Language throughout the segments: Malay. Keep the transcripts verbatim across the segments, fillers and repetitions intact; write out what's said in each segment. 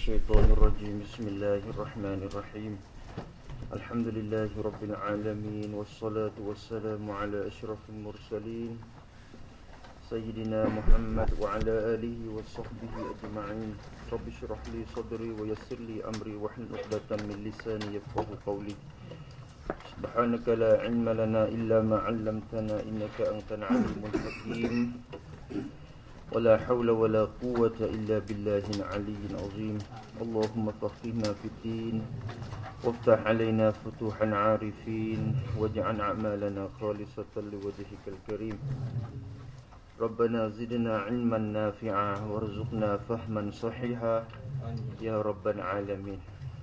الشيطان الرجيم بسم الله الرحمن الرحيم الحمد لله رب العالمين والصلاة والسلام على أشرف المرسلين سيدنا محمد وعلى آله وصحبه أجمعين رب اشرح لي صدري ويسر لي أمري واحلل عقدة من لساني يفقهوا قولي سبحانك لا علم لنا إلا ما علمتنا إنك أنت العليم الحكيم ولا حول ولا قوة إلا بالله العلي العظيم اللهم فقهنا في الدين وافتح علينا فتوح عارفين واجعل أعمالنا خالصة لوجهك الكريم ربنا زدنا علما نافعا وارزقنا فهما صحيحا يا رب العالمين.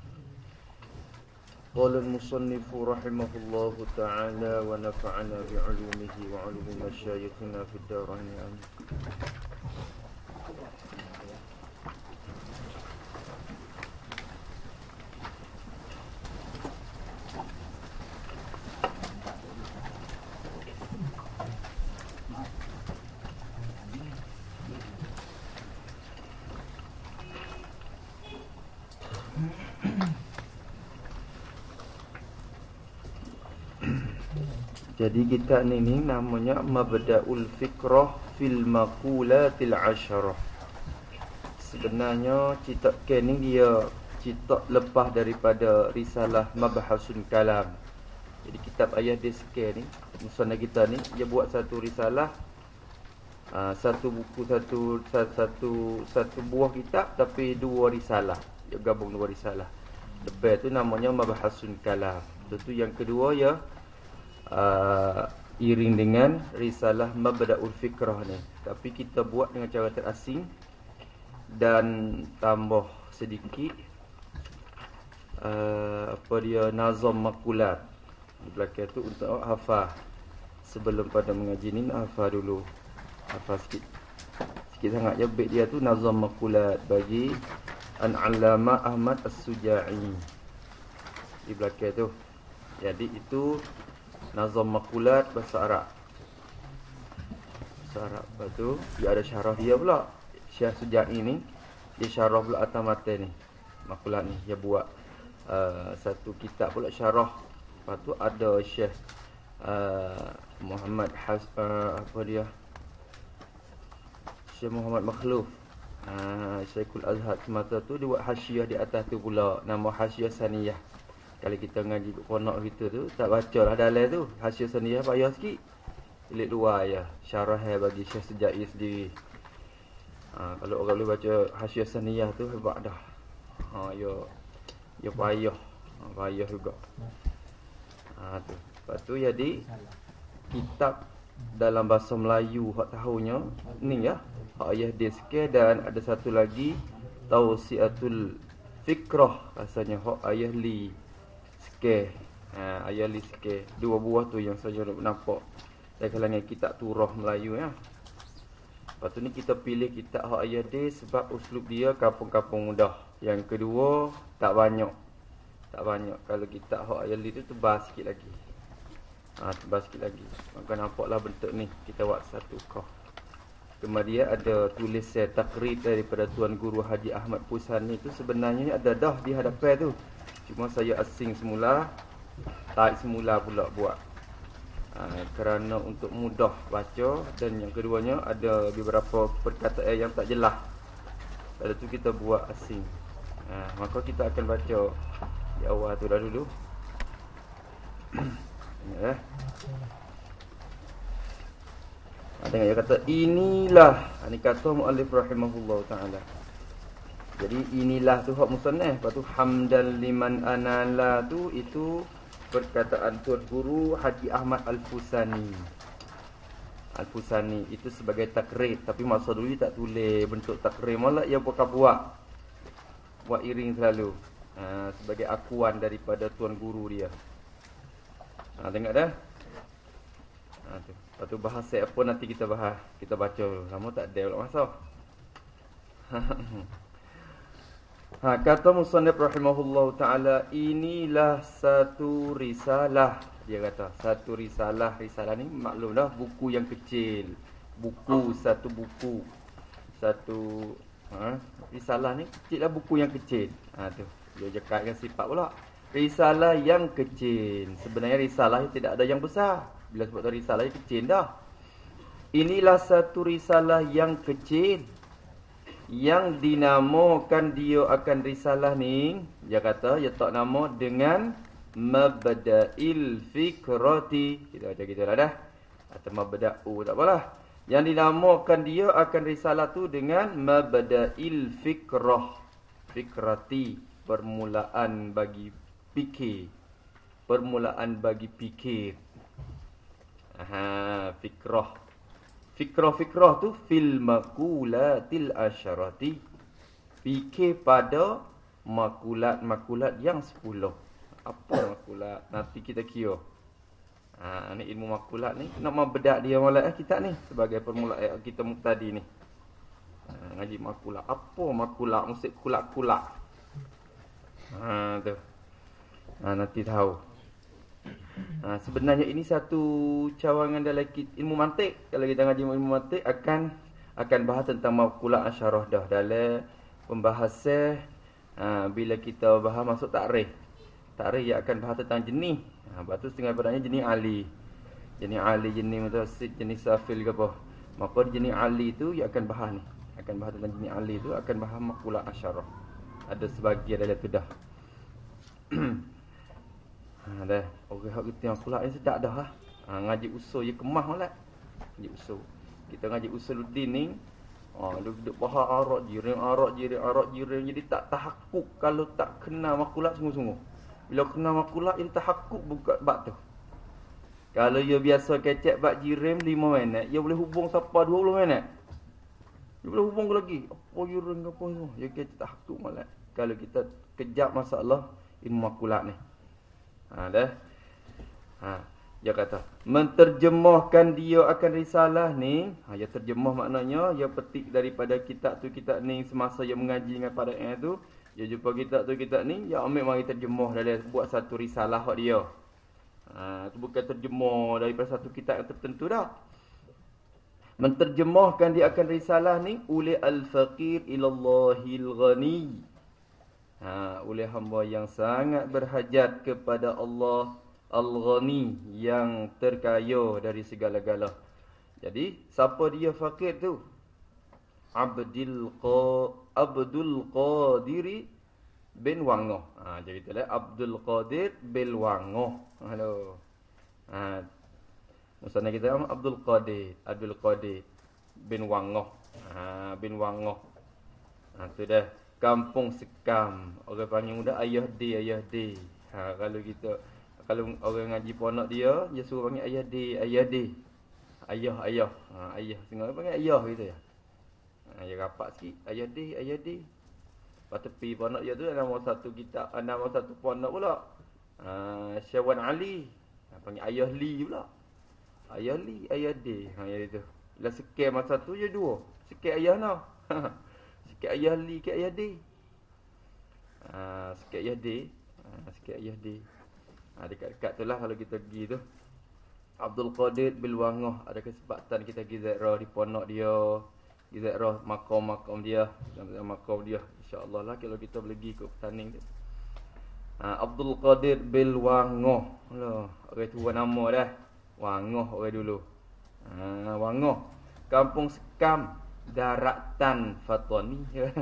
قال المصنف رحمه الله تعالى ونفعنا بعلومه وعلوم مشايخنا في الدارين آمين. Jadi kita ni, ni namanya Mabda'ul Fikrah fil Maqulatil Asyarah. Sebenarnya cerita Ken ni dia cerita lepas daripada risalah Mabhasun Kalam. Jadi kitab ayah dia sekian ni, musannaf kita ni, dia buat satu risalah, aa, satu buku, satu satu satu buah kitab tapi dua risalah. Dia gabung dua risalah. Lepas tu namanya Mabhasun Kalam. Itu yang kedua ya Uh, iring dengan risalah Mabda'ul Fikrah ni. Tapi kita buat dengan cara terasing dan tambah sedikit uh, apa dia nazam makulat di belakang tu untuk hafal. Sebelum pada mengaji ni nak hafal dulu, hafal sikit sikit sangat je bait dia tu nazam makulat bagi An-Allama Ahmad As-Suja'i di belakang tu. Jadi itu nazam makulat bahasa Arab. Bahasa Arab. Lepas tu dia ada syarah dia pula. Syekh Suja'i ni dia syarah pula atas matan ni. Makulat ni dia buat uh, satu kitab pula syarah. Lepas tu ada Syekh uh, Muhammad Has, uh, apa dia? Syekh Muhammad Makhluf. Uh, Syekhul Azhar semata tu dia buat hasyiah di atas tu pula. Nama hasyiah saniyah. Kalau kita ngaji ponok kita tu tak baca lah dalam tu. Hasil saniyah payah sikit. Lihat luar ya. Syarah bagi Syekh Suja'i sendiri. Ha, kalau orang boleh baca hasil saniyah tu hebat dah. Ha, ya ya payah. Ha, payah juga. Ha, tu. Lepas tu jadi kitab dalam bahasa Melayu hak tahunya ni ya. Hak ayah dia sikit dan ada satu lagi Tausiatul Fikrah rasanya hak ayah li. Sikit ha, ayat li sikit. Dua buah tu yang saya nampak dari kalangan kitab turah Melayu ya. Lepas tu ni kita pilih kitab hak ayat dia sebab uslub dia kampung-kampung mudah. Yang kedua tak banyak. Tak banyak. Kalau kitab hak ayat li tu tebal sikit lagi. Ha, tebal sikit lagi. Maka nampaklah bentuk ni. Kita buat satu kah. Kemudian ada tulisan takrib daripada Tuan Guru Haji Ahmad Pusani tu sebenarnya ada dah di hadapan tu. Cuma saya asing semula, tarik semula pula buat. Ha, kerana untuk mudah baca dan yang keduanya ada beberapa perkataan yang tak jelas. Pada tu kita buat asing. Ha, maka kita akan baca di awal tu dah dulu. Ya. Ada yang kata inilah, ini kata muallif rahimahullah taala. Jadi inilah tu hak musannaf. Lepas tu hamdan liman anala tu itu perkataan Tuan Guru Haji Ahmad Al-Fusani. Al-Fusani itu sebagai takrib. Tapi masa dulu dia tak tulis bentuk takrib. Malah ia bukan buat. Buat iring selalu. Ha, sebagai akuan daripada Tuan Guru dia. Ha, tengok dah. Ha, tu. Lepas tu bahasa apa nanti kita bahas. Kita baca. Lama tak ada pula masa. Ha, kata musannaf rahimahullah ta'ala, inilah satu risalah. Dia kata, satu risalah. Risalah ni maklumlah buku yang kecil. Buku, satu buku. Satu Ha, risalah ni kecil lah, buku yang kecil. Ha tu. Dia cakapkan sifat pula. Risalah yang kecil. Sebenarnya risalah tidak ada yang besar. Bila sebut tu risalah yang kecil dah. Inilah satu risalah yang kecil yang dinamakan dia akan risalah ni, dia kata dia tak nama dengan Mabda'il Fikrati. Kita baca gitulah dah. Atau Mabda'u tak apalah. Yang dinamakan dia akan risalah tu dengan Mabda'il Fikrah. Fikrati, permulaan bagi fikir. Permulaan bagi fikir. Aha, fikrah. Fikrah-fikrah tu fil makulatil asyarati. Fikir pada makulat-makulat yang sepuluh. Apa makulat? Nanti kita kira. Ha, ni ilmu makulat ni nak membedak dia malah eh, kita ni sebagai permulaan kita tadi ni. Ha, ngaji makulat. Apa makulat? Mesti kulak-kulak. Ha tu. Ha, nanti tahu. Ha, sebenarnya ini satu cawangan dalam ilmu mantik. Kalau kita ngaji ilmu mantik akan akan bahas tentang makulat asyarah dah dalam pembahasan. Ha, bila kita bahas masuk takrif. Takrif ia akan bahas tentang jenis. Ha, lepas tu setengah padanya jenis ali. Jenis ali, jenis mutawasid, jenis safil ke apa. Maka jenis ali tu ia akan bahas ni. Akan bahas tentang jenis ali tu akan bahas makulat asyarah. Ada sebahagian dalam tu dah. Ha dah. Orang hak kita yang pula ni sedap dah lah. Ha, ngaji usul je kemah molek. Ngaji usul. Kita ngaji usuluddin ni, ha duduk faham arak jiring, arak jiring, arak jiring jadi tak tahakkuk kalau tak kenal makulat sungguh-sungguh. Bila kenal makulat jadi tahakkuk buka bab tu. Kalau dia biasa kecek bab jirim lima minit, dia boleh hubung siapa dua puluh minit. Dia boleh hubung lagi. Apa jirim apa semua. Dia kecek tahakkuk molek. Kalau kita kejap masalah ilmu makulat ni. Ha dah. Ha, dia kata menterjemahkan dia akan risalah ni. Ha, dia terjemah maknanya dia petik daripada kitab tu kitab ni semasa dia mengaji dengan pada eh tu, dia jumpa kitab tu kitab ni, dia ambil mari terjemah dalam buat satu risalah hak dia. Ha, tu bukan terjemah daripada satu kitab yang tertentu dah. Menterjemahkan dia akan risalah ni oleh al-faqir ilallahil ghani. Ha, oleh hamba yang sangat berhajat kepada Allah Al-Ghani, yang terkaya dari segala-gala. Jadi, siapa dia fakir tu? Abdul Qa Abdul Qadir bin Wangoh. Ha, jadi itulah Abdul Qadir bin Wangoh. Halo. Ha, musnad kita Abdul Qadir, Abdul Qadir bin Wangoh. Ha, bin Wangoh. Ha, tu dah. Kampung Sekam. Orang panggil muda ayah di, ayah di. Ha, kalau kita kalau orang ngaji ponok dia, dia suruh panggil ayah di, ayah di. Ayah, ayah. Ha, ayah. Setengah orang panggil ayah gitu ya. Ha, dia rapat sikit. Ayah di, ayah di. Lepas tepi ponok dia tu nama satu kitab, nama satu ponok pula. Ha, Syawan Ali. Ha, panggil ayah li pula. Ayah li, ayah di. Ha, ya itu. Bila sekian masa tu je dua. Sekian ayah nak. Sikit ayah li, sikit ayah di. Ha, sikit ayah di. Ha, sikit ayah di. Ha, dekat-dekat tu lah kalau kita pergi tu. Abdul Qadir bin Wangoh. Ada kesempatan kita pergi ziarah di ponok dia. Pergi ziarah makam-makam dia. Makam dia. InsyaAllah lah kalau kita boleh pergi ke pertanding tu. Ha, Abdul Qadir bin Wangoh. Alah, orang tua nama dah. Wangoh orang dulu. Ha, Wangoh. Kampung Sekam. Daratan Fatoni.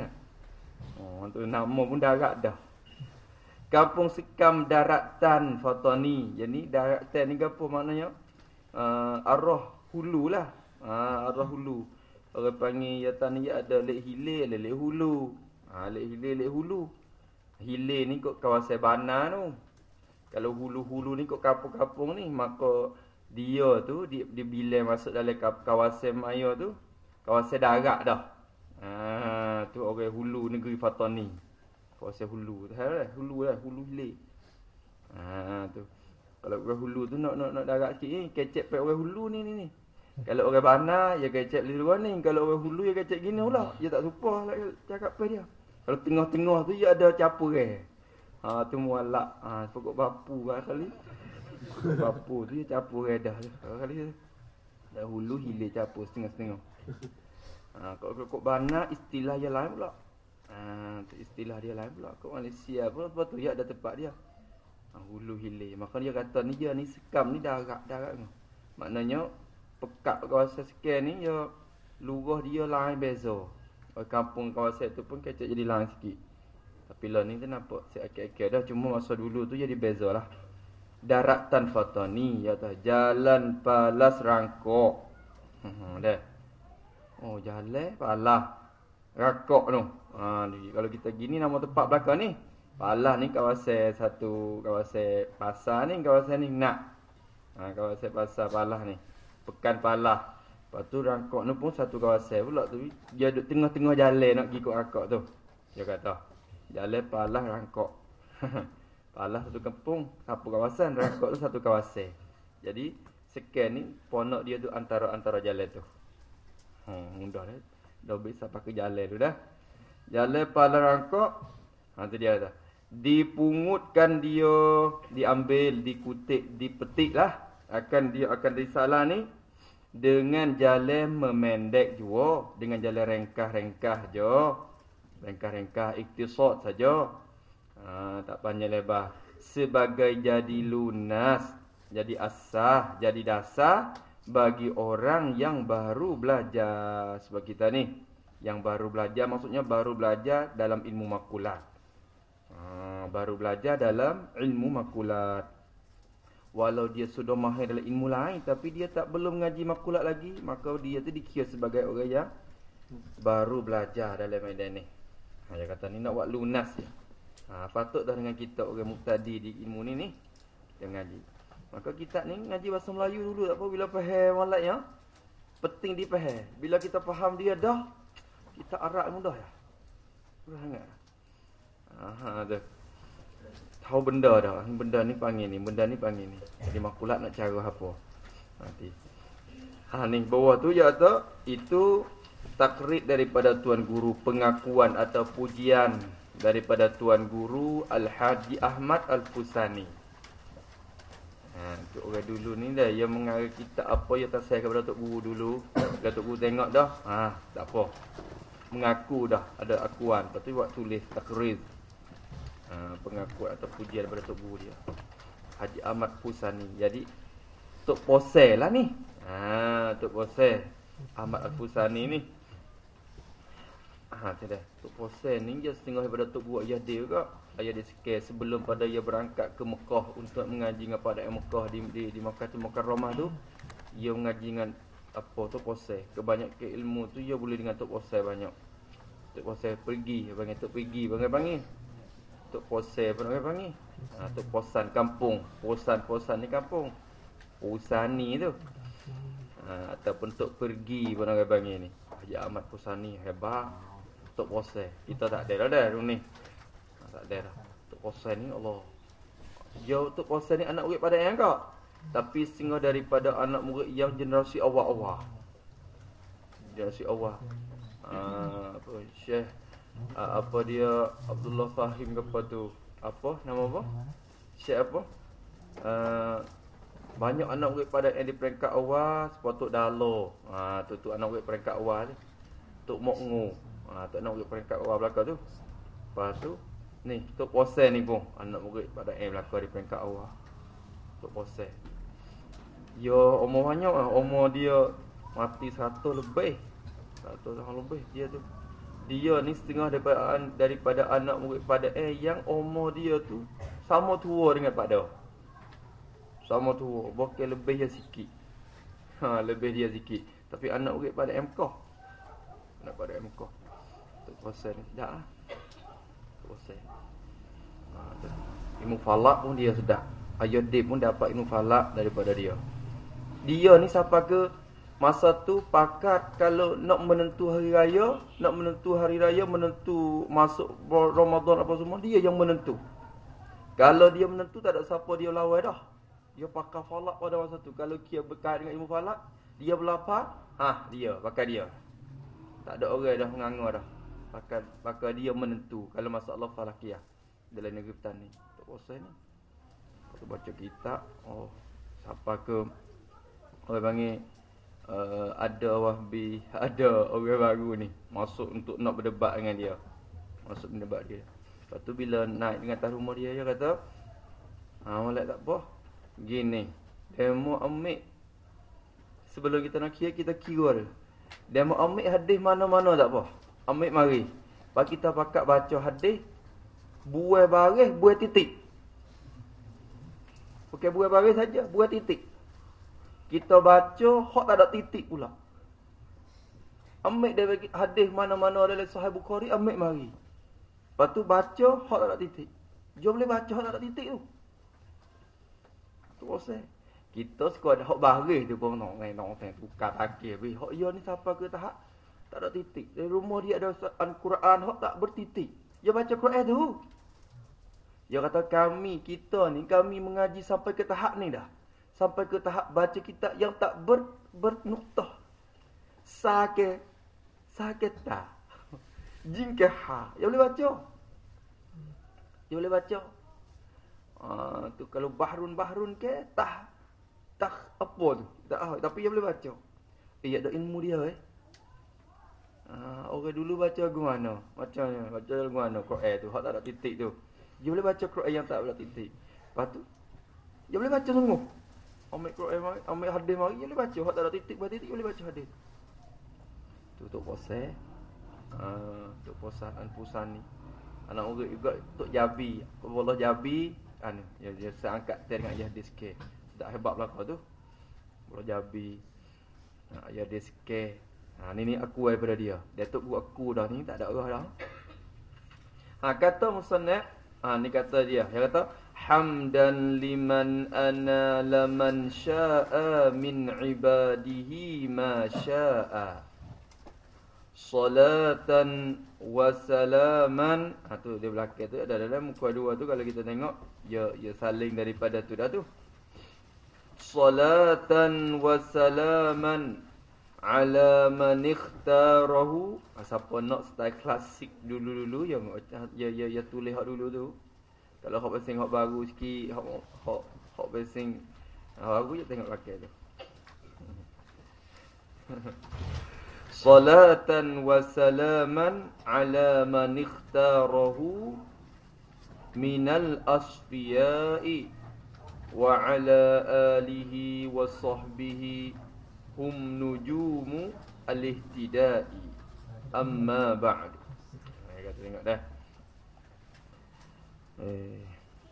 Oh, tu nama pun darat dah. Kampung Sekam Daratan Fatoni. Jadi daratan ni apa maknanya? Uh, arah hulu lah. Uh, arah hulu. Orang panggil ya tanah ya ada lek hilir, ada lek hulu. Ha, lek hilir, lek hulu. Hilir ni kot kawasan Bana tu. Kalau hulu-hulu ni kot kampung-kampung ni, maka dia tu dia, dia bila masuk dalam kawasan maya tu, kawasan darat dah. Ha, tu orang hulu negeri Fatani. Kawasan hulu. Dah hulu lah, hulu hilir. Ha, tu. Kalau orang hulu tu nak nak nak darat sikit ni, kecek pe orang hulu ni ni ni. Kalau orang Bana, dia kecek di luar ni. Kalau orang hulu dia kecek gini pula. Dia tak suka lah cakap apa dia. Kalau tengah-tengah tu dia ada capur eh. Ha, tu mualak. Ha, pokok bapu kan kali. Bapu tu dia capur eh dah. Kali tu. Dah hulu hilir capur setengah-setengah. Ha, kalau kok bana istilah dia lain pula. Ha, istilah dia lain pula. Kok Malaysia pun sebab tu ya ada tempat dia. Ha, hulu hilir. Maka dia kata ni dia ni sekam ni darat-darat ni. Maknanya pekat kawasan sekian ni ya lurah dia lain beza. Kampung kawasan tu pun kecil jadi lain sikit. Tapi lah ni tu nampak seakal-akal dah. Cuma masa dulu tu jadi beza lah. Daratan Fatani ya tah jalan Palas Rangkok. Hmm, dah. Oh, jalan Palas Rangkok tu. Ha, kalau kita gini nama tempat belakang ni. Palas ni kawasan satu kawasan pasar ni, kawasan ni nak. Ha, kawasan pasar Palas ni. Pekan Palas. Lepas tu Rangkok ni pun satu kawasan pula tu. Dia duduk tengah-tengah jalan nak pergi ke Rangkok tu. Dia kata, jalan Palas Rangkok. Palas satu kampung, satu kawasan, Rangkok tu satu kawasan. Jadi, sekian ni ponok dia tu antara-antara jalan tu. Hmm, mudah dah. Dah bisa pakai jalan tu dah. Jalan Palas Rangkok. Ha, tu dia dah. Dipungutkan dia, diambil, dikutip, dipetik lah. Akan dia akan disalah ni dengan jalan memendek juga, dengan jalan rengkah-rengkah je. Rengkah-rengkah iktisad saja. Ha, tak panjang lebar. Sebagai jadi lunas, jadi asas, jadi dasar bagi orang yang baru belajar. Sebab kita ni yang baru belajar, maksudnya baru belajar dalam ilmu makulat. Ha, baru belajar dalam ilmu makulat. Walau dia sudah mahir dalam ilmu lain, tapi dia tak belum ngaji makulat lagi, maka dia tu dikira sebagai orang yang baru belajar dalam medan ni. Ha, dia kata ni nak buat lunas je. Ha, patut dah dengan kita orang muktadi di ilmu ni ni kita ngaji. Maka kita ni ngaji bahasa Melayu dulu tak apa, bila faham walatnya penting dipaham. Bila kita faham dia dah, kita arak mudah ya. Mudah sangat. Ha, tu. Tahu benda dah. Benda ni panggil ni, benda ni panggil ni. Jadi makulat nak cara apa? Nanti. Ha ni bawah tu je kata itu takrid daripada tuan guru, pengakuan atau pujian daripada tuan guru Al-Haji Ahmad Al-Fusani. Ha, tu orang dulu ni dah yang mengarang kita apa yang tak saya kepada tok guru dulu. Kalau tok guru tengok dah, ha tak apa. Mengaku dah, ada akuan. Lepas tu buat tulis takrid. Ha, pengakuan atau pujian daripada tok guru dia. Haji Ahmad Fusani. Jadi tok posel lah ni. Ha, tok posel Ahmad Al-Fusani ni. Ha, tidak. Tok Posel ni dia setengah daripada Tok Guru ayah dia juga. Ayah dia sekali sebelum pada dia berangkat ke Mekah untuk mengaji dengan pada Mekah di di, di Makkah Mukarramah tu, dia mengaji dengan apa Tok Posel. Kebanyakan ilmu tu dia boleh dengan Tok Posel banyak. Tok Posel pergi, dia panggil Tok pergi, panggil-panggil. Tok Posel pun orang panggil. Ha, Tok Posan kampung. Posan-posan ni kampung. Pusani tu. Ha, ataupun Tok pergi pun orang panggil ni. Haji Ahmad Fusani hebat. Tok Posel. Kita tak ada dah dah ni. Ha, tak ada dah. Tok Posel ni Allah. Dia Tok Posel ni anak murid pada yang kak. Tapi setengah daripada anak murid yang generasi awal-awal. Generasi awal. Ha, apa Syekh ha, apa dia Abdullah Fahim ke apa tu? Apa nama apa? Syekh apa? Ha, banyak anak murid pada yang di peringkat awal sepatut Dalo. Ha, tu tu anak murid peringkat awal ni. Tok Mokngu. Ha, tu anak murid peringkat awal belakang tu. Lepas tu ni Tok Posel ni pun anak murid pada yang belakang di peringkat awal. Tok Posel. Dia umur banyak lah. Umur dia mati seratus lebih. seratus tahun lebih dia tu. Dia ni setengah daripada daripada anak murid pada eh yang umur dia tu sama tua dengan pada. Sama tua, bukan lebih dia sikit. Ha, lebih dia sikit. Tapi anak murid pada M K. Anak pada M K. Tok Posel ni dah ah. Tok Posel. Ha, ilmu falak pun dia sedap. Ayah dia pun dapat ilmu falak daripada dia. Dia ni siapa ke masa tu pakat kalau nak menentu hari raya, nak menentu hari raya, menentu masuk Ramadan apa semua, dia yang menentu. Kalau dia menentu tak ada siapa dia lawan dah. Dia pakar falak pada masa tu. Kalau dia berkait dengan ilmu falak, dia berlapar, ha dia, pakar dia. Tak ada orang dah mengangur dah. Pakar pakar dia menentu kalau masalah falakiyah dalam negeri petani. Tok Posel ni. Kalau baca kitab, oh siapa ke orang panggil uh, ada wahbi, ada orang baru ni masuk untuk nak berdebat dengan dia. Masuk berdebat dia. Lepas tu bila naik dengan atas rumah dia, dia kata, "Ha, molek tak apa. Gini, demo ambil sebelum kita nak kira, kita kira dia. Demo ambil hadis mana-mana tak apa. Ambil mari. Lepas kita pakat baca hadis, buai baris, buai titik. Bukan buai baris saja, buai titik. Kita baca, hak tak ada titik pula. Ambil dia bagi hadis mana-mana dalam Sahih Bukhari, ambil mari. Lepas tu baca, hak tak ada titik. Dia boleh baca, hak tak ada titik tu. Tu proses. Kita suka ada hak baris tu pun nak nak nak tukar takir. Hak dia ni siapa ke tahap tak ada titik. Dari rumah dia ada Al-Quran hak tak bertitik. Dia baca Quran tu. Dia kata kami, kita ni, kami mengaji sampai ke tahap ni dah. Sampai ke tahap baca kitab yang tak ber, bernuktah. Sakit, sakit tak. Jingke ha. Dia boleh baca. Dia boleh baca. Ah, tu kalau bahrun-bahrun ke, tah, tah apa tu. Tak tahu, tapi dia boleh baca. Eh, ada ilmu dia eh. Ah, orang dulu baca lagu mana? Macamnya, baca lagu mana? Quran tu, hak tak ada titik tu. Dia boleh baca Quran yang tak ada titik. Lepas tu, dia boleh baca sungguh. Ambil Quran mari, ambil hadis mari, dia boleh baca. Hak tak ada titik, buat titik, boleh baca hadis. Tu Tok Puasa. Ah, Tok Puasa Anpusan ni. Anak orang juga Tok Jabi. Allah Jabi, anu, dia, dia seangkat dengan ayah dia sikit. Sedap hebat belakang tu. Allah Jabi. Ah, ayah dia sikit. Ha, ni ni aku daripada dia. Dia tok guru aku dah ni, tak ada orang dah. Ha, kata musannaf, ha, ni kata dia. Dia kata hamdan liman ana laman syaa min ibadihi ma syaa. Salatan wa salaman. Ha tu dia belakang tu ada dalam muka dua tu kalau kita tengok dia dia saling daripada tu dah tu. Salatan wa salaman ala man ikhtarahu. Siapa nak style klasik dulu-dulu yang ya ya ya tulis hak dulu tu. Kalau hak pasing hak baru sikit, hak hak hak pasing baru je tengok pakai tu. Salatan wa salaman ala man ikhtarahu minal asfiya'i wa ala alihi wa sahbihi hum nujumu al-ihtida'i amma ba'd. Kita tengok dah. Eh.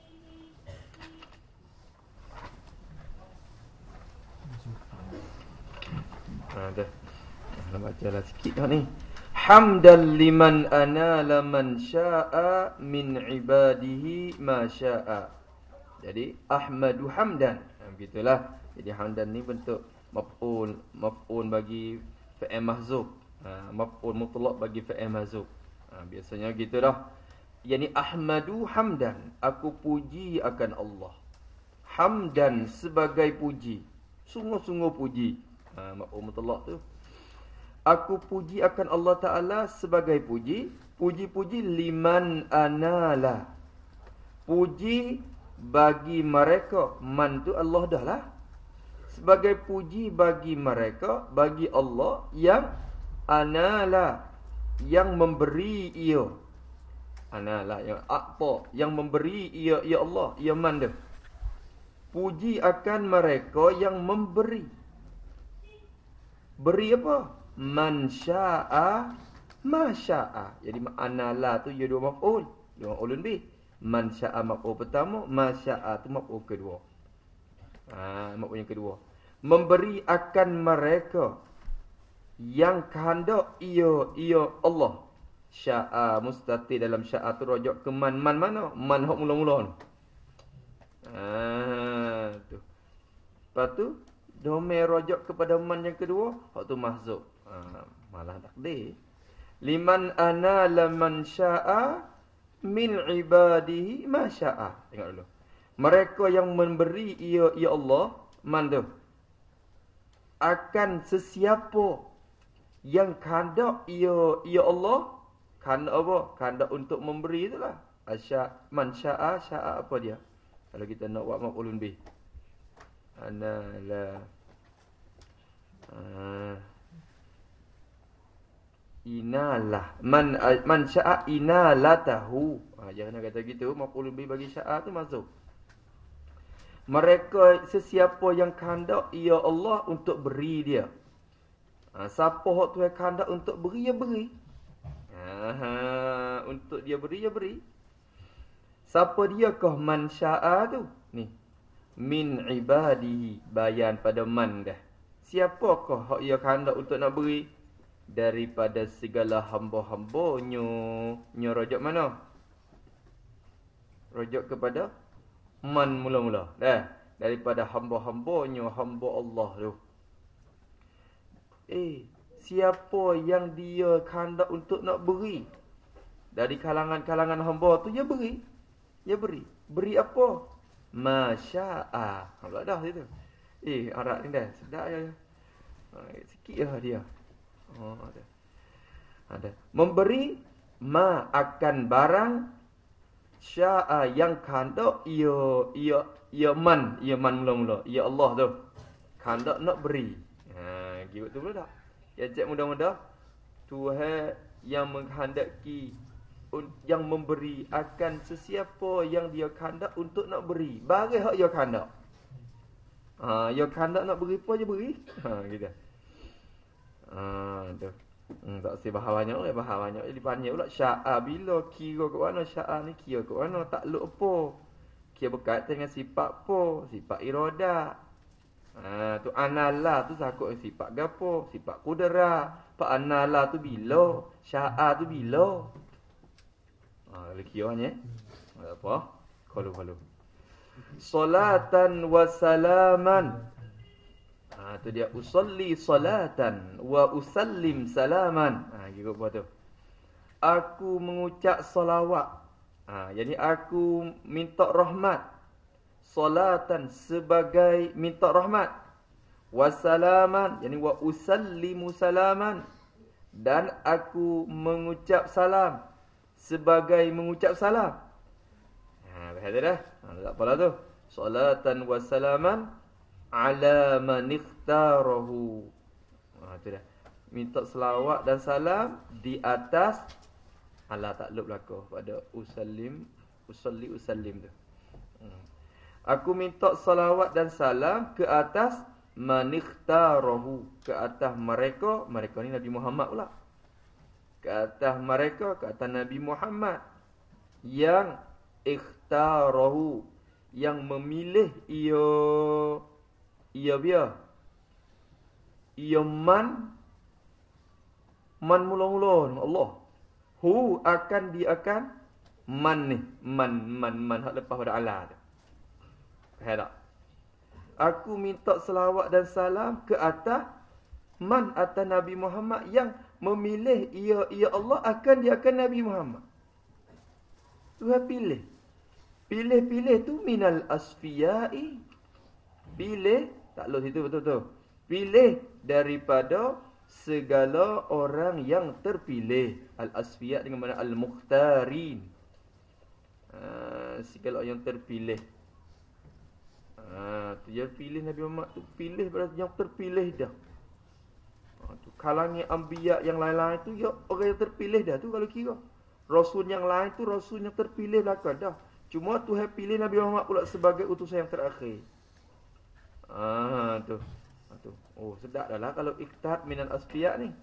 Ha dah. Nak bacalah sikit dah ni. Hamdan liman anala man syaa min ibadihi ma syaa. Jadi ahmadu hamdan. Ha, begitulah. Jadi hamdan ni bentuk maf'ul, maf'ul bagi fa'il mahzuf. Ha, maf'ul mutlaq bagi fa'il mahzuf. Ha, biasanya gitu dah. Yani ahmadu hamdan, aku puji akan Allah. Hamdan sebagai puji, sungguh-sungguh puji. Ha, maf'ul mutlaq tu. Aku puji akan Allah Taala sebagai puji, puji-puji liman anala. Puji bagi mereka, man tu Allah dah lah. Sebagai puji bagi mereka, bagi Allah yang anala, yang memberi ia. Anala, yang apa, yang memberi ia, ya Allah, ya man dah. Puji akan mereka yang memberi. Beri apa? Man syaa, ma syaa. Jadi anala tu ya dua maf'ul, dua maf'ulun bih. Man syaa maf'ul pertama, ma syaa tu maf'ul kedua. Ah, ha, maf'ul yang kedua. Memberi akan mereka yang kehendak ia ia Allah. Syaa mustatir dalam syaa tu rujuk ke man. Man mana? Man hak mula-mula tu. Ah, tu. Lepas tu domain rujuk kepada man yang kedua, hak tu mahzuf. Ha, malah takdir. Liman ana laman syaa min ibadihi ma syaa. Tengok dulu. Mereka yang memberi ia ya Allah, man tu. Akan sesiapa yang kehendak ia ya Allah, kehendak apa? Kehendak untuk memberi itulah. Asya man syaa, syaa apa dia? Kalau kita nak buat maf'ulun bih. Ana la Uh, inalah man man syaa inalatahu. Ha, jangan kata gitu, maf'ul bi bagi syaa tu masuk. Mereka sesiapa yang kehendak ia Allah untuk beri dia. Ha, siapa hak Tuhan kehendak untuk beri, ya beri. Ha, untuk dia beri, ya beri. Siapa dia kah man syaa tu? Ni. Min ibadihi, bayan pada man dah. Siapakah hak ia kehendak untuk nak beri? Daripada segala hamba-hambanya. Nya rojak mana? Rojak kepada man mula-mula. Dah. Daripada hamba-hambanya, hamba Allah tu. Eh, siapa yang dia kehendak untuk nak beri? Dari kalangan-kalangan hamba tu, ya beri. Ya beri. Beri apa? Masya'a. Pula dah situ. Eh, Arab ni dah. Sedap je. Sikit lah dia. Oh, ada. Ada. Memberi ma akan barang sya'a yang kehendak ia ia ia man, ia man mula-mula. Ya Allah tu. Kehendak nak beri. Ha, gitu tu pula tak? Ya cek mudah-mudah Tuhan yang menghendaki, yang memberi akan sesiapa yang dia kehendak untuk nak beri. Bagi hak dia kehendak. Ha, dia kehendak nak beri apa je beri. Ha, gitu. Ha, tu. Hmm, tak si bahasa banyak lah, bahasa banyak jadi banyak pula sya'a bila kira kat mana sya'a ni kira kat mana takluk apa. Kira berkaitan dengan sifat apa? Sifat iradah. Ha, tu anala tu sakut sifat gapo? Sifat kudera. Pak anala tu bila, sya'a tu bila. Ha, kalau kiranya eh. Apa? Kalau-kalau. Salatan wa salaman. Ha, tu dia usalli salatan wa usallim salaman. Ha, gitu apa tu? Aku mengucap salawat. Ha, jadi aku minta rahmat. Salatan sebagai minta rahmat. Wa salaman, yani wa usallimu salaman. Dan aku mengucap salam sebagai mengucap salam. Ha, bahasa dah. Ha, tak apalah tu. Salatan wa salaman ala man ikhtarahu. Ha, tu dah. Minta selawat dan salam di atas ala taklub belaka pada usallim, usalli usallim tu. Hmm. Aku minta salawat dan salam ke atas man ikhtarahu, ke atas mereka, mereka ni Nabi Muhammad pula. Ke atas mereka, ke atas Nabi Muhammad yang ikhtarahu, yang memilih ia ia biar ia man man mula-mula Allah. Hu akan dia akan man ni, man man man hak lepas pada Allah tu. Faham tak? Aku minta selawat dan salam ke atas man, atas Nabi Muhammad yang memilih ia ia Allah akan dia akan Nabi Muhammad. Tuhan pilih. Pilih-pilih tu minal asfiyai. Pilih, tak lo situ betul-betul. Pilih daripada segala orang yang terpilih. Al-asfiya dengan mana al-mukhtarin. Uh, segala yang terpilih. Uh, tu dia pilih Nabi Muhammad tu, pilih berarti yang terpilih dah. Uh, tu kalangan anbiya yang lain-lain tu ya orang yang terpilih dah tu kalau kira. Rasul yang lain tu rasul yang terpilih belakang dah. Cuma Tuhan pilih Nabi Muhammad pula sebagai utusan yang terakhir. Ah tu. Ah, tu. Oh, sedap dah lah kalau iktihad minal asfiya ni.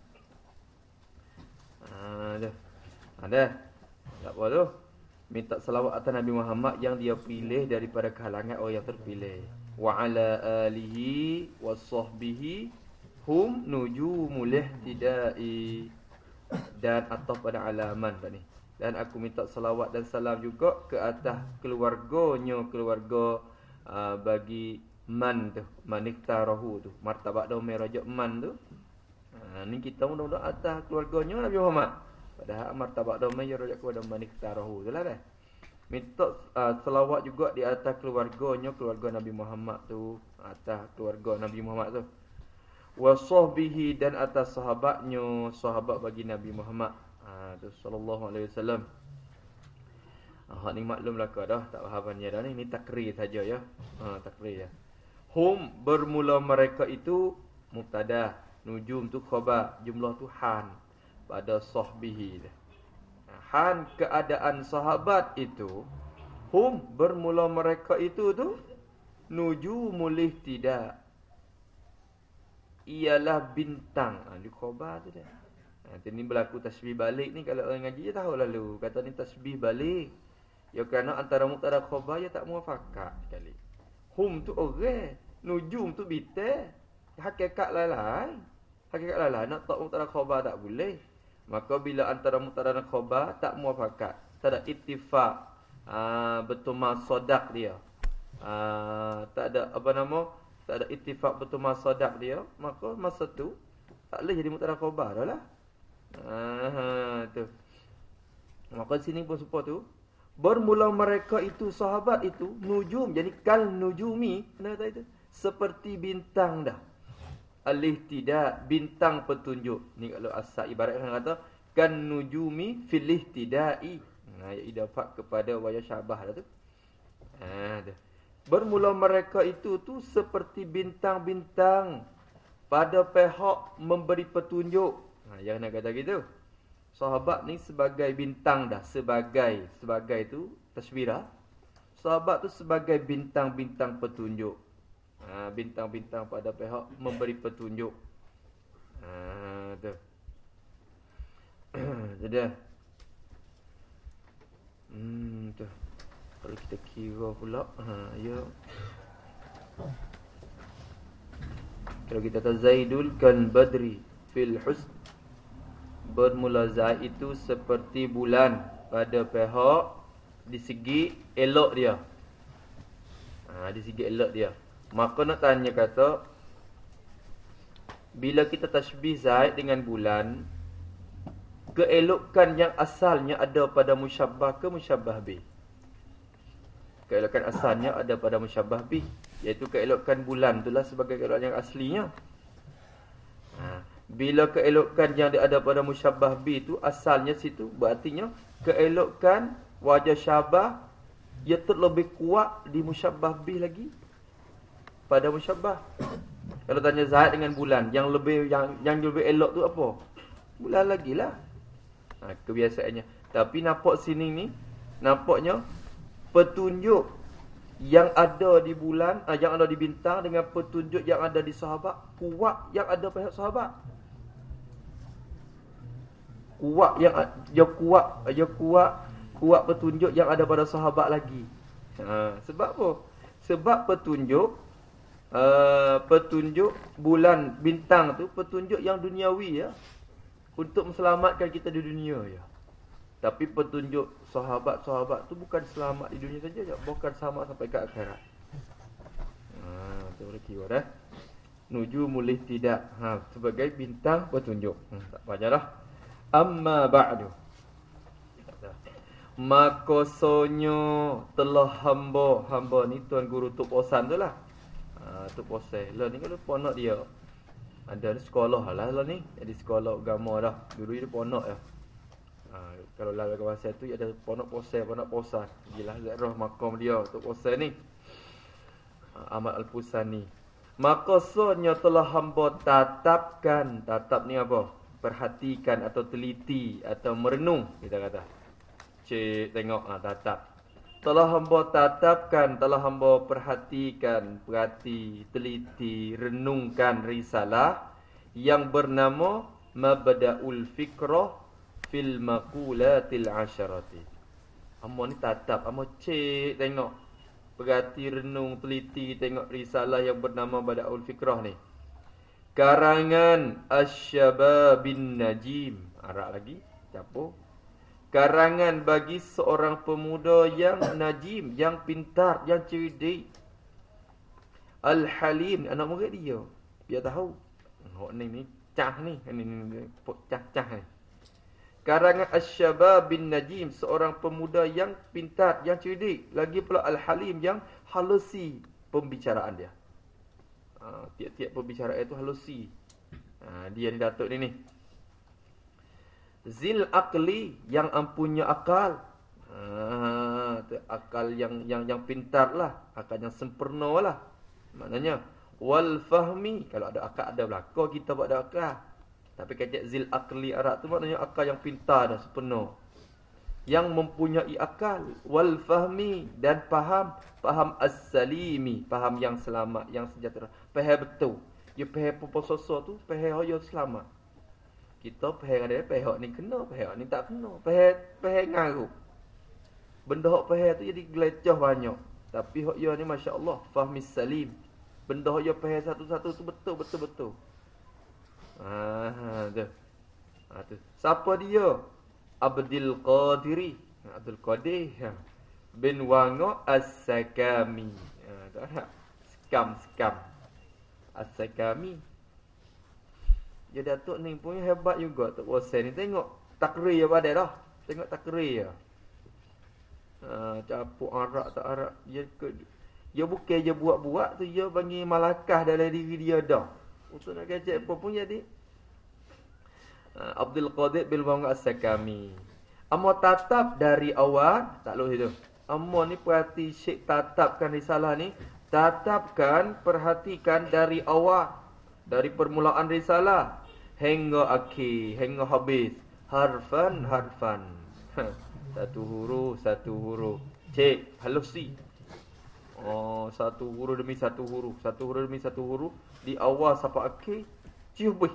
Ah dah. Ada. Tak apa tu. Minta salawat atas Nabi Muhammad yang dia pilih daripada kalangan orang yang terpilih. Wa ala alihi wasahbihi hum nujumul ihtidai. Dan atau pada alaman tadi. Dan aku minta salawat dan salam juga ke atas keluarganya, keluarga uh, bagi man tu, maniktarahu tu, martabat dah merajak man tu. Ha, ni kita mudah-mudahan atas keluarganya Nabi Muhammad. Padahal martabat dah merajak kepada maniktarahu tu lah dah. Minta uh, salawat juga di atas keluarganya, keluarga Nabi Muhammad tu, atas keluarga Nabi Muhammad tu. Wa sahbihi, dan atas sahabatnya, sahabat bagi Nabi Muhammad. Ha, tu sallallahu alaihi wasallam. Ah, ni maklum lah kau dah, tak fahamnya dah ni, ni takrir saja ya. Ha, takrir ya. Hum, bermula mereka itu mubtada, nujum tu khabar, jumlah tu han pada sahbihi. Han keadaan sahabat itu, hum bermula mereka itu tu nujumul ihtidah, ialah bintang. Ha, di khabar tu dah. Ha, ni berlaku tasbih balik ni, kalau orang ngaji je tahu lalu. Kata ni tasbih balik. Ya kerana antara mubtada khabar ya tak muafakat sekali. Hum tu orang, nujum tu bintang. Hakikat lain. Hakikat lain. Nak tak mubtada khabar tak boleh. Maka bila antara mubtada dan khabar tak muafakat, tak ada ittifaq, ha, betul masadak dia. Ha, tak ada apa nama? Tak ada ittifaq betul masadak dia, maka masa tu tak boleh jadi mubtada khabar dah lah. Ha, tu. Maka sini pun serupa tu. Bermula mereka itu sahabat itu nujum, jadi kal nujumi, mana kata itu? Seperti bintang dah. Al-ihtida, bintang petunjuk. Ni kalau asal ibarat kan kata kan nujumi fil ihtidai. Nah, ya idafat kepada waya syabah dah tu. Ha, tu. Bermula mereka itu tu seperti bintang-bintang pada pihak memberi petunjuk. Ha, jangan nak kata gitu. Sahabat ni sebagai bintang dah, sebagai sebagai tu taswirah. Sahabat tu sebagai bintang-bintang petunjuk. Ha, bintang-bintang pada pihak memberi petunjuk. Ha, tu. Jadi hmm tu. Kalau kita kira pula, ha, ya. Kalau kita kata Zaidul kan badri fil husn, bermula Zaid itu seperti bulan pada pihak di segi elok dia. Ha, di segi elok dia. Maka nak tanya kata, bila kita tasbih Zaid dengan bulan, keelokan yang asalnya ada pada musyabbah ke musyabbah bih? Keelokan asalnya ada pada musyabbah bih, iaitu keelokan bulan itulah sebagai keelokan yang aslinya. Ha, bila keelokan yang ada pada musyabbah bih itu asalnya situ, berartinya keelokan wajah syabah ia terlebih kuat di musyabbah bih lagi pada musyabbah. Kalau tanya Zaid dengan bulan, yang lebih yang yang lebih elok tu apa? Bulan lagi lah. Ha, kebiasaannya. Tapi nampak sini ni, nampaknya petunjuk yang ada di bulan, ah, yang ada di bintang dengan petunjuk yang ada di sahabat kuat yang ada pada sahabat. Kuat yang dia kuat, dia kuat, kuat petunjuk yang ada pada sahabat lagi. Ha, sebab apa? Sebab petunjuk uh, petunjuk bulan bintang tu petunjuk yang duniawi ya, untuk menyelamatkan kita di dunia ya. Tapi petunjuk sahabat-sahabat tu bukan selamat di dunia saja, bahkan selamat sampai ke akhirat. Ha, tu boleh kira dah. Nujumul ihtidah, ha, sebagai bintang petunjuk. Hmm, tak payahlah. Amma ba'du. Maka sonyo telah hamba, hamba ni tuan guru Tok Posan tu lah. Ha, Tok Posan. Lah ni kalau ponok dia. Ada di sekolah lah lah ni. Jadi sekolah agama dah. Dulu dia ponok ya. Ha, kalau lah kawasan tu ada ponok Posan, ponok Posan. Gilah ziarah makam dia Tok Posan ni. Ha, Ahmad Al-Pusani. Maka sonyo telah hamba tatapkan. Tatap ni apa? Perhatikan atau teliti atau merenung kita kata. Cik tengok ah ha, tatap. Telah hamba tatapkan, telah hamba perhatikan, perhati, teliti, renungkan risalah yang bernama Mabda'ul Fikrah fil Maqulatil Asharati. Hamba ni tatap, hamba cik tengok, perhati, renung, teliti, tengok risalah yang bernama Mabda'ul Fikrah ni. Karangan Asy-Syababin Najim. Arak lagi, campur. Karangan bagi seorang pemuda yang najim, yang pintar, yang cerdik. Al-Halim, anak murid dia. Dia tahu. Oh, ni ni cah ni, ni ni cah-cah ni. Karangan Asy-Syababin Najim, seorang pemuda yang pintar, yang cerdik. Lagi pula Al-Halim, yang halusi pembicaraan dia. Ha, tiap-tiap pembicaraan itu halusi. Ha, dia ni Datuk ni ni. Zil Aqli, yang empunya akal. Ha, akal yang yang yang pintar lah, akal yang sempurna lah. Maknanya wal fahmi. Kalau ada akal ada belaka, kita buat ada akal. Tapi kata zil aqli Arab tu maknanya akal yang pintar dah sepenuh. Yang mempunyai akal, wal fahmi, dan faham, faham as-salimi, faham yang selamat, yang sejahtera. Faham betul. Ya faham popososo tu, faham yo selamat. Kita faham ada faham ni kena, faham ni tak kena. Faham faham ngaruh. Benda hok faham tu jadi gelecah banyak. Tapi hok yo ni masya-Allah, fahmis salim. Benda hok yo faham satu-satu tu betul betul betul. Ah, tu. Ah tu. Siapa dia? Abdul Qadiri, Abdul Qadir bin Wango As-Sakami. Ha, tak ada. Skam, skam. As-Sakami. Dia Datuk ni punya hebat juga Tok Wasen ni. Tengok takrir apa dia dah. Tengok takrir. Ha, capuk arak tak arak. Dia ke, dia bukan je buat-buat tu, dia panggil malakah dalam diri dia dah. Untuk nak kacak apa pun jadi. Abdul Qadir bin Wango As-Sakami. Amo tatap dari awal, tak lho itu. Amo ni perhati Syekh tatapkan risalah ni, tatapkan, perhatikan dari awal, dari permulaan risalah hingga akhir, hingga habis. Harfan harfan. Satu huruf, satu huruf. Cek, halusi. Oh, satu huruf demi satu huruf, satu huruf demi satu huruf di awal sampai akhir. Ciubih.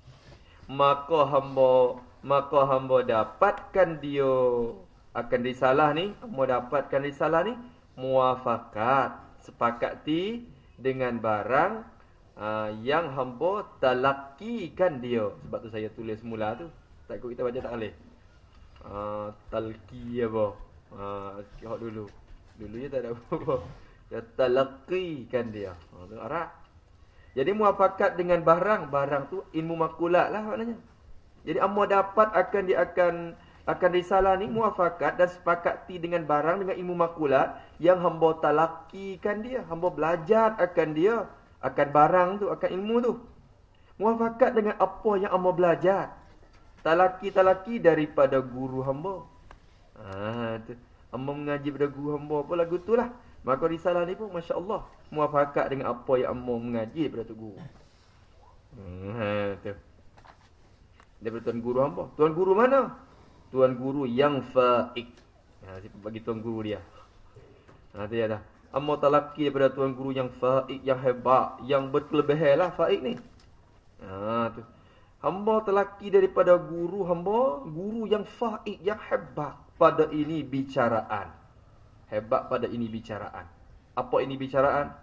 Maka hamba maka hamba dapatkan dia akan risalah ni, hamba dapatkan risalah ni muafakat, sepakati dengan barang uh, yang hamba talaqqikan dia. Sebab tu saya tulis semula tu. Takut kita baca tak boleh. Uh, talqi apa? Ah, uh, dulu. Dulu je tak ada apa-apa. Dia talaqqikan dia. Ha, tu Arab. Jadi muafakat dengan barang, barang tu ilmu makulat lah maknanya. Jadi amma dapat akan dia akan akan risalah ni muafakat dan sepakati dengan barang, dengan ilmu makulat yang hamba talaqqikan dia, hamba belajar akan dia, akan barang tu, akan ilmu tu. Muafakat dengan apa yang hamba belajar. Talaqi-talaqi daripada guru hamba. Ah tu. Hamba mengaji pada guru hamba apa lagu tu lah. Maka risalah ni pun masya-Allah muafakat dengan apa yang hamba mengaji pada tu guru. Hmm, ha tu. Daripada tuan guru hamba. Tuan guru mana? Tuan guru yang faiq. Ha, siapa bagi tuan guru dia. Ha tu ya dah. Hamba talaqi daripada tuan guru yang faiq, yang hebat, yang berkelebihan lah faiq ni. Ha tu. Hamba talaqi daripada guru hamba, guru yang faiq, yang hebat pada ini bicaraan. Hebat pada ini bicaraan. Apa ini bicaraan?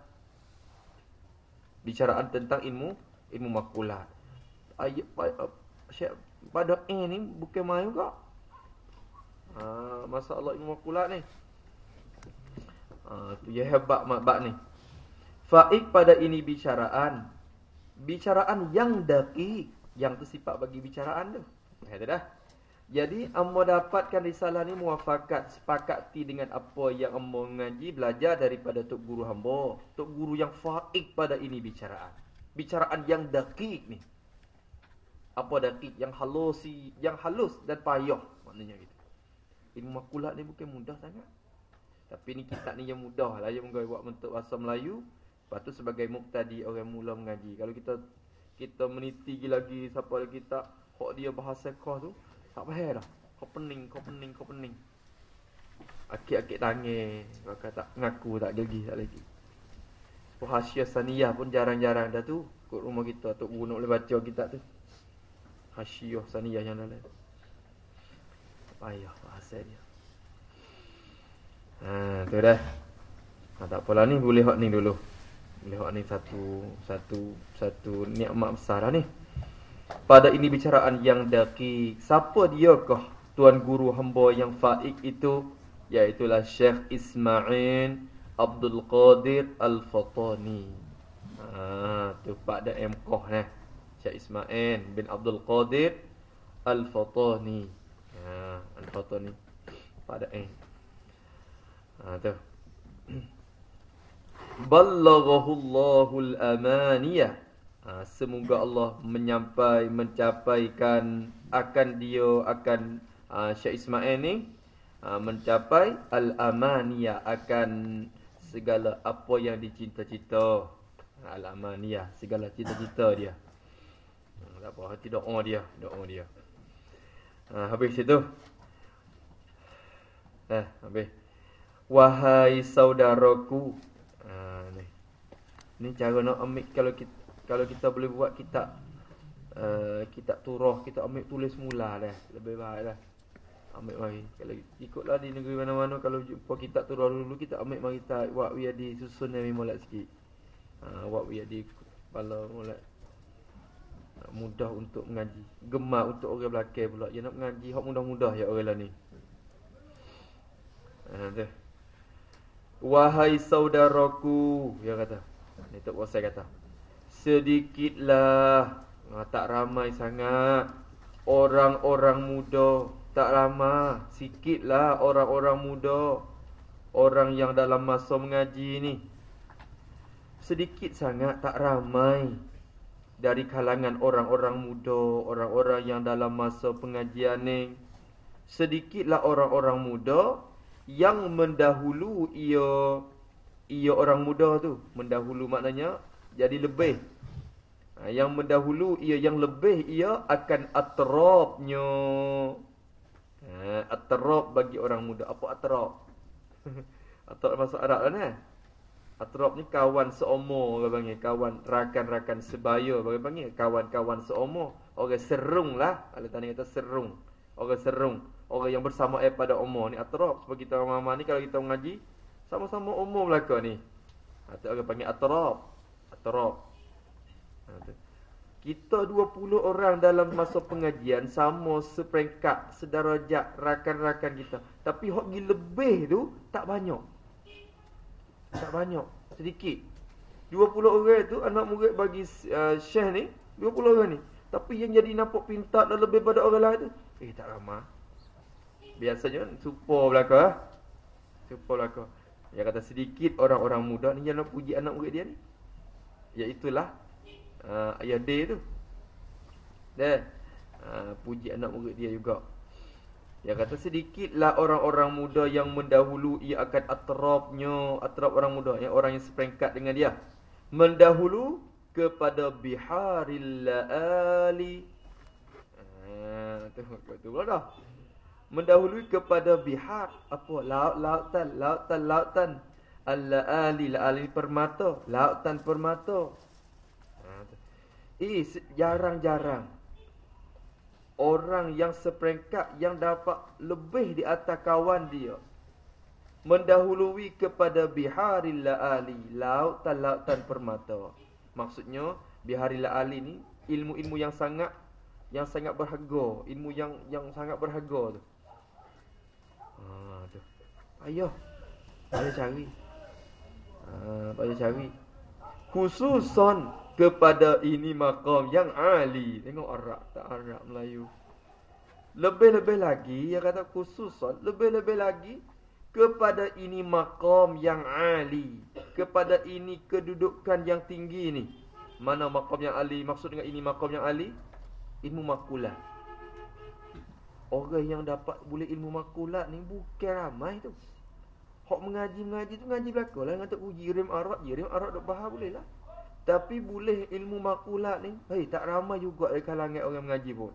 Bicaraan tentang ilmu ilmu makulat. Ayat pada ini bukan main juga. Ha, masalah ilmu makulat ni. Ha, tu ya hebat bab ni. Faik pada ini bicaraan. Bicaraan yang daqiq, yang tu sifat bagi bicaraan tu. Kata dah. Jadi hamba dapatkan risalah ni muafakat, sepakati dengan apa yang hamba mengaji, belajar daripada tok guru hamba, tok guru yang faiq pada ini bicaraan. Bicaraan yang daqiq ni. Apa daqiq? Yang halusi, yang halus dan payah maknanya gitu. Ilmu makulat ni bukan mudah sangat. Tapi ni kitab ni yang mudah lah, yang menggawe buat bentuk bahasa Melayu. Lepas tu sebagai muqtadi orang mula mengaji. Kalau kita kita meniti lagi siapa lagi kitab hok dia bahasa kah tu, tak faham dah. Kau pening, kau pening, kau pening. Akik-akik tangan. Kau kata ngaku tak gigi tak lagi. Hasyiah saniyah pun jarang-jarang dah tu. Kat rumah kita, Tok Guru nak boleh baca kitab tu. Hasyiah saniyah yang dalam. Payah bahasa dia. Ha, tu dah. Ha, tak apalah ni, boleh hak ni dulu. Boleh hak ni satu satu satu nikmat besar lah ni. Pada ini bicaraan yang daqiq. Siapa diakah tuan guru hamba yang faiq itu? Iaitulah Syekh Ismail Abdul Qadir Al-Fatani. Ha, tu pada M-Koh nah. Syekh Ismail bin Abdul Qadir Al-Fatani. Ha, Al-Fatani pada M. Ha tu. Ballaghahu Allahul amaniyah. Ha, semoga Allah menyampai mencapaikan akan dia akan uh, Syekh Ismail ni uh, mencapai al-amaniyah, akan segala apa yang dicita-cita. Al-amaniyah, segala cita-cita dia. Ha, tak apa, hati doa dia, doa dia. Ha, habis itu. Eh, habis. Wahai saudaraku. Ha, ni. Ni cara nak ambil kalau kita kalau kita boleh buat kitab uh, kitab turah, kita ambil tulis mula dah. Lebih baik lah. Ambil mari. Kalau ikutlah di negeri mana-mana kalau jumpa kitab turah dulu kita ambil mari kita buat wiadi susun yang molek sikit. Ha, buat wiadi kepala molek. Mudah untuk mengaji. Gemar untuk orang belakang pula. Dia nak mengaji hak mudah-mudah ya orang lah ni. Ha, tu. Wahai saudaraku, dia kata. Ni Tok Bosai kata. Sedikitlah, ha, tak ramai sangat orang-orang muda, tak ramai, sikitlah orang-orang muda, orang yang dalam masa mengaji ni. Sedikit sangat, tak ramai dari kalangan orang-orang muda, orang-orang yang dalam masa pengajian ni. Sedikitlah orang-orang muda yang mendahulu ia ia orang muda tu. Mendahulu maknanya jadi lebih. Ha, yang mendahulu ia yang lebih ia akan atrabnya. Ha, atrab bagi orang muda. Apa atrab? Atrab bahasa Arab kan eh? Atrab ni kawan seumur orang panggil, kawan rakan-rakan sebaya orang panggil, kawan-kawan seumur, orang serung lah. Kalau tanya kata serung. Orang serung, orang yang bersama eh pada umur ni atrab. Sebab kita orang mama ni kalau kita mengaji sama-sama umur belaka ni. Ha, tu orang panggil atrab. Atrab. Ha, tu. Kita dua puluh orang dalam masa pengajian sama seperingkat, sedarajat rakan-rakan kita. Tapi hak gi lebih tu tak banyak. Tak banyak, sedikit. dua puluh orang tu anak murid bagi uh, Syekh ni, dua puluh orang ni. Tapi yang jadi nampak pintar dan lebih pada orang lain tu, eh tak ramai. Biasanya supaya belaka. Supaya belaka. Dia kata sedikit orang-orang muda ni yang nak puji anak murid dia ni. Iaitulah uh, ayah dia tu. Dia uh, puji anak murid dia juga. Dia kata sedikitlah orang-orang muda yang mendahulu ia akan atrabnya, atrab orang muda, yang orang yang seperingkat dengan dia. Mendahulu kepada biharil laali. Ah, tu tu pula dah. Mendahului kepada bihar, apa? Laut-lautan, lautan-lautan. Al-laali, laali permata, lautan permata. Ha, eh, jarang-jarang orang yang seperingkat yang dapat lebih di atas kawan dia. Mendahului kepada biharil laali, lautan-lautan permata. Maksudnya biharil laali ni ilmu-ilmu yang sangat yang sangat berharga, ilmu yang yang sangat berharga tu. Ha tu. Ayah. Payah cari. Ha, payah cari. Khususan kepada ini maqam yang ali. Tengok Arab tak Arab Melayu. Lebih-lebih lagi dia kata khususan, lebih-lebih lagi kepada ini maqam yang ali, kepada ini kedudukan yang tinggi ni. Mana maqam yang ali? Maksud dengan ini maqam yang ali? Ilmu makulat. Orang yang dapat boleh ilmu makulat ni bukan ramai tu. Hak mengaji-mengaji tu ngaji belaka lah. Dengan tak uji rim Arab, rim Arab dok faham boleh lah. Tapi boleh ilmu makulat ni, hei, tak ramai juga dari kalangan orang mengaji pun.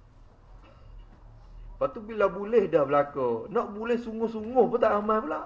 Lepas tu bila boleh dah belaka, nak boleh sungguh-sungguh pun tak ramai pula.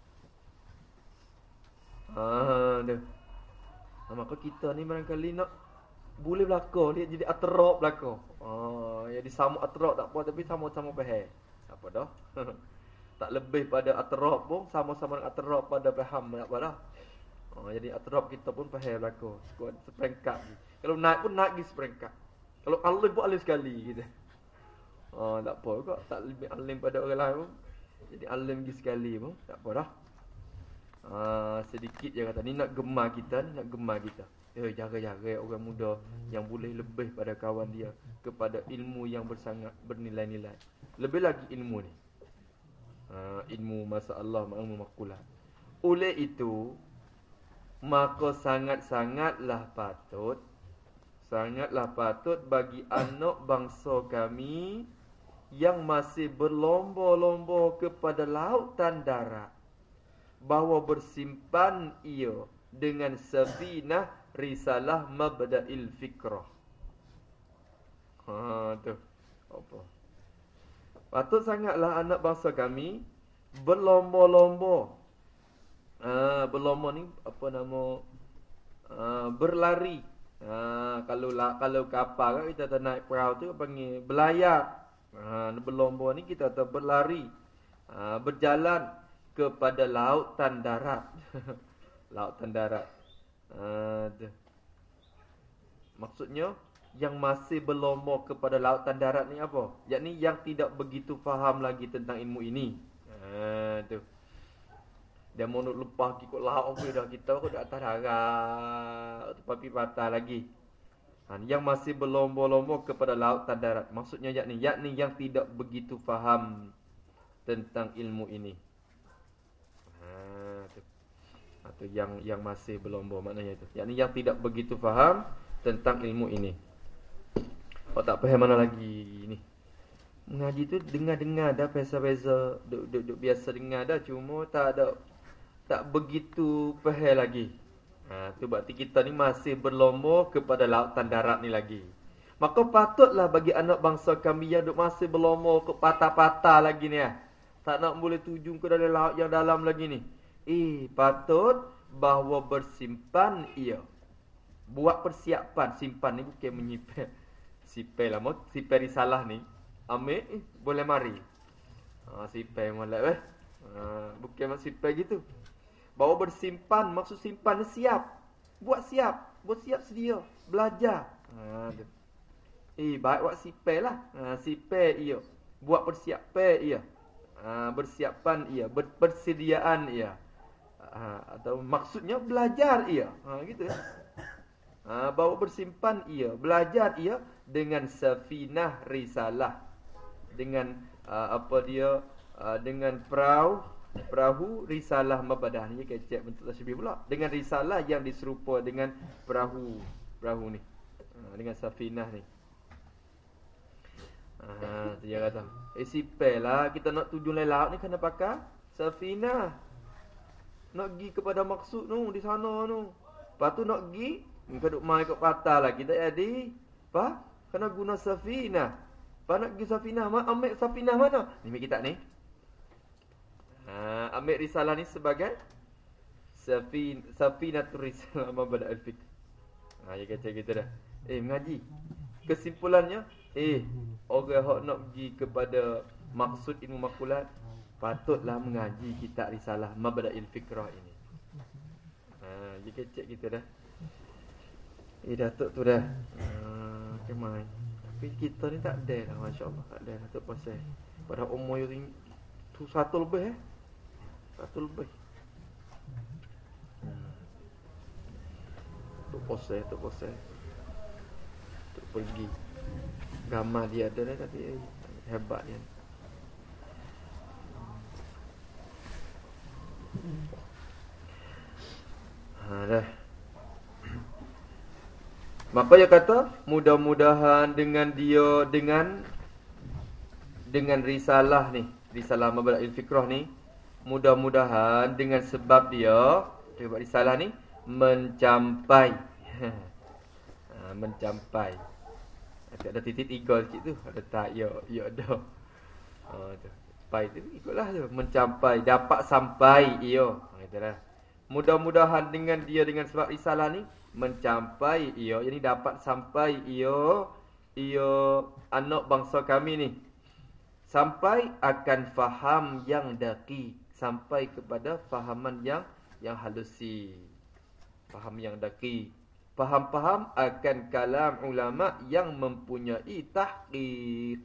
Haa, tu. Ha, maka kita ni barangkali nak boleh belaka, dia jadi atrab belaka. Ah, jadi sama atrab tak apa, tapi sama-sama faham. Tak apa dah. Tak lebih pada atrab pun, sama-sama dengan atrab pada faham tak apa dah. Ah, jadi atrab kita pun faham belaka. Sekuat seperingkat. Kalau naik pun naik di seperingkat. Kalau alim pun alim sekali gitu. Ah, tak apa juga, tak lebih alim pada orang lain pun. Jadi alim lagi sekali pun, tak apa dah. Ah, sedikit je kata ni nak gemar kita, ni nak gemar kita. Eh, jaga-jaga orang muda yang boleh lebih pada kawan dia, kepada ilmu yang bersangat bernilai-nilai. Lebih lagi ilmu ni. Ha, ilmu masalah, ilmu makulah. Oleh itu, maka sangat-sangatlah patut, sangatlah patut bagi anak bangsa kami yang masih berlomba-lomba kepada lautan darat, bahawa bersimpan ia dengan safinah risalah mabda'il fikrah. Ha tu. Apa? Patut sangatlah anak bangsa kami berlomba-lomba. Ah, ha, berlomba ni apa nama? Ha, berlari. Ha, kalau la, kalau kapal kan kita tak naik perahu tu panggil belayar. Ha, berlomba ni kita tak berlari. Ha, berjalan kepada lautan darat. Lautan darat. Ha, tu. Maksudnya yang masih berlomba kepada lautan darat ni apa? Yakni yang tidak begitu faham lagi tentang ilmu ini. Ha, tu. Dia mau nak lepas ikut laut apa dah kita kau dah atas darat. Tapi patah lagi. Ha, yang masih berlomba-lomba kepada lautan darat. Maksudnya yakni yakni yang tidak begitu faham tentang ilmu ini. Ha, tu. Atau yang yang masih berlomba maknanya itu. Yakni yang tidak begitu faham tentang ilmu ini. Kau tak faham mana lagi ni. Mengaji tu dengar-dengar dah biasa-biasa, duk-duk biasa dengar dah, cuma tak ada tak begitu faham lagi. Ha, tu berarti kita ni masih berlomba kepada lautan darat ni lagi. Maka patutlah bagi anak bangsa kami yang duk masih berlomba ke patah-patah lagi ni. Ah. Tak nak boleh tujung ke dalam laut yang dalam lagi ni. Eh, patut bahawa bersimpan ia. Buat persiapan, simpan ni bukan menyimpan. Simpan lah, simpan risalah ni. Ambil, eh, boleh mari. Ha, simpan molek eh. Ha, bukan mak simpan gitu. Bahawa bersimpan, maksud simpan siap. Buat siap, buat siap sedia, belajar. Ha, eh, baik buat simpan lah. Ha, simpan ia. Buat persiapan ia. Ha, bersiapan ia, berpersediaan ia. Ha, atau maksudnya belajar ia. Ha, gitu. Ha, bahawa bersimpan ia, belajar ia dengan safinah risalah, dengan uh, apa dia uh, dengan perahu perahu risalah mabadah ni kecek bentuk tasbih pula, dengan risalah yang diserupa dengan perahu perahu ni, uh, dengan safinah ni. Ah, uh, dia kata, eh sipelah kita nak tuju laut ni kena pakai safinah. Nak pergi kepada maksud tu di sana tu. Lepas tu nak pergi, kita duk mai kat patah lagi tak jadi. Apa? Kena guna safinah. Apa nak pergi safinah? Mak ambil safinah mana? Ni ambil kitab ni. Ha, ambil risalah ni sebagai safin safinatur risalah mabda' al-fiqh. Ha, dia kata gitu dah. Eh mengaji. Kesimpulannya, eh orang hok nak pergi kepada maksud ilmu makulat patutlah mengaji kitab risalah mabda' al-fikrah ini. Ha, dia kecek gitu dah. Eh Datuk tu dah. Ha, kemai. Tapi kita ni tak ada lah, masya-Allah, tak ada Datuk pasal. Pada umur yang tu satu lebih eh. Satu lebih. Hmm. Tu pasal, tu pasal. Tu pergi. Gambar dia ada dah tapi eh, hebat dia. Ha dah. Maka dia kata, mudah-mudahan dengan dia dengan dengan risalah ni, risalah mabda' al-fikrah ni, mudah-mudahan dengan sebab dia, dia buat risalah ni mencapai. Ha, mencapai. Ada titik tiga sikit tu, ada tak ya, ya ada. Ha tu. Pai tu ikutlah tu, mencapai, dapat sampai ia. Ha itulah. Mudah-mudahan dengan dia dengan sebab risalah ni mencapai ia, yakni dapat sampai ia ia anak bangsa kami ni sampai akan faham yang daqi, sampai kepada fahaman yang yang halusi, faham yang daqi, faham-faham akan kalam ulama yang mempunyai tahqiq.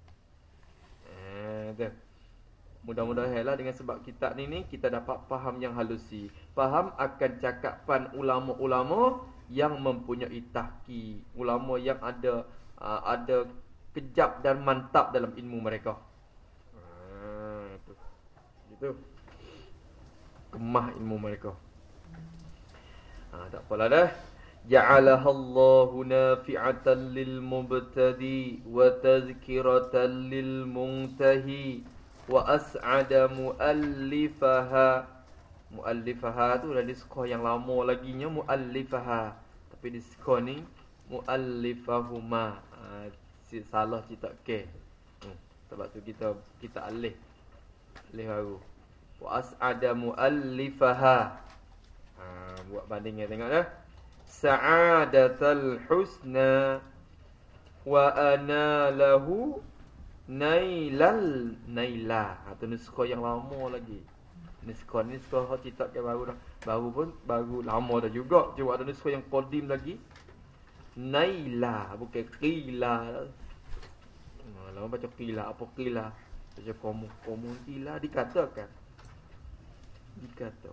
Eh tu. Mudah-mudahanlah dengan sebab kitab ni ni kita dapat faham yang halusi, faham akan cakapan ulama-ulama yang mempunyai tahqiq, ulama yang ada uh, ada kejap dan mantap dalam ilmu mereka. Ha tu. Gitu. Kemah ilmu mereka. Ha tak apalah dah. Ja'alaha Allahu nafi'atan lil mubtadi wa tadhkiratan lil muntahi wa as'ada mu'allifaha Muallifaha tu dah diskor yang lama laginya muallifaha. Tapi diskor ni muallifahuma. Ha, salah cita ke. Hmm. Sebab tu kita kita alih. Alih baru. Wa as'ada muallifaha. Ha, buat bandingnya tengok dah. Sa'adatul husna wa ana lahu nailal naila. Ha, tu nuskah yang lama lagi. Nuskah ni nuskah hak cetak ke baru dah. Baru pun baru lama dah juga. Cuma ada nuskah yang qadim lagi. Naila bukan qila. Nah, lama baca qila apa qila? Baca komu komu qila dikatakan. Dikata.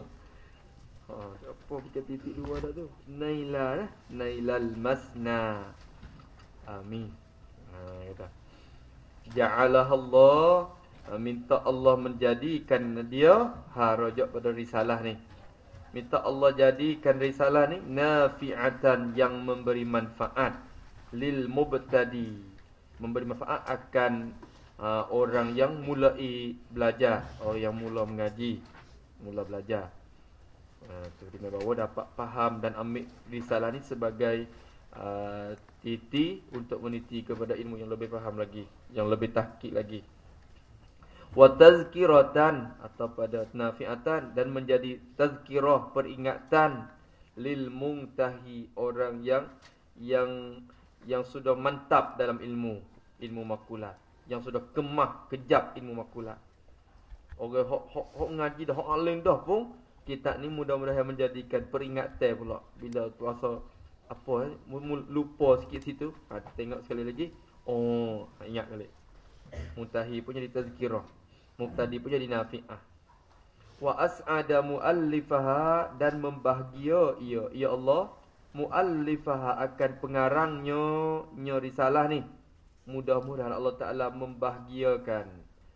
Ha, apa kita titik dua dah tu? Naila dah. Nailal masna. Amin. Ha, kata. Ja'alah Allah, minta Allah menjadikan dia, ha rujuk pada risalah ni. Minta Allah jadikan risalah ni nafi'atan, yang memberi manfaat, lil mubtadi, memberi manfaat akan uh, orang yang mulai belajar, orang yang mula mengaji, mula belajar. Uh, tu kena bawa dapat faham dan ambil risalah ni sebagai uh, titi untuk meniti kepada ilmu yang lebih faham lagi, yang lebih tahqiq lagi. Wa tazkiratan, atau pada nafi'atan, dan menjadi tazkirah, peringatan, lil mungtahi, orang yang yang yang sudah mantap dalam ilmu, ilmu makulat, yang sudah kemah kejap ilmu makulat. Orang hok hok hok ngaji dah, hok alim dah pun, kitab ni mudah-mudahan menjadikan peringatan pula bila puasa apa eh, lupa sikit situ, ha, tengok sekali lagi, oh ingat balik. Muntahi pun jadi tazkirah, mubtadi pun jadi nafi'ah. Wa as'ada muallifaha, dan membahagia ia ya Allah muallifaha, akan pengarangnya nya risalah ni. Mudah-mudahan Allah Taala membahagiakan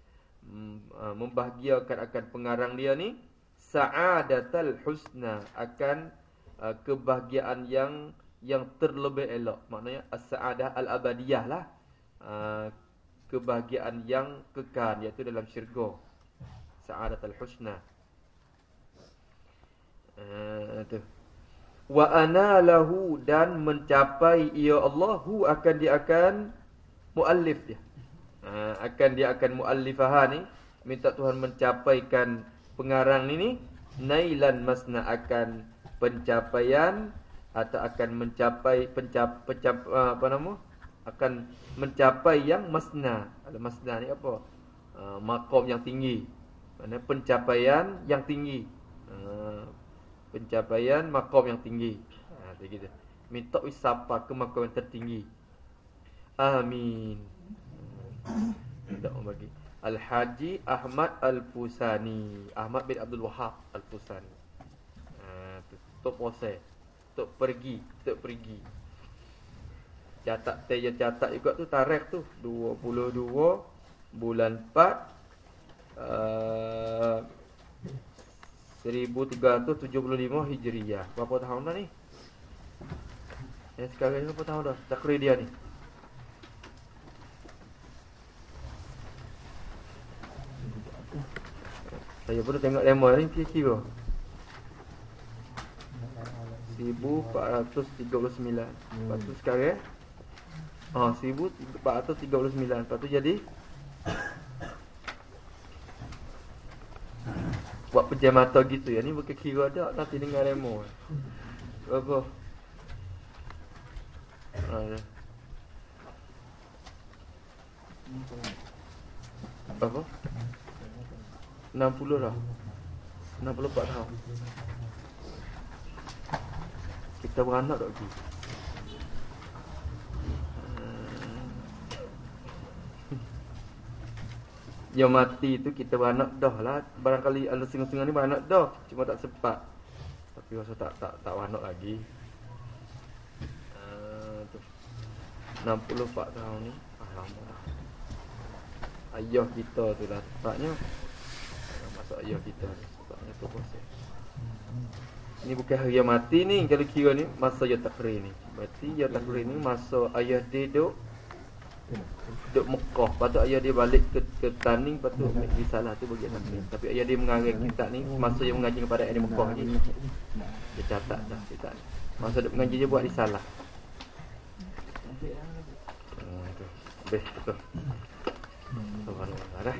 membahagiakan akan pengarang dia ni sa'adatul husna, akan uh, kebahagiaan yang yang terlebih elok. Maknanya as-sa'adah al-abadiyah lah. Uh, kebahagiaan yang kekal, iaitu dalam syurga. Sa'adatul husna. Uh, tu. Wa ana lahu, dan mencapai ia Allah, hu akan dia akan muallif dia. Uh, akan dia akan muallifaha ni, minta Tuhan mencapaikan pengarang ini, nailan masna, akan pencapaian, atau akan mencapai pencap, pencap, uh, apa nama? Akan mencapai yang masna. Ada masna ni apa? Uh, maqam yang tinggi. Maksudnya pencapaian yang tinggi. Uh, pencapaian maqam yang tinggi. Ha, uh, gitu. Minta wisapa ke maqam yang tertinggi. Amin. Minta orang bagi. Al-Haji Ahmad Al-Fusani, Ahmad bin Abdul Wahab Al-Fusani. Ha, tu tok proses. Tok pergi, tok pergi. Catat saya catat juga tu tarikh tu dua puluh dua bulan empat uh, seribu tiga ratus tujuh puluh lima Hijriah. Berapa tahun dah ni? Yang sekarang ni berapa tahun dah takrir dia ni? Saya pun tengok lemah ni kira-kira seribu empat ratus tiga puluh sembilan. Lepas tu sekarang ah, seribu empat ratus tiga puluh sembilan. Lepas tu jadi buat pejam mata gitu ya. Ni bukan kira dah, nanti dengar lemah. Berapa? Ah, berapa? enam puluh dah. enam puluh empat tahun. Kita beranak tak lagi. Yang mati tu kita beranak dah lah. Barangkali ada singa-singa ni beranak dah, cuma tak sempat. Tapi rasa tak tak tak beranak lagi. Uh, tu. enam puluh empat tahun ni. Ah, lama dah. Ayah kita tu lah tepatnya. Masuk ayah kita ni. Sebabnya tu proses. Ni bukan hari yang mati ni. Kalau kira ni masa ayah takrir ni. Berarti ayah takrir ni masa ayah dia duduk duk Mekah. Patut ayah dia balik ke, ke Taning, patut ambil risalah tu bagi anak ni. Tapi ayah dia mengarang kitab ni masa dia mengaji kepada anak di Mekah je. Dia catat dah kitab ni. Masa dia mengaji dia buat risalah. Hmm, tu. Habis betul. Subhanallah dah.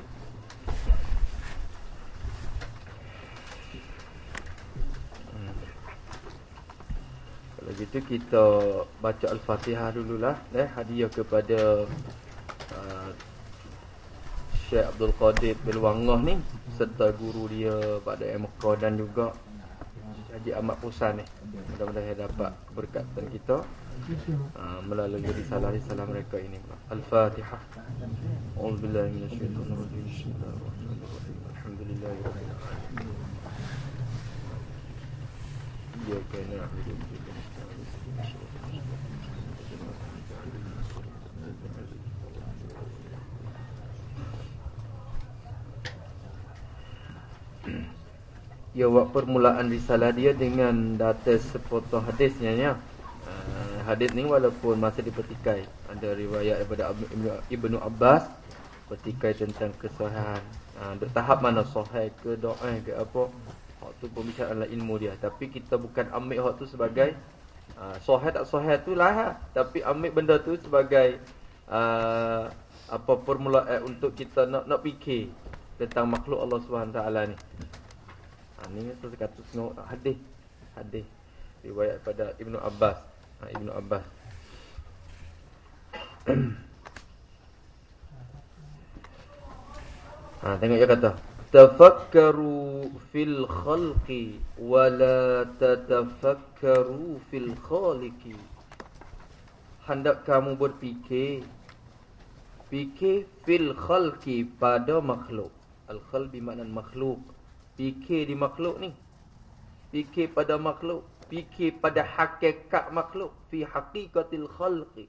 Kalau gitu kita baca Al-Fatihah dululah, eh hadiah kepada uh, Syekh Abdul Qadir Bilwangah ni serta guru dia pada Mekah dan juga Haji Ahmad Pusan ni. Mudah-mudahan dapat keberkatan kita uh, melalui risalah-risalah mereka ini. Al-Fatihah. A'udzubillahi minasyaitonir rajim. Bismillahirrahmanirrahim. Alhamdulillahirabbil alamin. Ya kana Ya, buat permulaan risalah dia dengan data sepotong hadisnya ya. Uh, hadis ni walaupun masih dipertikai, ada riwayat daripada Ibnu Abbas pertikai tentang kesahihan. Uh, tahap mana sahih ke dhaif ke apa, hak tu pembicaraan ilmu dia. Tapi kita bukan ambil hak tu sebagai uh, sahih tak sahih tu lah, tapi ambil benda tu sebagai uh, apa permulaan untuk kita nak nak fikir tentang makhluk Allah Subhanahu taala ni. Ha, ni saya kata tengok hadis. Hadis riwayat pada Ibnu Abbas. Ha, Ibnu Abbas. Ha, tengok dia kata, tafakkaru fil khalqi wa la tatafakkaru fil khaliqi. Hendak kamu berfikir, fikir fil khalqi pada makhluk. Al-khalq bermakna makhluk. Fikir di makhluk ni. Fikir pada makhluk. Fikir pada hakikat makhluk. Fi haqiqatil khalqi.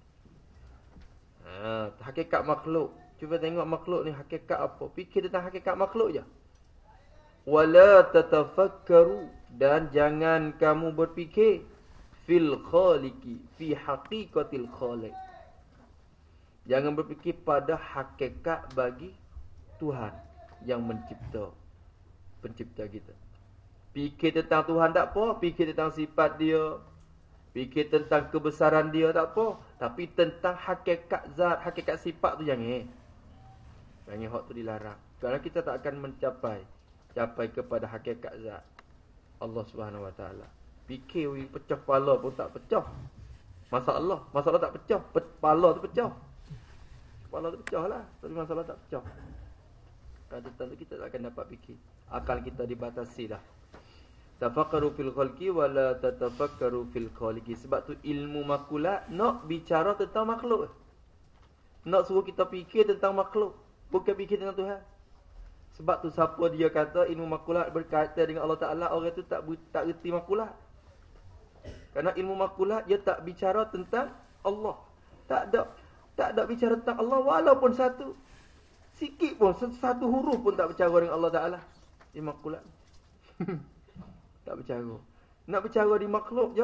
Ha, hakikat makhluk. Cuba tengok makhluk ni hakikat apa. Fikir tentang hakikat makhluk je. Wala tatafakkaru. Dan jangan kamu berfikir. Fil khaliqi. Fi haqiqatil khaliq. Jangan berfikir pada hakikat bagi Tuhan yang mencipta. Pencipta kita. Fikir tentang Tuhan tak apa, fikir tentang sifat dia, fikir tentang kebesaran dia tak apa, tapi tentang hakikat zat, hakikat sifat tu jangan. Jangan hak tu dilarang. Kerana kita tak akan mencapai capai kepada hakikat zat Allah Subhanahu Wa Taala. Fikir we, pecah kepala pun tak pecah. Masalah, masalah tak pecah, kepala tu pecah. Kepala tu pecah lah, tapi masalah tak pecah. Kata tentu kita tak akan dapat fikir. Akal kita dibatasi dah. Tafakkaru fil khalqi wa la tatafakkaru fil khaliqi. Sebab tu ilmu makulat nak bicara tentang makhluk. Nak suruh kita fikir tentang makhluk, bukan fikir tentang Tuhan. Sebab tu siapa dia kata ilmu makulat berkaitan dengan Allah Taala, orang tu tak tak reti makulat. Kerana ilmu makulat dia tak bicara tentang Allah. Tak ada tak ada bicara tentang Allah walaupun satu sikit pun, satu huruf pun tak bercara dengan Allah Taala. Di makulat. Tak bercara. Nak bercara di makhluk je.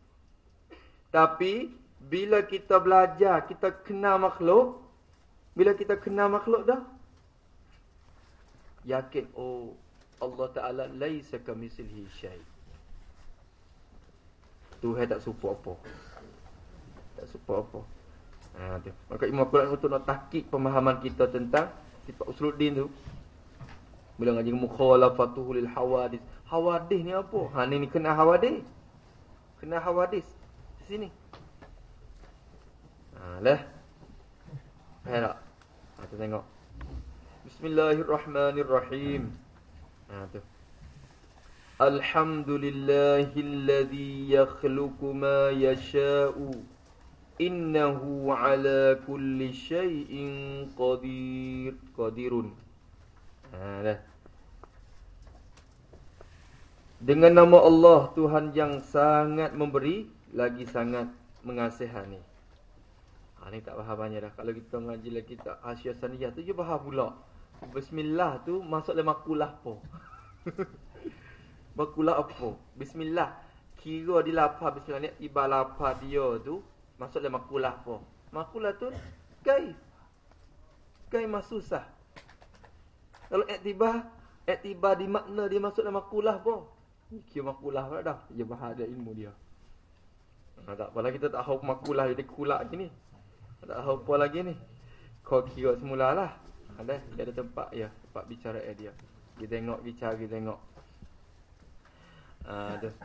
Tapi bila kita belajar, kita kenal makhluk, bila kita kenal makhluk dah, yakin oh Allah Taala laisa kamitslihi syai'. Tuhan tak serupa apa. Tak serupa apa. Ha tu. Maka ilmu Al-Quran untuk nak tahqiq pemahaman kita tentang sifat usuluddin tu. Bila ngaji mukhalafatuhu lil hawadis. Hawadis ni apa? Ha ni, ni kena hawadis. Kena hawadis. Di sini. Ha lah. Hai tak? Ha tu tengok. Bismillahirrahmanirrahim. Ha tu. Alhamdulillahilladzi yakhluqu ma yasha'u. Innahu ala kulli syai'in qadir. Qadirun. Ha dah. Dengan nama Allah, Tuhan yang sangat memberi lagi sangat mengasihani. Ha ni tak faham banyak dah. Kalau kita ngaji lagi kitab Hasyiah Saniyah tu je faham pula. Bismillah tu maksud dalam makulah apa? Makulah apa? Bismillah. Kira di lafaz bismillah ni ibarat lafaz dia tu maksud dalam makulah apa? Makulah tu kaif. Kaif mah susah. Kalau iktibar, iktibar di makna dia masuk dalam makulah apa? Kira makulah pula dah. Dia bahas ada ilmu dia. Ha, tak apalah kita tak tahu makulah dia kulak gini. Tak tahu apa lagi ni. Kau kira semulalah. Ada dia ada tempat ya, tempat bicara dia. Kita tengok bicara kita tengok. Ah tu.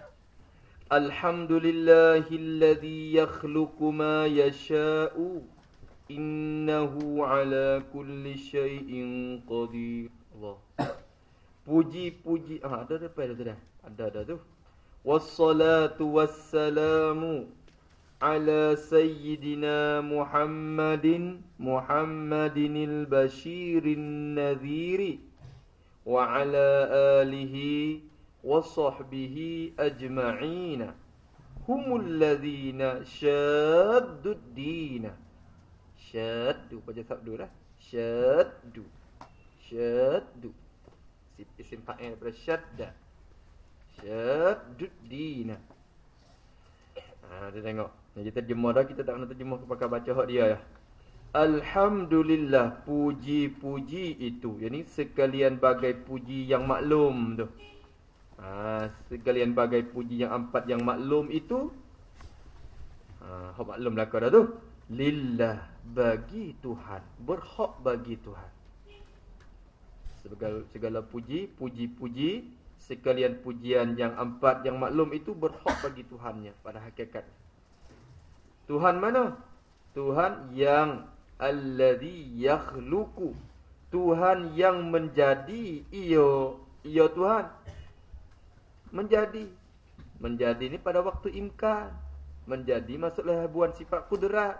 Alhamdulillahilladzi yakhluqu ma yasha'u innahu ala kulli syai'in qadir. Allah. Puji-puji ah ada depan tu dah. Ada ada tu. Wassalatu wassalamu ala sayyidina Muhammadin Muhammadinil basyirin nadhiri wa ala alihi wa sahbihi ajma'ina humul ladzina shaddud dina. Syaddu baca sabdu dah. Syaddu. Syaddu. Isim fa'il daripada syadda. Syaddud dina. Ha, kita tengok. Yang kita terjemah dah, kita tak kena terjemah pakai baca hak dia ya. Alhamdulillah, puji-puji itu. Yang ni sekalian bagai puji yang maklum tu. Ha, sekalian bagai puji yang empat yang maklum itu. Ha, hak maklum lah kau dah tu. Lillah, bagi Tuhan. Berhak bagi Tuhan. Segala, segala puji, puji-puji, sekalian pujian yang empat yang maklum itu berhak bagi Tuhannya pada hakikat. Tuhan mana? Tuhan yang alladzi yakhluqu. Tuhan yang menjadi. Ia ia Tuhan menjadi. Menjadi ni pada waktu imkan. Menjadi maksudlah habuan sifat kudrat.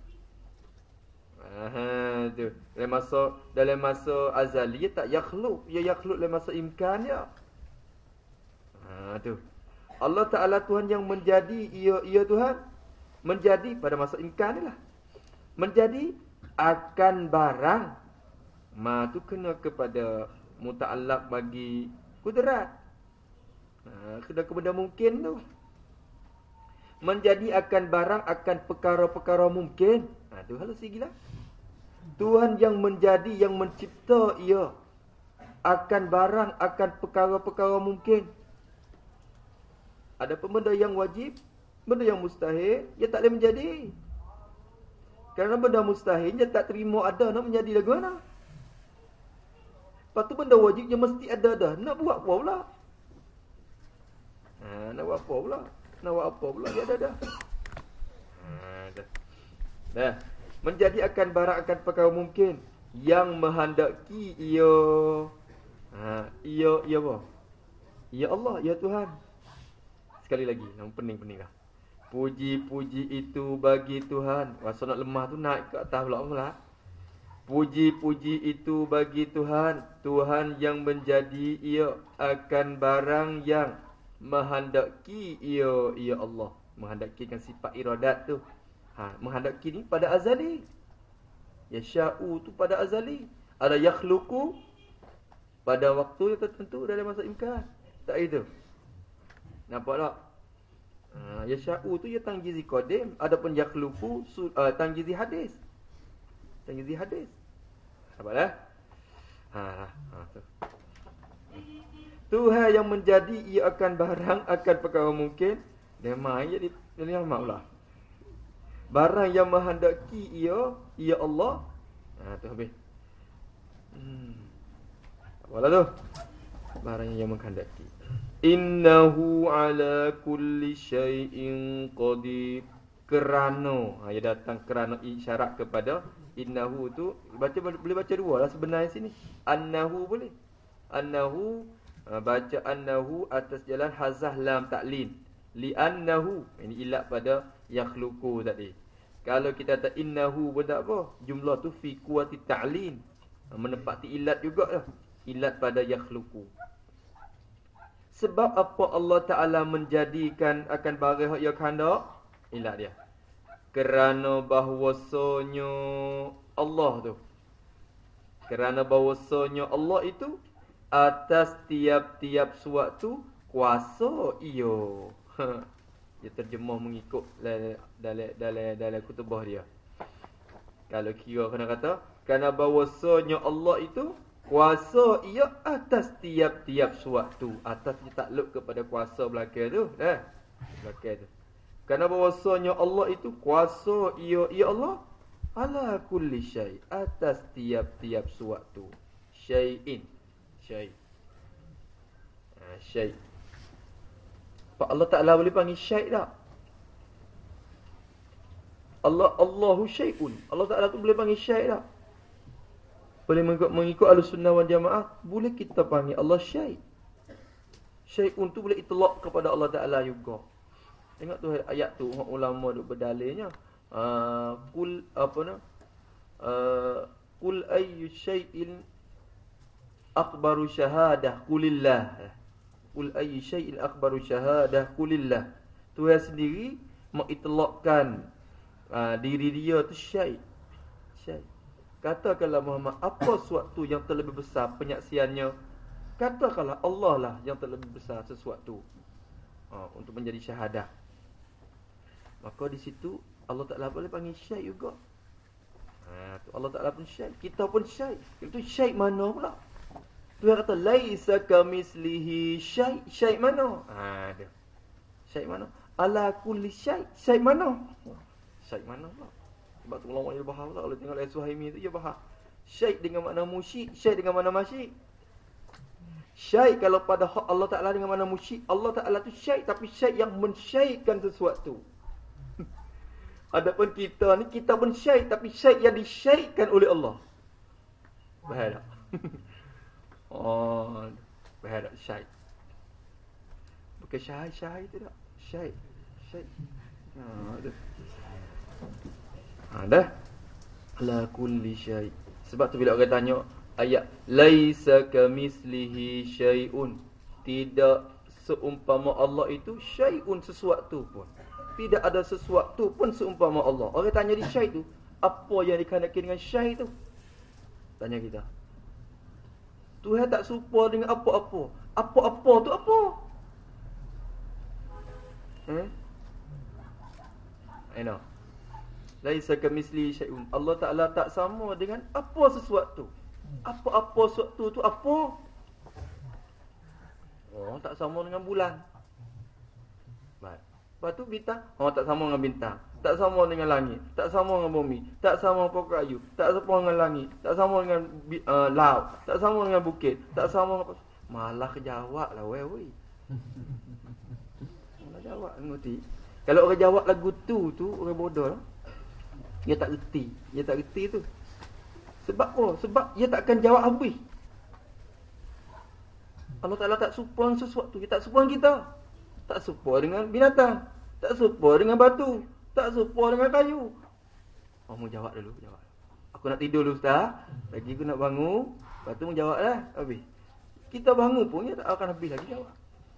Aha tu. Dalam masa dalam masa azali ia tak yakhluq, ia yakhluq dalam masa imkan dia. Ha tu. Allah Taala Tuhan yang menjadi, ia ia Tuhan menjadi pada masa imkan ni lah. Menjadi akan barang. Ma tu kena kepada muta'allaq bagi kudrat. Ha, kena ke benda mungkin tu. Menjadi akan barang, akan perkara-perkara mungkin. Ha tu halus lagi lah. Tuhan yang menjadi, yang mencipta ia akan barang, akan perkara-perkara mungkin. Ada pun benda yang wajib, benda yang mustahil, ia tak boleh menjadi. Kerana benda mustahil, dia tak terima ada, nak menjadi lagu mana? Lepas tu benda wajib, dia mesti ada dah. Nak buat apa pula? Ha, nak buat apa pula? Nak buat apa pula? Dia ada dah. Ha, dah. Dah. Menjadi akan barang, akan perkara mungkin. Yang menghendaki ia. Ha, ia, ia apa? Ya Allah, ya Tuhan. Sekali lagi, yang pening-pening lah. Puji-puji itu bagi Tuhan. Rasa nak lemah tu naik ke atas pula pula. Puji-puji itu bagi Tuhan. Tuhan yang menjadi ia akan barang yang menghendaki ia, ya Allah. Menghendaki kan sifat iradat tu. Ha, menghendaki ni pada azali. Yasha'u tu pada azali. Ada yakhluqu pada waktu yang tertentu dalam masa imkan. Tak itu. Nampak tak? Ha, yasha'u tu ya tangjizi qadim. Adapun yakhluqu uh, tangjizi hadis. Tangjizi hadis. Nampak tak? Ha, ha tu. Tuhan yang menjadi ia akan barang, akan perkara mungkin. Memang ia di dunia maklah. Barang yang menghendaki ia, ia Allah. Ha tu habis. Hmm. Apalah tu? Barang yang menghendaki. Innahu ala kulli syai'in qadir. Kerana, ha, ia datang kerana isyarat kepada innahu tu. Baca boleh baca dua lah sebenarnya sini. Annahu boleh. Annahu, ha, baca annahu atas jalan hazah lam ta'lin. Li'annahu, ini ilat pada yakhluqu tadi. Kalau kita kata innahu pun tak apa. Jumlah tu fi kuwati ta'lin. Menepati ilat juga lah. Ilat pada yakhluqu. Sebab apa Allah Ta'ala menjadikan akan barang yang khandak? Ilat dia. Kerana bahawasanya Allah tu. Kerana bahawasanya Allah itu atas tiap-tiap suatu kuasa iyo. Dia terjemah mengikut dalam dalam dalam kutubah dia. Kalau kira kena kata, kerana bahawasanya Allah itu kuasa ia atas tiap-tiap suatu. Atas ditakluk kepada kuasa belakang tu. Dah. Belakang tu. Kerana bahawasanya Allah itu kuasa ia, ia Allah ala kulli syai. Atas tiap-tiap suatu. Syai'in. Syai'. Ha, syai'. Pak Allah Ta'ala boleh panggil syai' tak? Allah Allahu syai'un. Allah Ta'ala tu boleh panggil syai' tak? Boleh mengikut, mengikut Ahlussunnah wal Jamaah, boleh kita panggil Allah syai'. Syai'un tu boleh itlaq kepada Allah Ta'ala juga. Tengok tu ayat tu ulama duk berdalilnya. Uh, kul apa nak? Uh, kul ayyu syai'in akbaru syahadah qulillah. Kul ayyu syai'in akbaru syahadah qulillah. Tuhan sendiri mengitlaqkan uh, diri dia tu syai'. Syai'. Katakanlah Muhammad, apa sesuatu yang terlebih besar penyaksiannya? Katakanlah Allah lah yang terlebih besar sesuatu uh, untuk menjadi syahadah. Maka di situ Allah Ta'ala boleh panggil syai' juga. Ha, tu Allah Ta'ala pun syai', kita pun syai'. Itu syai' mana pula? Tuhan kata laisa kamislihi syai'. Syai' mana? Ha, dia. Syai' mana? Ala kulli syai'. Syai' mana? Syai' mana pula? Sebab tu ulama dia bahas pula. Kalau tengok ayat Suhaimi tu dia bahas. Syai' dengan makna musyrik, syai' dengan makna masyrik. Syai' kalau pada hak Allah Ta'ala dengan makna musyrik, Allah Ta'ala tu syai', tapi syai' yang mensyai'kan sesuatu. Adapun kita ni, kita pun syai', tapi syai' yang disyai'kan oleh Allah. Bahaya tak? Oh, bahaya tak syai'? Bukan syai' syai' tu tak? Syai' syai' Ha, ada. Ha, dah. Ala kulli syai'. Sebab tu bila orang tanya ayat laisa kamislihi syai'un, tidak seumpama Allah itu syai'un, sesuatu pun. Tidak ada sesuatu pun seumpama Allah. Orang tanya di syai' tu, apa yang dikaitkan dengan syai' tu? Tanya kita. Tuhan tak serupa dengan apa-apa. Apa-apa tu apa? Hmm? Enak. Laisa kamisli syai'un. Allah Ta'ala tak sama dengan apa sesuatu. Apa-apa sesuatu tu apa? Oh, tak sama dengan bulan. Baik. Lepas tu bintang, oh tak sama dengan bintang. Tak sama dengan langit, tak sama dengan bumi, tak sama dengan pokok kayu, tak sama dengan langit, tak sama dengan uh, laut, tak sama dengan bukit, tak sama dengan... Malah kejawab lah weh weh. Malah jawab ngerti. Kalau orang jawab lagu tu tu orang bodoh lah. Dia tak reti, dia tak reti tu. Sebab apa? Sebab dia tak akan jawab habis. Allah Ta'ala tak serupa sesuatu, dia tak serupa kita. Tak serupa dengan binatang, tak serupa dengan batu, tak serupa dengan kayu. Oh, mu jawab dulu, jawab. Aku nak tidur dulu ustaz, lagi aku nak bangun. Lepas tu mu jawablah, habis. Kita bangun pun dia tak akan habis lagi jawab.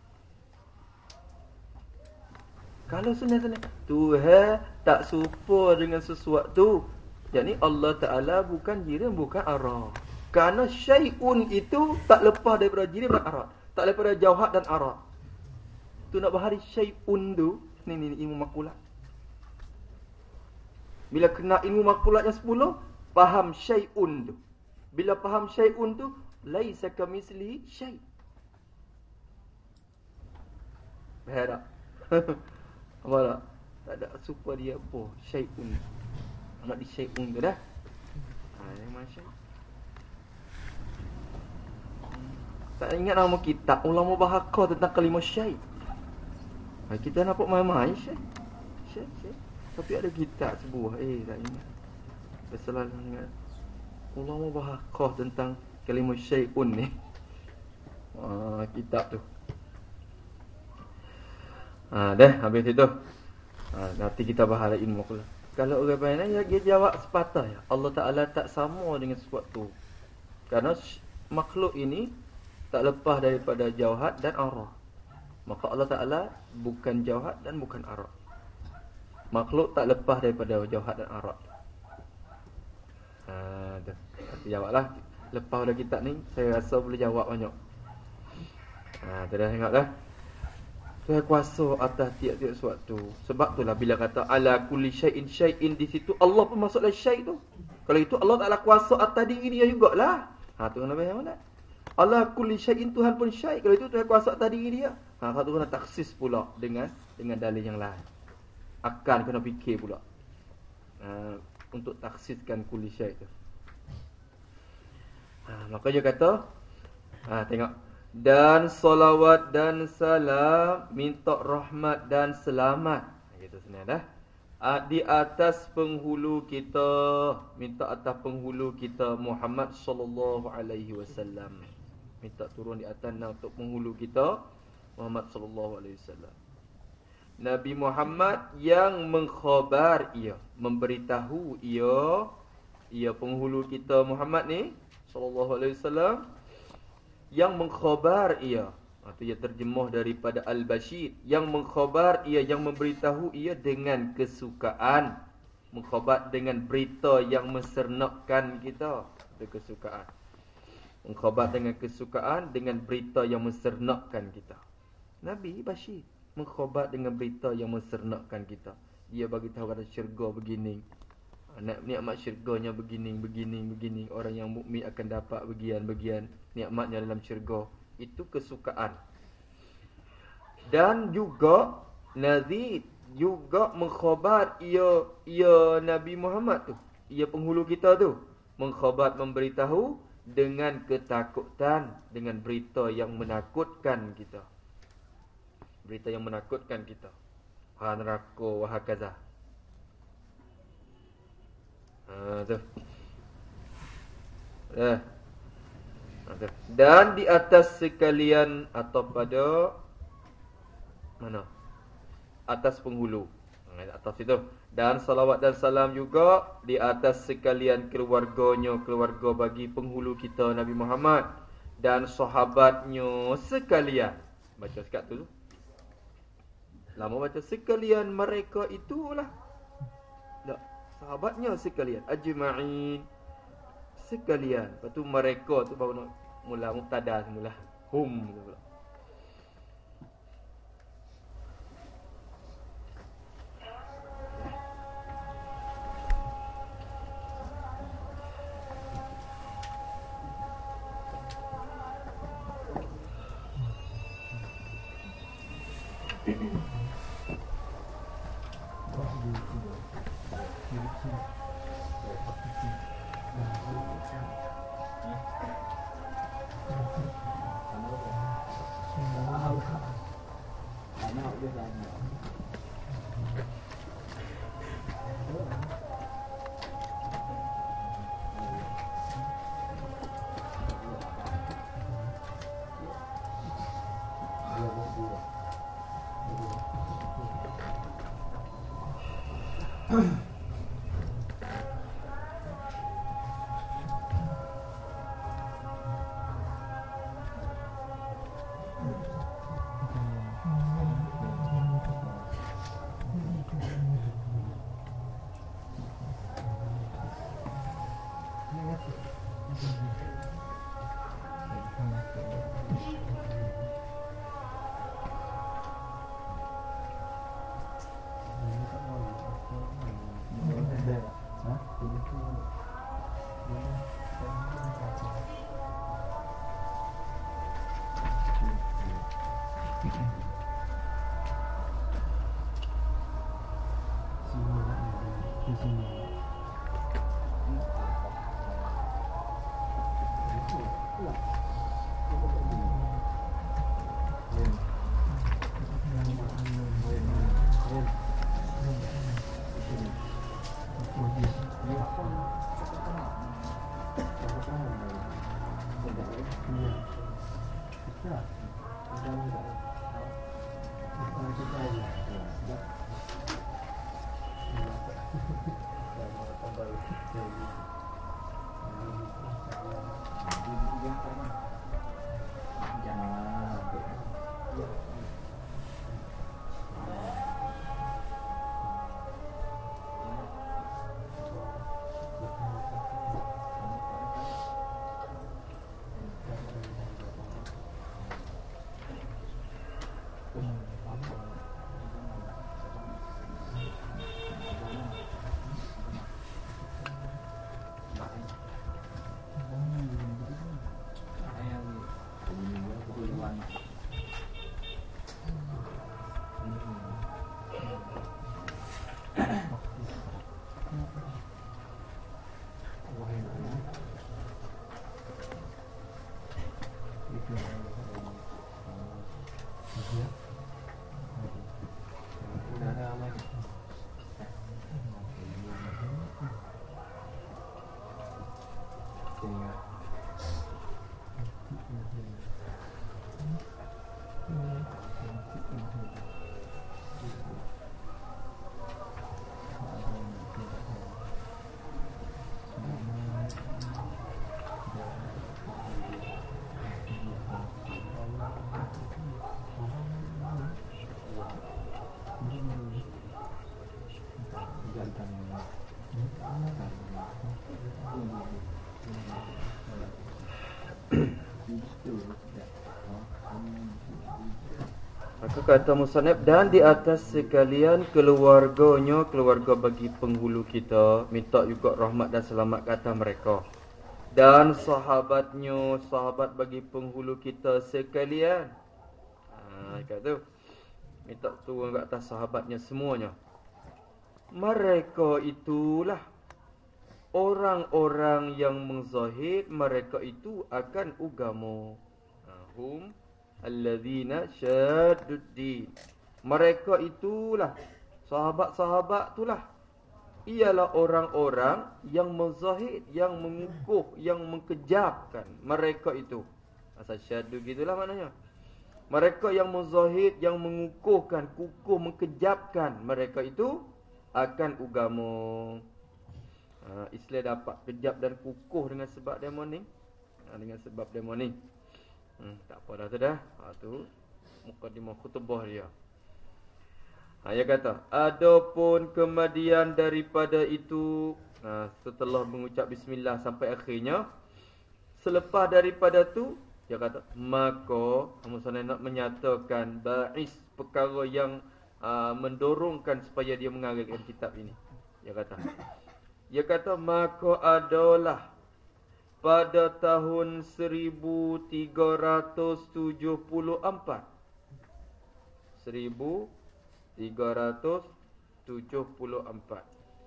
Kalau senang-senang Tuhan tak serupa dengan sesuatu, yakni Allah Ta'ala bukan jirim, bukan arah. Kerana syai'un itu tak lepas daripada jirim dan arah, tak lepas daripada jauhat dan arah. Tu nak bahari syai'un tu, ni ni ilmu makulat. Bila kena ilmu makulat yang sepuluh, faham syai'un tu. Bila faham syai'un tu, laisa kamislihi syai'. Faham tak? Apa tak? Tak ada serupa dia apa, syai'un. Nak di syai'un tu dah. Ha, yang mana syai'? Tak ingat nama kitab ulama bahaqah tentang kalimah syai'. Ha, kita nampak main-main syai'. Syai', syai'. Tapi ada kitab sebuah, eh tak ingat. Selalu ingat. Ulama bahaqah tentang kalimah syai'un ni. Ha, kitab tu. Ha, dah habis itu. Ha, nanti kita bahas ilmu pula. Kalau orang pandai ya, dia jawab sepatah ya. Allah Ta'ala tak sama dengan sesuatu. Kerana makhluk ini tak lepas daripada jauhat dan arah. Maka Allah Ta'ala bukan jauhat dan bukan arah. Makhluk tak lepas daripada jauhat dan arah. Ha, dah. Nanti jawablah. Lepas dah kitab ni, saya rasa boleh jawab banyak. Ha, dah tengoklah. Tuhan kuasa atas tiap-tiap sesuatu. Sebab itulah bila kata ala kulli syai'in syai'in, di situ Allah pun masuklah syai' tu. Kalau itu Allah Ta'ala kuasa atas diri dia jugalah. Ha, tu kena faham tak? Allah kulli syai'in, Tuhan pun syai'. Kalau itu Tuhan kuasa atas diri dia. Ha, tu kena taksis pula dengan dengan dalil yang lain. Akan kena fikir pula. Ha, untuk taksiskan kulli syai' tu. Ha, maka dia kata, ha, tengok. Dan salawat dan salam, minta rahmat dan selamat. Gitu senang dah. Di atas penghulu kita, minta atas penghulu kita Muhammad sallallahu alaihi wasallam. Minta turun di atas untuk penghulu kita Muhammad sallallahu alaihi wasallam. Nabi Muhammad yang mengkhabar ia, memberitahu ia, ia penghulu kita Muhammad ni sallallahu alaihi wasallam, yang mengkhabar ia. Itu ia terjemah daripada Al-Bashir, yang mengkhabar ia, yang memberitahu ia dengan kesukaan. Mengkhabar dengan berita yang menseronokkan kita. Itu kesukaan. Mengkhabar dengan kesukaan, dengan berita yang menseronokkan kita. Nabi Bashir mengkhabar dengan berita yang menseronokkan kita. Dia bagi tahu kata syurga begini, nikmat syurganya begini, begini, begini. Orang yang mukmin akan dapat bagian-bagian nikmatnya dalam syurga. Itu kesukaan. Dan juga Nazid juga mengkhabar ia ia Nabi Muhammad tu, ia penghulu kita tu, mengkhabar, memberitahu dengan ketakutan, dengan berita yang menakutkan kita. Berita yang menakutkan kita. Ha neraka wa hakaza. Ha tu. Eh. Dan di atas sekalian, atau pada mana? Atas penghulu. Atas itu. Dan salawat dan salam juga di atas sekalian keluarganya, keluarga bagi penghulu kita Nabi Muhammad, dan sahabatnya sekalian. Baca sekat tu. Lama baca sekalian mereka itulah. Tak, sahabatnya sekalian, ajma'in, sekalian. Lepas tu mereka tu baru nak mula mubtada semula. Hum tu pula. Maka kata musannif, dan di atas sekalian keluarganya, keluarga bagi penghulu kita, minta juga rahmat dan selamat kata mereka. Dan sahabatnya, sahabat bagi penghulu kita sekalian. Ha, kata minta turun ke atas sahabatnya semuanya. Mereka itulah orang-orang yang menzahid, mereka itu akan agama. Hum alladzina syadduddin. Mereka itulah, sahabat-sahabat itulah, ialah orang-orang yang menzahid, yang mengukuh, yang mengkejapkan. Mereka itu, asal syaddu gitulah maknanya. Mereka yang menzahid, yang mengukuhkan, kukuh, mengkejapkan. Mereka itu akan agama. Ha, Islam dapat kejap dan kukuh dengan sebab demo ni. Ha, dengan sebab demo ni. Hmm, tak apa dah tu dah. Ha, tu mukadimah khutbah dia. Ha, dia kata, adapun kemudian daripada itu, ha, setelah mengucap bismillah sampai akhirnya, selepas daripada tu, dia kata, maka Musannif nak menyatakan ba'is, perkara yang uh, mendorongkan supaya dia mengarangkan kitab ini. Dia kata, dia kata maka adalah pada tahun seribu tiga ratus tujuh puluh empat. seribu tiga ratus tujuh puluh empat.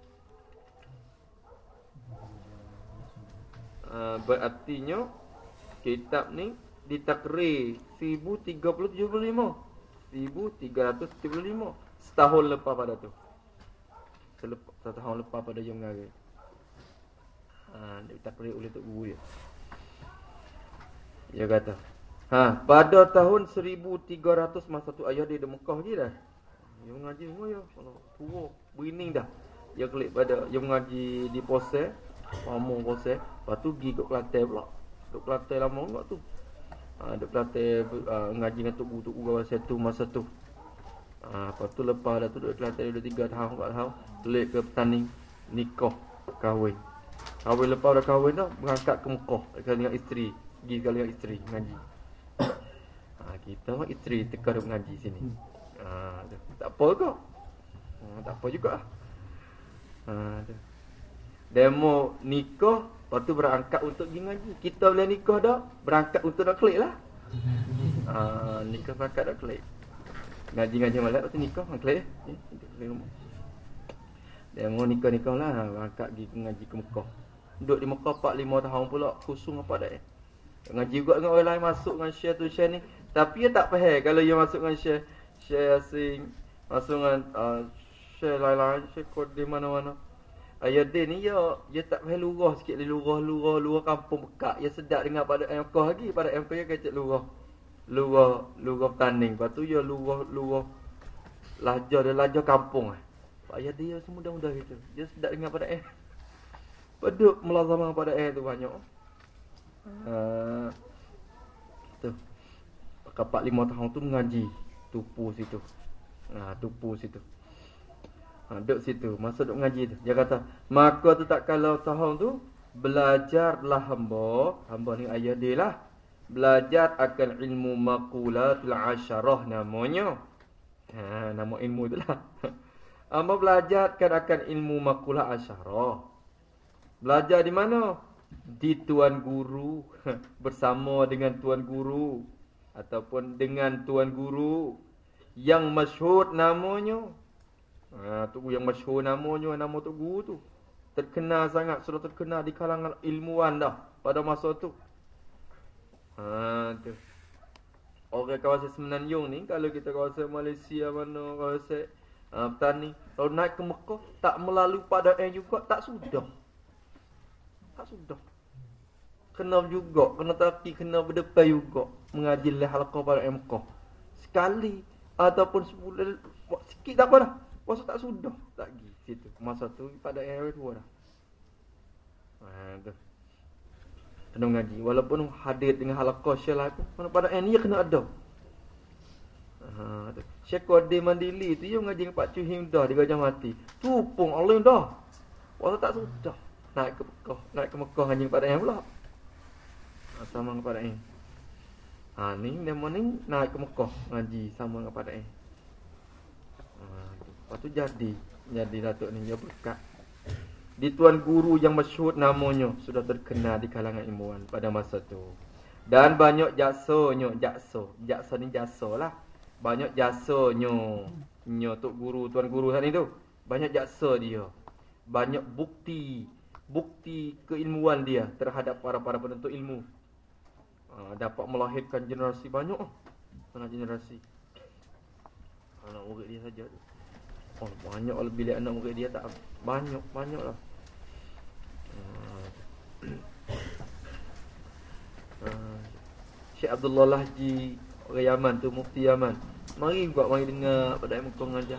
Uh, berartinya kitab ni ditakrir seribu tiga ratus tujuh puluh lima. seribu tiga ratus tujuh puluh lima. Setahun lepas pada tu. Selepas, setahun lepas pada yang mengarang. Ha, dia takrir oleh Tok Guru dia. Dia kata, ha, pada tahun seribu tiga ratus, masa tu ayah dia di Mekah je dah. Dia mengaji semua ya. Kalau tua, berining dah. Dia klik pada, dia mengaji di Pose, Pamong Pose. Lepas tu pergi ke Kelantan pula. Duk Kelantan lama enggak tu. Ha, duk Kelantan uh, mengaji dengan Tok Guru, Tok Guru masa tu, masa tu. Ha, lepas tu lepas dah tu duk Kelantan dua tiga tahun, empat tahun. Klik ke petani, nikah, kahwin. Kahwin lepas dah kahwin dah, berangkat ke Mekah dengan isteri. Pergi sekali dengan isteri mengaji. Ha, kita mak isteri teka duk mengaji sini. Ha, tak apa ke? Ha, tak apa juga. Ha, demo nikah, lepas tu berangkat untuk pergi mengaji. Kita boleh nikah dah, berangkat untuk nak klik lah. Ha, nikah berangkat dah klik. Ngaji-ngaji malam, lepas tu nikah, klik. Eh, klik rumah. Demo nikah-nikah lah, berangkat pergi mengaji ke Mekah. Duduk di Mekah empat lima tahun pula, khusus apa dah. Ngaji juga dengan orang lain, masuk dengan share tu share ni. Tapi dia tak faham kalau dia masuk dengan share, share asing, masuk dengan uh, share lain-lain, share kod di mana-mana. Ayat dia ni dia, dia tak faham lurah sikit, dia lurah, lurah, lurah kampung Mekah. Dia sedap dengar pada ayat Mekah lagi, pada ayat Mekah dia kacau lurah. Lurah, lurah petanding. Lepas tu dia lurah, lurah, lajar dia, lajar kampung lah. Ayat dia semua mudah-mudah gitu. Dia sedap dengar pada ayat. Peduk melazamah pada ayat tu banyak. Uh, tu empat lima tahun tu mengaji tupu situ. Nah, tupu situ. Ha, duduk situ, masa duduk mengaji tu. Dia kata, maka tu tak kalau tahun tu belajarlah hamba, hamba ni ayah dia lah. Belajar akan ilmu maqulatul asyarah namanya. Ha, nama ilmu tu lah. Hamba belajarkan akan ilmu maqulah asyarah. Belajar di mana? Di tuan guru, bersama dengan tuan guru ataupun dengan tuan guru yang masyhur namanya. Ha, tu yang masyhur namanya, nama tu guru tu. Terkenal sangat, sudah terkenal di kalangan ilmuwan dah pada masa tu. Ha, tu. Orang kawasan Semenanjung ni, kalau kita kawasan Malaysia mana, kawasan uh, petani, kalau naik ke Mekah tak melalui pada air juga, tak sudah. Tak sudah. Kena juga, kena tapi kena berdepan juga mengaji lah halaqah pada air Mekah. Sekali ataupun sebulan sikit tak apa dah. Masa tak sudah tak pergi situ. Masa tu pada air tu dah. Ha tu. Kena mengaji walaupun hadir dengan halaqah syarah tu, mana pada air ni kena ada. Ha tu. Syekh Qadir Mandili tu yang mengaji dengan Pak Cuhim dah di Gajah Mati. Tupung Allah dah. Orang tak sudah. Naik ke Mekah, naik ke Mekah hanya kepada yang pula. Ha, sama kepada yang. Ha ni demo ni naik ke Mekah ngaji sama kepada yang. Ha, lepas tu jadi jadi datuk ni dia berkat. Di tuan guru yang masyhur namanya sudah terkenal di kalangan ilmuwan pada masa tu. Dan banyak jasanya, jaksa. Jaksa ni jasa lah. Banyak jasanya. Nyo tok guru, tuan guru sana tu. Banyak jaksa dia. Banyak bukti, bukti keilmuan dia terhadap para-para penuntut ilmu. Ha, dapat melahirkan generasi banyak oh. Anak generasi. Anak murid dia saja tu. Oh, banyak lah bilik anak murid dia tak banyak, banyak lah. Uh, Syekh Abdullah Lahji orang Yaman tu, mufti Yaman. Mari buat mari dengar pada Mekah ngajar.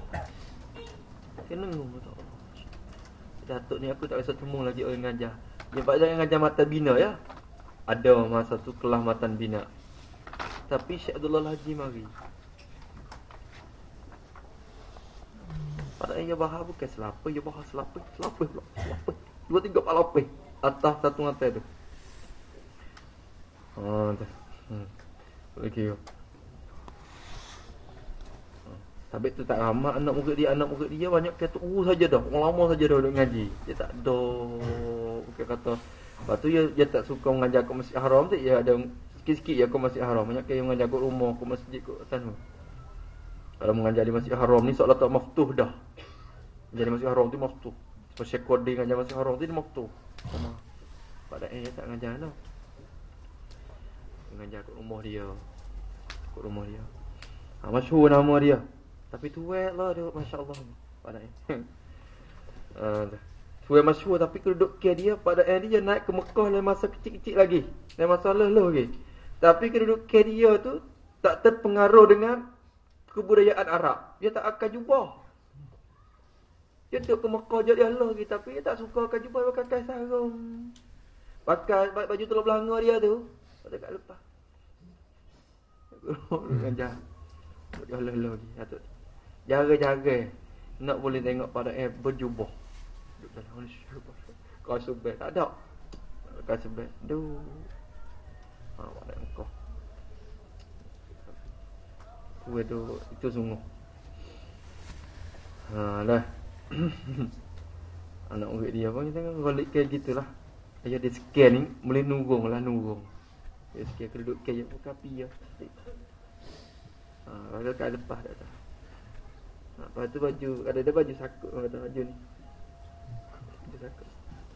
Kena ngomong tu. Datuk ni aku tak rasa temung lagi orang ngajar. Dia pada yang ngajar mata bina ya. Ada masa tu kelas matan bina. Tapi Syekh Abdullah Lahji mari. Pada yang bahas bukan selapa, dia bahas selapa, selapa pula, selapa. Dua tiga pak lapis atas satu lantai tu. Ha tu. Hmm. Okey. Tapi tu tak ramai anak murid dia, anak murid dia banyak kata uh saja dah. Orang lama saja dah duduk ngaji. Dia tak ada bukan kata. Lepas tu dia, dia tak suka mengajar kat Masjid Haram tu, dia ada sikit-sikit ya ke Masjid Haram. Banyak yang mengajar kat rumah, ke masjid kat sana. Kalau mengajar di Masjid Haram ni soalan tak maftuh dah. Jadi Masjid Haram tu maftuh. Pasal koding ngajar Masjid Haram tu dia maftuh. Sama. Pada eh tak ngajar dah. Mengajar kat rumah dia. Kat rumah dia. Ha, masyhur nama dia. Tapi tuai lah dia, masya-Allah. Pada eh. Ah, tuai masyhur tapi keduduk ke dia pada eh dia naik ke Mekah dalam masa kecil-kecil lagi. Dalam masa lalu lagi. Tapi keduduk ke dia tu tak terpengaruh dengan kebudayaan Arab. Dia tak akan jubah. Dia duduk ke Mekah jadi Allah lagi tapi dia tak suka akan jubah pakai sarung. Pakai baju telur belanga dia tu. Pada kat lepas. Ngajar. Dia Allah lagi. Datuk. Jaga-jaga. Nak boleh tengok pada eh berjubah. Duduk dalam kau sebab tak ada. Kau sebab. Duh. Ha, pada Mekah. Tua tu itu sungguh. Ha lah. Anak murid dia pun tengok balik kayak gitulah. Ayah dia scan ni boleh nurung lah nurung. Dia scan keduduk kayak buka pi ya. Ha kalau kat lepas dah tak. Ha lepas tu baju ada ada baju sakut orang kata baju ni. Baju sakut.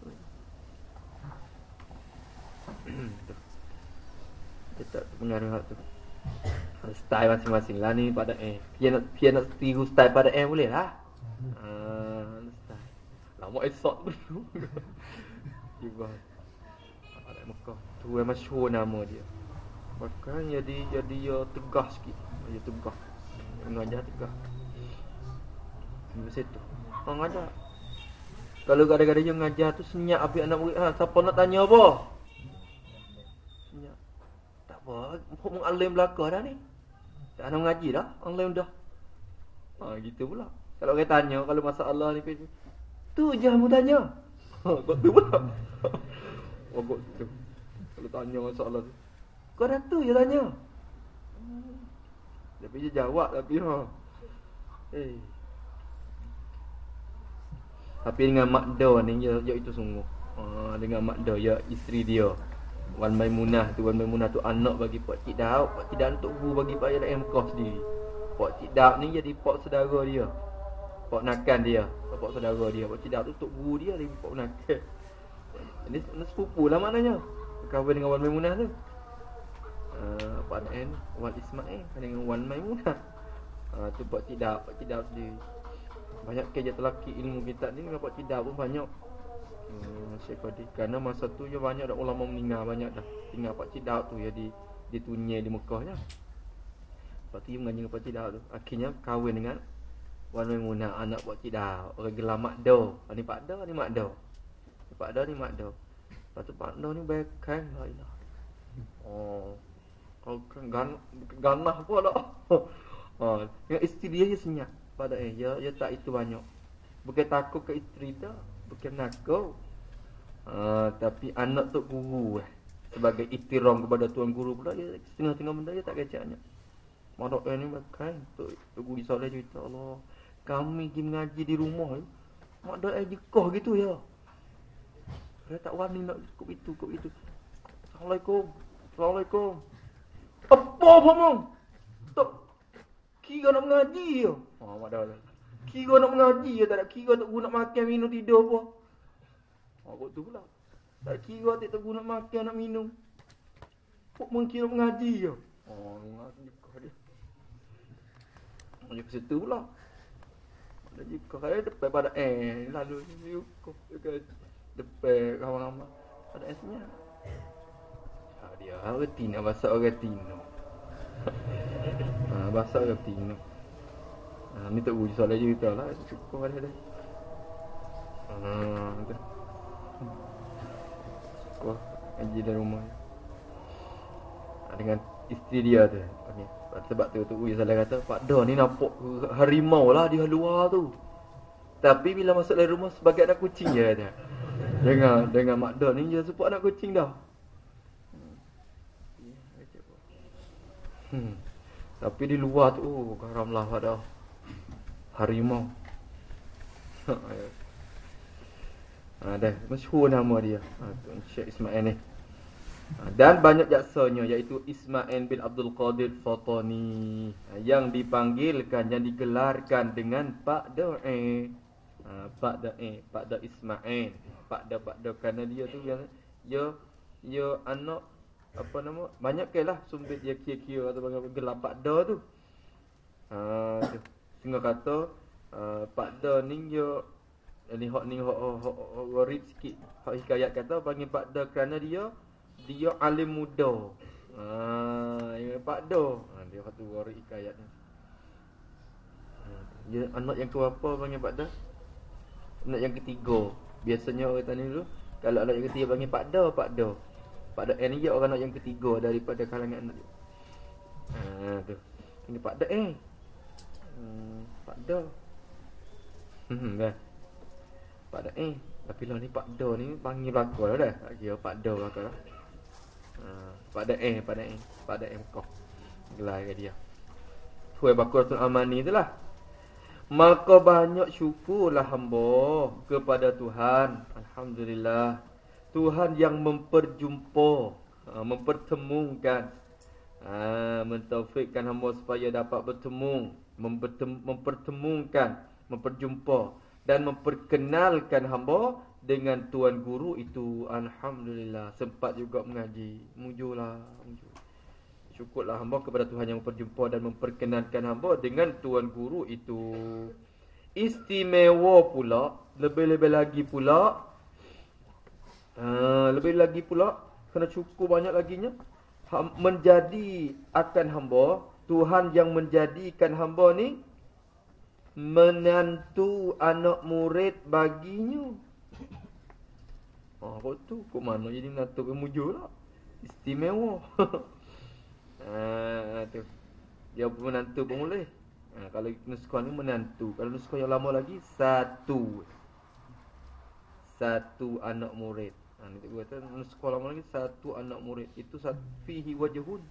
Dia tak pengaruh hak tu. Style masing-masing lah ni pada eh. Dia nak dia nak tiru style pada eh boleh lah. Ah, uh, style. Lama esok dulu. Juga. Ada Mekah. Tu yang masyhur nama dia. Bahkan jadi jadi dia tegas sikit. Dia tegas. Mengajar tegas. Di situ. Orang ajar. Kalau kadang-kadang dia mengajar tu senyap api anak murid. Ha, siapa nak tanya apa? Senyap. Tak apa. Hukum alim belaka dah ni. Tak nak mengaji dah. Alim dah. Ha, gitu pula. Kalau orang tanya, kalau masalah ni, tu je kamu tanya. Ha, kau tu pula. Oh, kau tu. Kalau tanya masalah tu. Kau dah tu je tanya. Tapi dia jawab tapi ha. Eh. Tapi dengan Mak Do ni, ya, ya itu sungguh. Ha, dengan Mak Do, ya isteri dia. Wan Maimunah tu, Wan Maimunah tu anak bagi Pak Cik Daud. Pak Cik Daud untuk guru bagi Pak Ayah Mekah sendiri. Pak Cik Daud ni jadi pak saudara dia. Pak Nakan dia, pak saudara dia. Pak Cik Daud tu untuk guru dia, dia pak Nakan. Ini, ini sepupu lah maknanya. Kahwin dengan Wan Maimunah tu. Uh, Pak Nakan, Wan Ismail dengan Wan Maimunah. Uh, tu Pak Cik Daud, Pak Cik Daud sendiri. Banyak kerja telaki ilmu kitab ni dengan Pak Cik Daud pun banyak. Hmm, Syekh Qadir. Kerana masa tu je banyak dah ulama meninggal banyak dah. Tinggal Pak Cik Daud tu ya di ditunyai di Mekah je. Lepas tu dia mengaji dengan Pak Cik Daud tu. Akhirnya kahwin dengan Wan Maimunah anak Pak Cik Daud. Orang gelar Mak Do. Ni Pak Do, ni Mak Do. Ni Pak Do, ni Mak Do. Lepas tu Pak Do ni baikkan la ilah. Oh. Kau kan gan ganah pula dah. Ha, dengan isteri dia je senyap pada eh. Ya, ya tak itu banyak. Bukan takut ke isteri dah. bukan nakal. Uh, tapi anak tok guru eh. Sebagai iktiram kepada tuan guru pula dia setengah-tengah benda dia tak kacaknya. Marak ni makan tok tok guru soleh cerita Allah. Kami pergi mengaji di rumah ni. Mak dak ai jekah gitu ya. Dia tak wani nak cukup itu, cukup itu. Assalamualaikum. Assalamualaikum. Apa pun? Tok kira nak mengaji ya. Oh mak dak. Kira nak mengaji ya, tak ada kira tok guru nak makan minum tidur apa. Oh kok tu pula. Tak kira tak tahu nak makan nak minum. Kok mengkira mengaji je. Oh, mengaji kau dia. Dia ke situ pula. Ada jika kaya depan pada eh lalu ni kau dekat depan ramai-ramai. Ada esnya. Ha dia orang Tino bahasa orang Tino. Ha bahasa orang Tino. Ha ni tak uji soalan je kita lah. Cukup ada dah. Ha tu. Wah, ngaji dalam rumah. Dengan isteri dia tu. Okay. Sebab tu tu Uya salah kata, Pak Da ni nampak harimau lah dia luar tu. Tapi bila masuk dalam rumah sebagai anak kucing je kata. Dengan dengan Mak Da ni dia support anak kucing dah. Hmm. Tapi di luar tu oh, garamlah Pak Da. Harimau. Ha, dah masyhur nama dia. Ha, Tuan Syekh Ismail ni. Ha, dan banyak jaksanya iaitu Ismail bin Abdul Qadir Fatani ha, yang dipanggilkan, yang digelarkan dengan Pak Da. Eh. Ha, Pak Da eh, Pak Da Ismail. Pak Da Pak Da kerana dia tu yang ya ya anak apa nama? Banyak ke lah sumbit dia kira-kira atau bagaimana gelar Pak Da tu. Ha, tu. Sehingga kata uh, Pak Da ni dia ni hak ni hak hak gharib sikit. Hak hikayat kata panggil Pak Da kerana dia dia alim muda. Ha, ya Pak Da. Ha, dia satu gharib hikayat ni. Ha, dia anak yang keberapa panggil Pak Da? Anak yang ketiga. Biasanya orang tanya dulu, kalau anak yang ketiga panggil Pak Da, Pak Da. Pak Da ni dia orang anak yang ketiga daripada kalangan anak dia. Ha tu. Panggil Pak Da eh. Hmm, Pak Da. Hmm, dah. Pak Da eh tapi lah ni Pak Da ni panggil belakang dah dah. Kira Pak Da belakang dah. Ha, Pak Da eh Pak Da eh Pak Da eh Mekah. Gelar dia. Tuai Bakaratul Amani itulah. Maka banyak syukurlah hamba kepada Tuhan. Alhamdulillah. Tuhan yang memperjumpa, ha, mempertemukan, ha, mentaufikkan hamba supaya dapat bertemu, mempertemukan, memperjumpa dan memperkenalkan hamba dengan tuan guru itu. Alhamdulillah, sempat juga mengaji. Mujurlah, mujur. Syukurlah hamba kepada Tuhan yang memperjumpa dan memperkenalkan hamba dengan tuan guru itu. Istimewa pula, lebih-lebih lagi pula, uh, lebih lagi pula, kena cukup banyak laginya, menjadi akan hamba, Tuhan yang menjadikan hamba ni menantu anak murid baginya. Oh, apa tu? Kok mana jadi menantu pemujur lah? Istimewa. Ah, tu. Dia menantu pun boleh. Ha, kalau nuskah ni menantu. Kalau nuskah yang lama lagi satu. Satu anak murid. Ha, ni tu kata nuskah lama lagi satu anak murid. Itu satu fihi wajhun.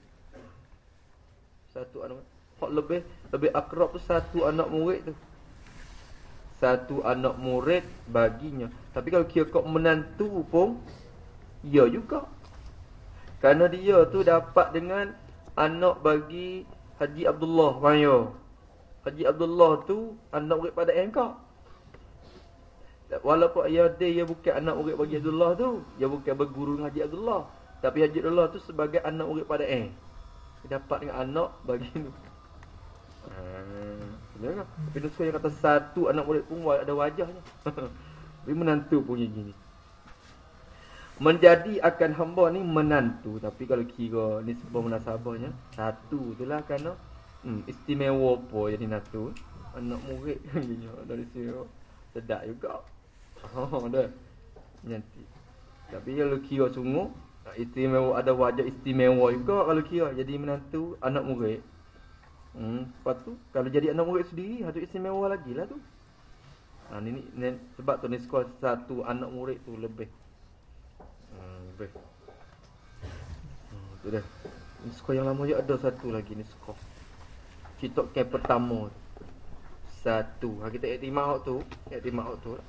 Satu anak. Hak lebih lebih akrab tu satu anak murid tu. Satu anak murid baginya. Tapi kalau kira kau menantu pun ya juga. Kerana dia tu dapat dengan anak bagi Haji Abdullah Maya. Haji Abdullah tu anak murid pada engkau. Walaupun ayah dia, dia bukan anak murid bagi Abdullah tu, dia bukan berguru dengan Haji Abdullah, tapi Haji Abdullah tu sebagai anak murid pada eng. Dia dapat dengan anak bagi tu. Ah, benar tak? Tapi nuskah yang kata satu anak murid pun ada wajahnya. Tapi menantu punya gini. Menjadi akan hamba ni menantu. Tapi kalau kira ni sebab munasabahnya satu tu lah kerana hmm, istimewa apa jadi menantu. Anak murid dari sini sedap juga. Oh dah. Nanti. Tapi kalau kira sungguh istimewa, ada wajah istimewa juga kalau kira jadi menantu anak murid. Hmm, lepas tu kalau jadi anak murid sendiri ada istimewa lagi lah tu. Ha, Ha, ni, ni sebab tu ni skor satu anak murid tu lebih. Hmm, lebih. Hmm, tu dah. Ni skor yang lama je ada satu lagi ni skor. Kita ke pertama tu. Satu. Ha, kita iktimad tu, iktimad tu.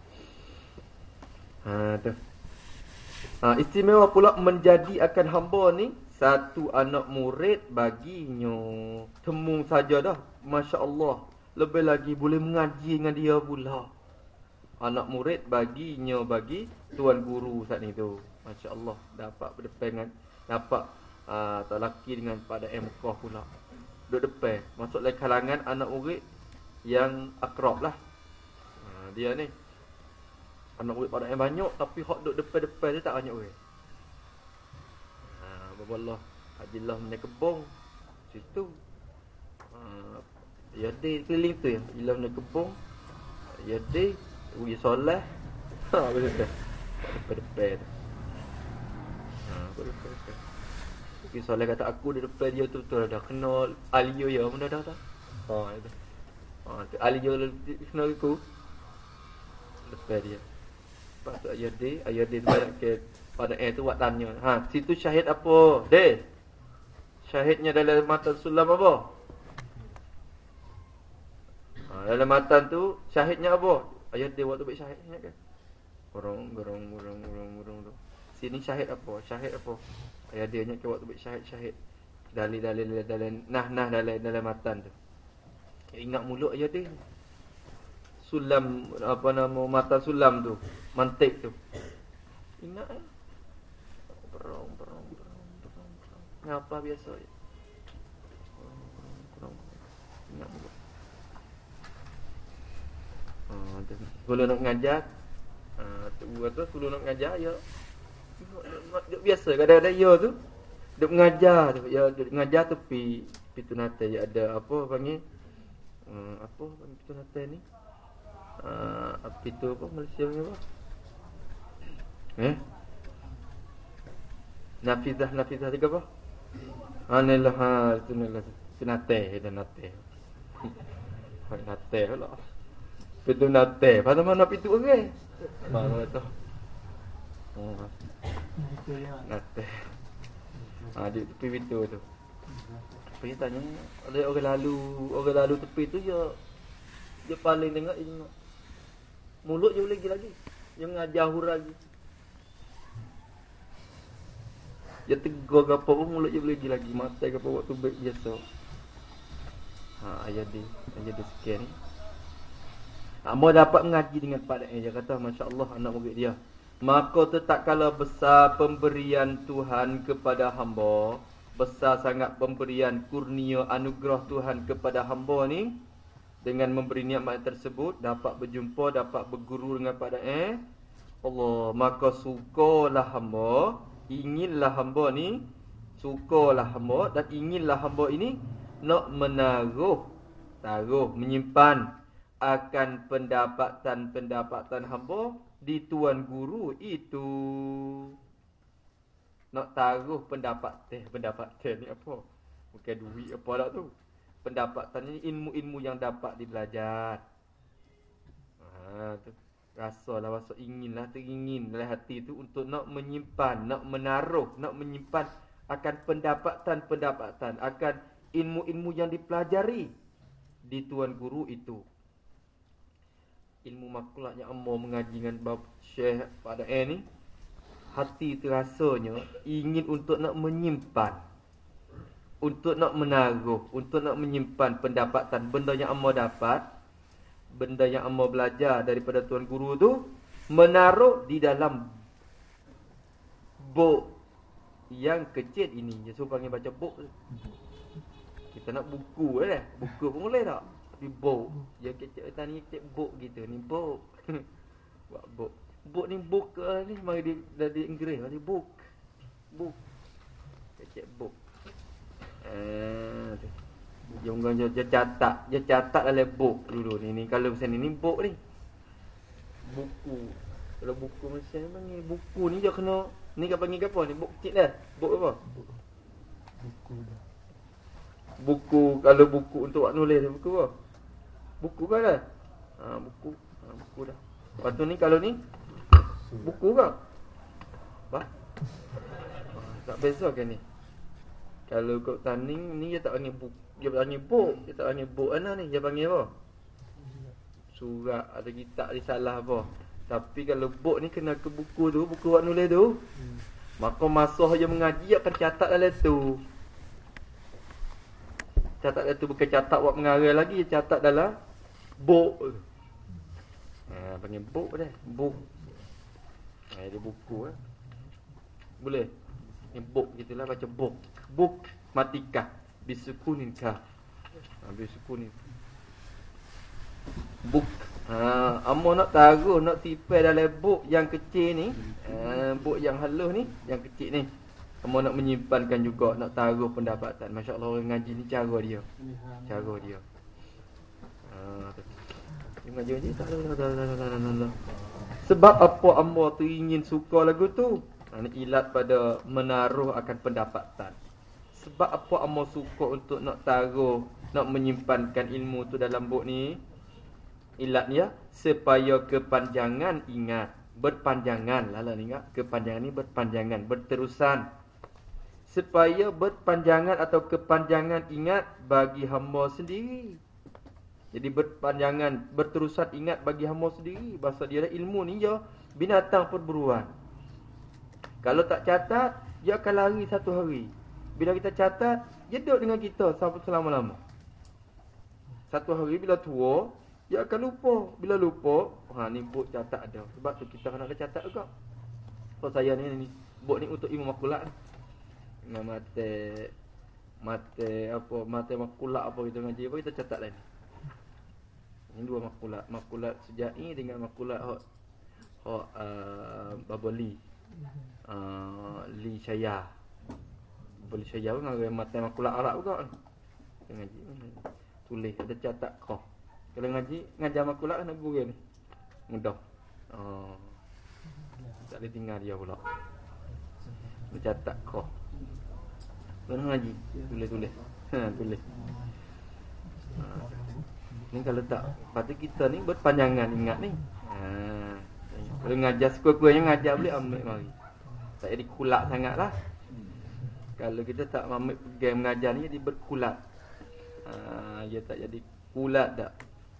Ha tu. Ha, istimewa pula menjadi akan hamba ni satu anak murid baginya. Temu saja dah. Masya-Allah. Lebih lagi boleh mengaji dengan dia pula. Anak murid baginya bagi tuan guru saat ni tu. Masya-Allah, dapat berdepan dengan dapat uh, tak laki dengan pada Mekah pula. Duduk depan, masuk dalam kalangan anak murid yang akrab lah. Ha, dia ni anak murid pada yang banyak, tapi hak duduk depan-depan dia tak banyak orang. Ha, baballah Hajilah menaik kebong situ. Ha, ya dia keliling tu ya. Hajilah menaik kebong. Ya dia pergi solat. Ha, betul. Depan-depan. Ha, betul. Pergi solat kata aku di depan dia tu betul dah kenal Alio ya mana dah tak. Ha, itu. Ha, tu Alio kenal aku. Depan dia. Lepas tu ayah dia, ayah dia banyak ke pada air tu buat tanya. Ha, situ syahid apa? Deh. Syahidnya dalam matan sulam apa? Ha, dalam matan tu syahidnya apa? Ayah dia waktu baik syahid ingat ke? Gorong gorong gorong gorong gorong tu. Sini syahid apa? Syahid apa? Ayah dia ingat ke waktu baik syahid syahid. Dalil-dalil dalam nah-nah dalam dalam matan tu. Ingat mulut ayah dia. Sulam apa nama mata sulam tu, mantik tu. Ingat eh? Berong berong berong berong berong. Ngapa biasa je. Berong berong. Ingat mulut. Ah, tu. Kalau nak ngajar, ah tu kata kalau nak ngajar ya duk biasa kadang-kadang ya tu. Duk mengajar tu, ya duk mengajar tepi pintu nate ya ada apa panggil? Hmm, apa pintu nate ni? Uh, apa itu apa Malaysia ni apa? Eh? Nafizah Nafizah juga apa? Anilah ha itu nilah sinate dan nate. Hai nate lah. Pintu nate, pada mana pintu orang? Mana tu? Oh. Nate. Ah di tepi pintu tu. Pergi tanya ada orang lalu, orang lalu tepi tu ya dia paling tengok ini. Mulut je boleh lagi lagi. Yang ngajahur lagi. Dia tegur ke apa pun mulut je boleh lagi lagi. Mata ke apa waktu baik biasa. Ha, ayah dia. Ayah dia sekian ni. Amo dapat mengaji dengan pada dia kata masya-Allah anak murid dia. Maka tak kala besar pemberian Tuhan kepada hamba. Besar sangat pemberian kurnia anugerah Tuhan kepada hamba ni. Dengan memberi nikmat tersebut dapat berjumpa, dapat berguru dengan pada eh Allah, maka sukalah hamba, inginlah hamba ni, sukalah hamba dan inginlah hamba ini nak menaruh, taruh, menyimpan akan pendapatan-pendapatan hamba di tuan guru itu. Nak taruh pendapatan, pendapatan ni apa? Bukan duit apa dah tu. Pendapatan ini ilmu-ilmu yang dapat dibelajar. Ha, tu. Rasalah rasa inginlah teringin dalam hati tu untuk nak menyimpan, nak menaruh, nak menyimpan akan pendapatan-pendapatan, akan ilmu-ilmu yang dipelajari di tuan guru itu. Ilmu makulaknya ammo mengaji dengan bab Syekh pada eh ni, hati terasanya ingin untuk nak menyimpan, untuk nak menaruh, untuk nak menyimpan pendapatan benda yang ammo dapat, benda yang ammo belajar daripada tuan guru tu, menaruh di dalam buk yang kecil ini. Dia suruh panggil baca buk. Kita nak buku eh, buku pun boleh tak? Tapi buk, yang kecil tani kecil buk gitu ni buk. Buat buk. Buk ni buk uh, ni mari di dari Inggeris ni buk. Buk. Kecil buk. Eh, jangan dia catat, dia catat dalam buk dulu ni. Ni kalau macam ni ni buk ni. Buku. Kalau buku macam ni panggil buku ni dia kena ni kau panggil apa ni? Buk kecil dah. Buk apa? Buku dah. Buku kalau buku untuk buat nulis buku apa? Buku kan dah. Ha, buku. Ha, buku dah. Lepas tu ni kalau ni buku ke? Apa? Ha, tak beza kan ni. Kalau kau tanding ni dia tak panggil buku, dia panggil buk, dia tak panggil buk mana ni, dia panggil apa? Surat, ada kitab risalah apa. Tapi kalau buk ni kena ke buku tu, buku buat nulis tu. Hmm. Maka masa dia mengaji akan catat dalam tu. Catat dalam tu bukan catat buat mengarang lagi, catat dalam buk. Ha, panggil buk dah, buk. Ha, dia buku eh. Boleh. Ni buk gitulah baca buk. Buk matikah bisukunin kaf. Ha, bisukunin. Buk. Ha, amo nak taruh, nak tipai dalam buk yang kecil ni, ha, buk yang halus ni, yang kecil ni. Amo nak menyimpankan juga, nak taruh pendapatan. Masya-Allah orang ngaji ni cara dia. Cara dia. Ha, dia ngaji ni tak ada tak ada. Sebab apa amo tu ingin suka lagu tu? Ha, ni ilat pada menaruh akan pendapatan. Sebab apa amo suka untuk nak taruh, nak menyimpankan ilmu tu dalam buk ni? Ilatnya supaya kepanjangan ingat, berpanjangan lah lah ingat, kepanjangan ni berpanjangan, berterusan. Supaya berpanjangan atau kepanjangan ingat bagi hamba sendiri. Jadi berpanjangan, berterusan ingat bagi hamba sendiri. Bahasa dia ilmu ni ya binatang perburuan. Kalau tak catat, dia akan lari satu hari. Bila kita catat, dia duduk dengan kita sampai selama-lama. Satu hari bila tua, dia akan lupa. Bila lupa, ha ni buk catat ada. Sebab tu kita kena ada catat juga. So saya ni ni buk ni untuk ilmu makulat ni. Dengan mate mate apa mate makulat apa kita ngaji apa kita catat lain. Ini dua makulat, makulat Sujai dengan makulat hok hok uh, Babali. Uh, Li Syaya. Babali Syaya pun ngaji mate makulat Arab juga. Kita ngaji tulis ada catat kau. Kalau ngaji, ngajar makulat nak guru ni. Mudah. Oh. Tak boleh tinggal dia pula. Mencatat kau. Kena ngaji, tulis-tulis. Ha, tulis. Ha. Ni kalau tak, patut kita ni berpanjangan ingat ni. Ha. Kalau ngajar sekurang-kurangnya ngajar boleh ambil mari. Tak jadi kulak sangatlah. Kalau kita tak ambil pegang mengajar ni jadi berkulat. Ha, dia tak jadi kulat dak.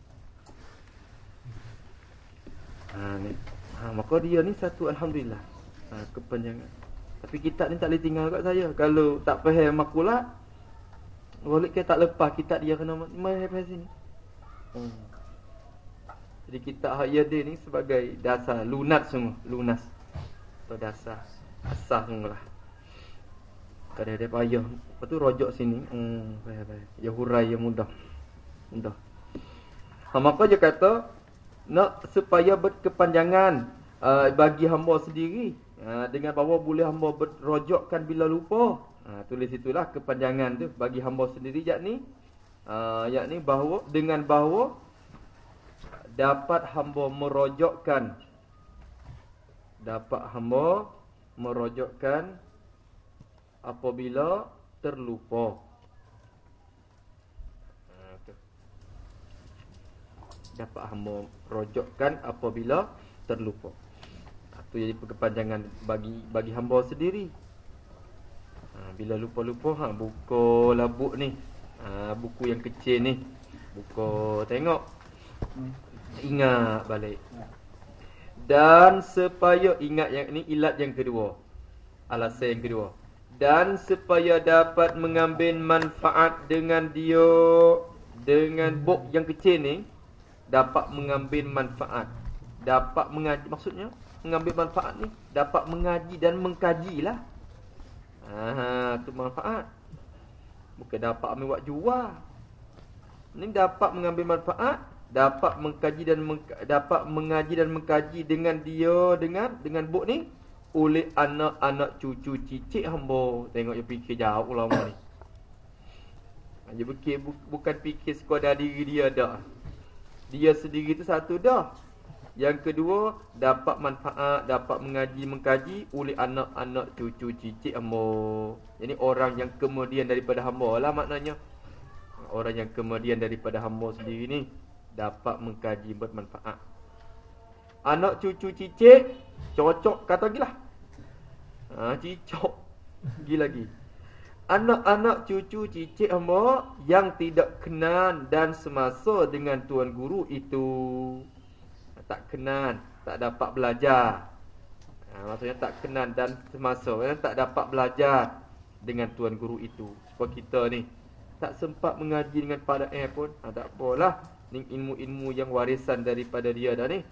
Ha, ni. Ha, maka dia ni satu alhamdulillah. Ha, kepanjangan. Tapi kitab ni tak boleh tinggal kat saya. Kalau tak faham makulat, walaupun kita tak lepas kitab dia kena mai faham sini. Hmm. Jadi kitab Hayadin ni sebagai dasar lunat semua, lunas. Atau dasar asas semulalah. Kadang ada payah. Lepas tu rojok sini. Hmm, faham faham. Ya hurai ya mudah. Mudah. Ha, maka dia kata nak supaya berkepanjangan uh, bagi hamba sendiri uh, dengan bahawa boleh hamba berrojokkan bila lupa. Uh, tulis itulah kepanjangan tu bagi hamba sendiri yakni uh, yakni bahawa dengan bahawa dapat hamba merojokkan dapat hamba merojokkan apabila terlupa. Dapat hamba rojokkan apabila terlupa. Itu jadi kepanjangan bagi bagi hamba sendiri. Ha, bila lupa-lupa ha buka labuk ni. Ha, buku yang kecil ni. Buka tengok. Ingat balik. Dan supaya ingat yang ni ilat yang kedua. Alasan yang kedua. Dan supaya dapat mengambil manfaat dengan dia dengan buk yang kecil ni. Dapat mengambil manfaat. Dapat mengaji. Maksudnya mengambil manfaat ni dapat mengaji dan mengkajilah. Ah, tu manfaat. Bukan dapat ambil buat jual. Ni dapat mengambil manfaat, dapat mengkaji dan mengka, dapat mengaji dan mengkaji dengan dia dengan dengan buk ni oleh anak-anak cucu cicit hamba. Tengok dia fikir jauh lama ni. Dia fikir bu, bukan fikir sekadar diri dia dah. Dia sendiri tu satu dah. Yang kedua, dapat manfaat, dapat mengaji, mengkaji oleh anak-anak cucu cicit hamba. Jadi orang yang kemudian daripada hamba lah maknanya. Orang yang kemudian daripada hamba sendiri ni dapat mengkaji bermanfaat. Anak cucu cicit cocok kata gilah. Ha, cicok gi lagi. Anak-anak cucu cicit hamba yang tidak kenal dan semasa dengan tuan guru itu, tak kenal, tak dapat belajar. Ha, maksudnya tak kenal dan semasa, tak dapat belajar dengan tuan guru itu. Seperti kita ni tak sempat mengaji dengan pada eh pun, ha, tak apalah, ni ilmu-ilmu yang warisan daripada dia dah ni.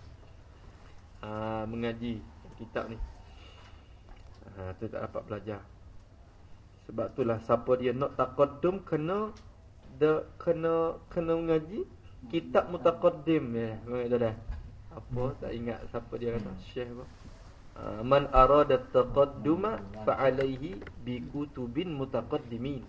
Ha, mengaji kitab ni, ha, tu tak dapat belajar. Sebab itulah siapa dia nak taqaddum kena de, kena kena mengaji kitab mutaqaddim ya. Memang dah dah. Apa tak ingat siapa dia kata Syekh apa. Uh, man arada taqadduma fa alaihi bi kutubin mutaqaddimin.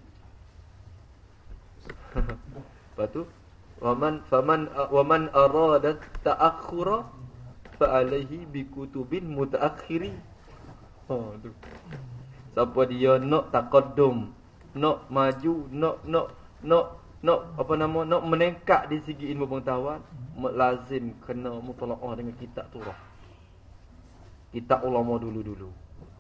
Lepas tu waman faman waman arada ta'akhkhura fa alaihi bi kutubin mutaakhirin. Oh tu. Siapa dia nak taqaddum, nak maju, nak nak nak nak apa nama, nak meningkat di segi ilmu pengetahuan, lazim kena mutalaah dengan kitab turah. Kitab ulama dulu-dulu.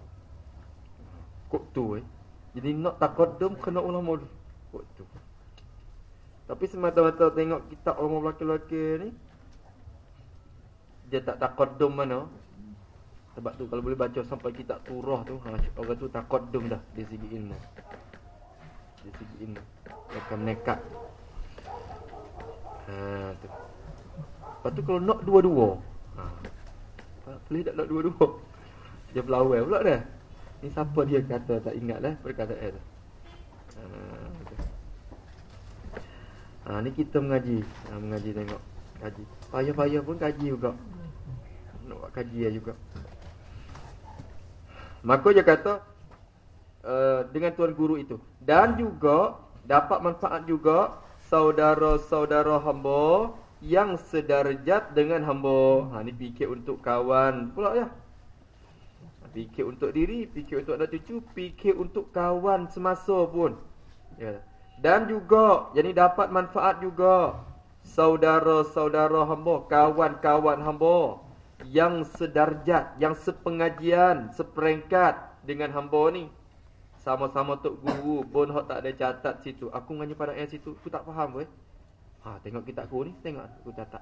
Kok tu eh. Jadi nak taqaddum kena ulama dulu. Kok tu. Tapi semata-mata tengok kitab ulama belakang-belakang ni, dia tak taqaddum mana. Sebab tu kalau boleh baca sampai kitab turah tu, ha, orang tu taqaddum dah dari segi ilmu. Dari segi ilmu. Akan nekat. Ha tu. Lepas tu kalau nak dua-dua. Ha. Boleh tak nak dua-dua? Dia pelawai pula dah. Ni siapa dia kata tak ingatlah perkataan tu. Ha, ha ni kita mengaji. Ha, mengaji tengok. Kaji. Payah-payah pun kaji juga. Nak buat kajian juga. Maka dia kata uh, dengan tuan guru itu, dan juga dapat manfaat juga saudara-saudara hamba yang sederajat dengan hamba. Ha ni fikir untuk kawan pula ya. Fikir untuk diri, fikir untuk anak cucu, fikir untuk kawan semasa pun. Ya. Dan juga jadi dapat manfaat juga saudara-saudara hamba, kawan-kawan hamba yang sedarjat, yang sepengajian, seperingkat dengan hamba ni. Sama-sama tok guru pun hak tak ada catat situ. Aku ngaji pada ayat situ, aku tak faham weh. Ha, tengok kitab aku ni, tengok aku catat.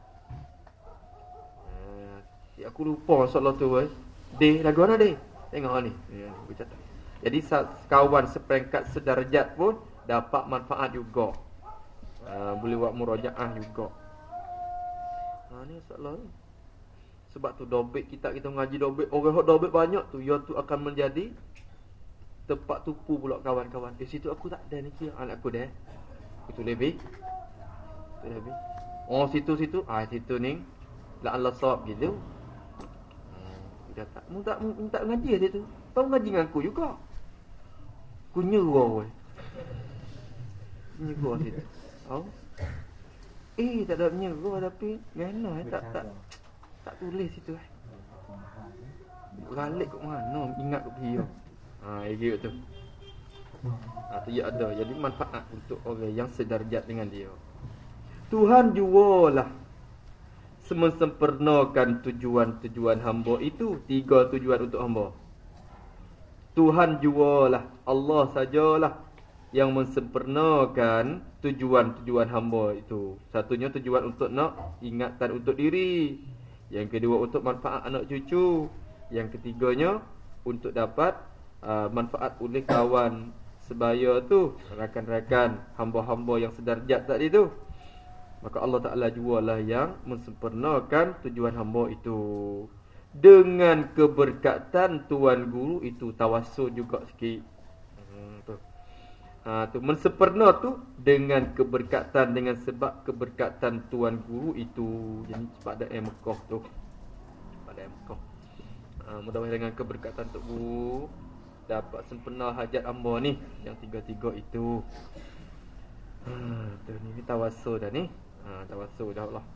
Ha, aku lupa masalah tu weh. Deh, lagu mana deh? Tengok ni. Ya, aku catat. Jadi kawan seperingkat sedarjat pun dapat manfaat juga. Ha, boleh buat murajaah juga. Ha, ni masalah ni. Sebab tu dobit kita kita mengaji dobit, orang hok dobit banyak tu, ya tu akan menjadi tempat tupu pula kawan-kawan. Di situ aku tak ada ni kira anak aku dah. Itu lebih. Itu lebih. Oh situ-situ, ah situ ni la Allah sawab gitu. Hmm, dia tak mu tak minta ngaji dia tu. Tahu ngaji dengan aku juga. Ku nyuruh weh. Nyuruh situ. Oh. Eh tak ada nyuruh tapi ngana tak tak tak tulis situ eh. Balik kat mana? Ingat kat dia. Ha, gitu tu. Ha, tu ya ada. Jadi manfaat untuk orang yang sedarjat dengan dia. Tuhan jualah semensempurnakan tujuan-tujuan hamba itu. Tiga tujuan untuk hamba. Tuhan jualah, Allah sajalah yang mensempurnakan tujuan-tujuan hamba itu. Satunya tujuan untuk nak ingatan untuk diri. Yang kedua untuk manfaat anak cucu. Yang ketiganya untuk dapat uh, manfaat oleh kawan sebaya tu, rakan-rakan, hamba-hamba yang sedarjat tadi tu. Maka Allah Ta'ala jualah yang mensempurnakan tujuan hamba itu. Dengan keberkatan tuan guru itu, tawassul juga sikit. Hmm, tu. Ha, tu mensempurna tu dengan keberkatan, dengan sebab keberkatan tuan guru itu. Jadi pada ayat Mekah tu, pada ayat Mekah, ha, mudah-mudahan dengan keberkatan tok guru dapat sempurna hajat hamba ni yang tiga-tiga itu. Ha, tu ni, ni tawassul dah ni. Ha, tawassul dah Allah.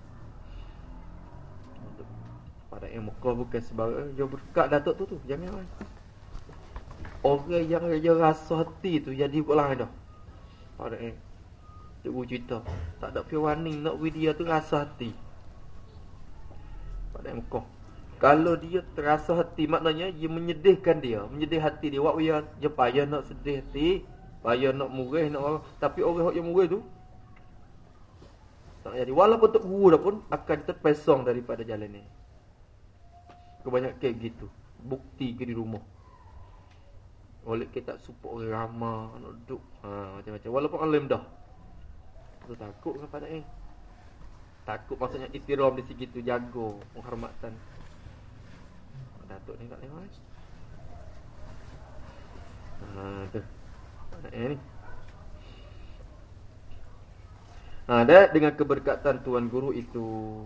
Pada ayat Mekah bukan sebab dia berkat datuk tu tu, jangan kan. Orang yang dia rasa hati tu jadi ikut lain dah. Pada eh. Cik guru cerita, tak ada piwani nak widya tu rasa hati. Pada Mekah. Kalau dia terasa hati, maknanya dia menyedihkan dia, menyedih hati dia. Wak dia dia payah nak sedih hati, payah nak murih nak apa, tapi orang yang murih tu tak jadi. Walaupun tok guru dah pun akan terpesong daripada jalan ni. Kebanyakan kayak gitu. Bukti ke di rumah. Oleh kita tak support orang ramah, nak duduk ha, macam-macam. Walaupun alim dah. Tu takut kepada ni. Takut maksudnya ihtiram di situ, jaga penghormatan. Datuk ni tak lewat. Ha tu. Anak ni. Ha dah dengan keberkatan tuan guru itu.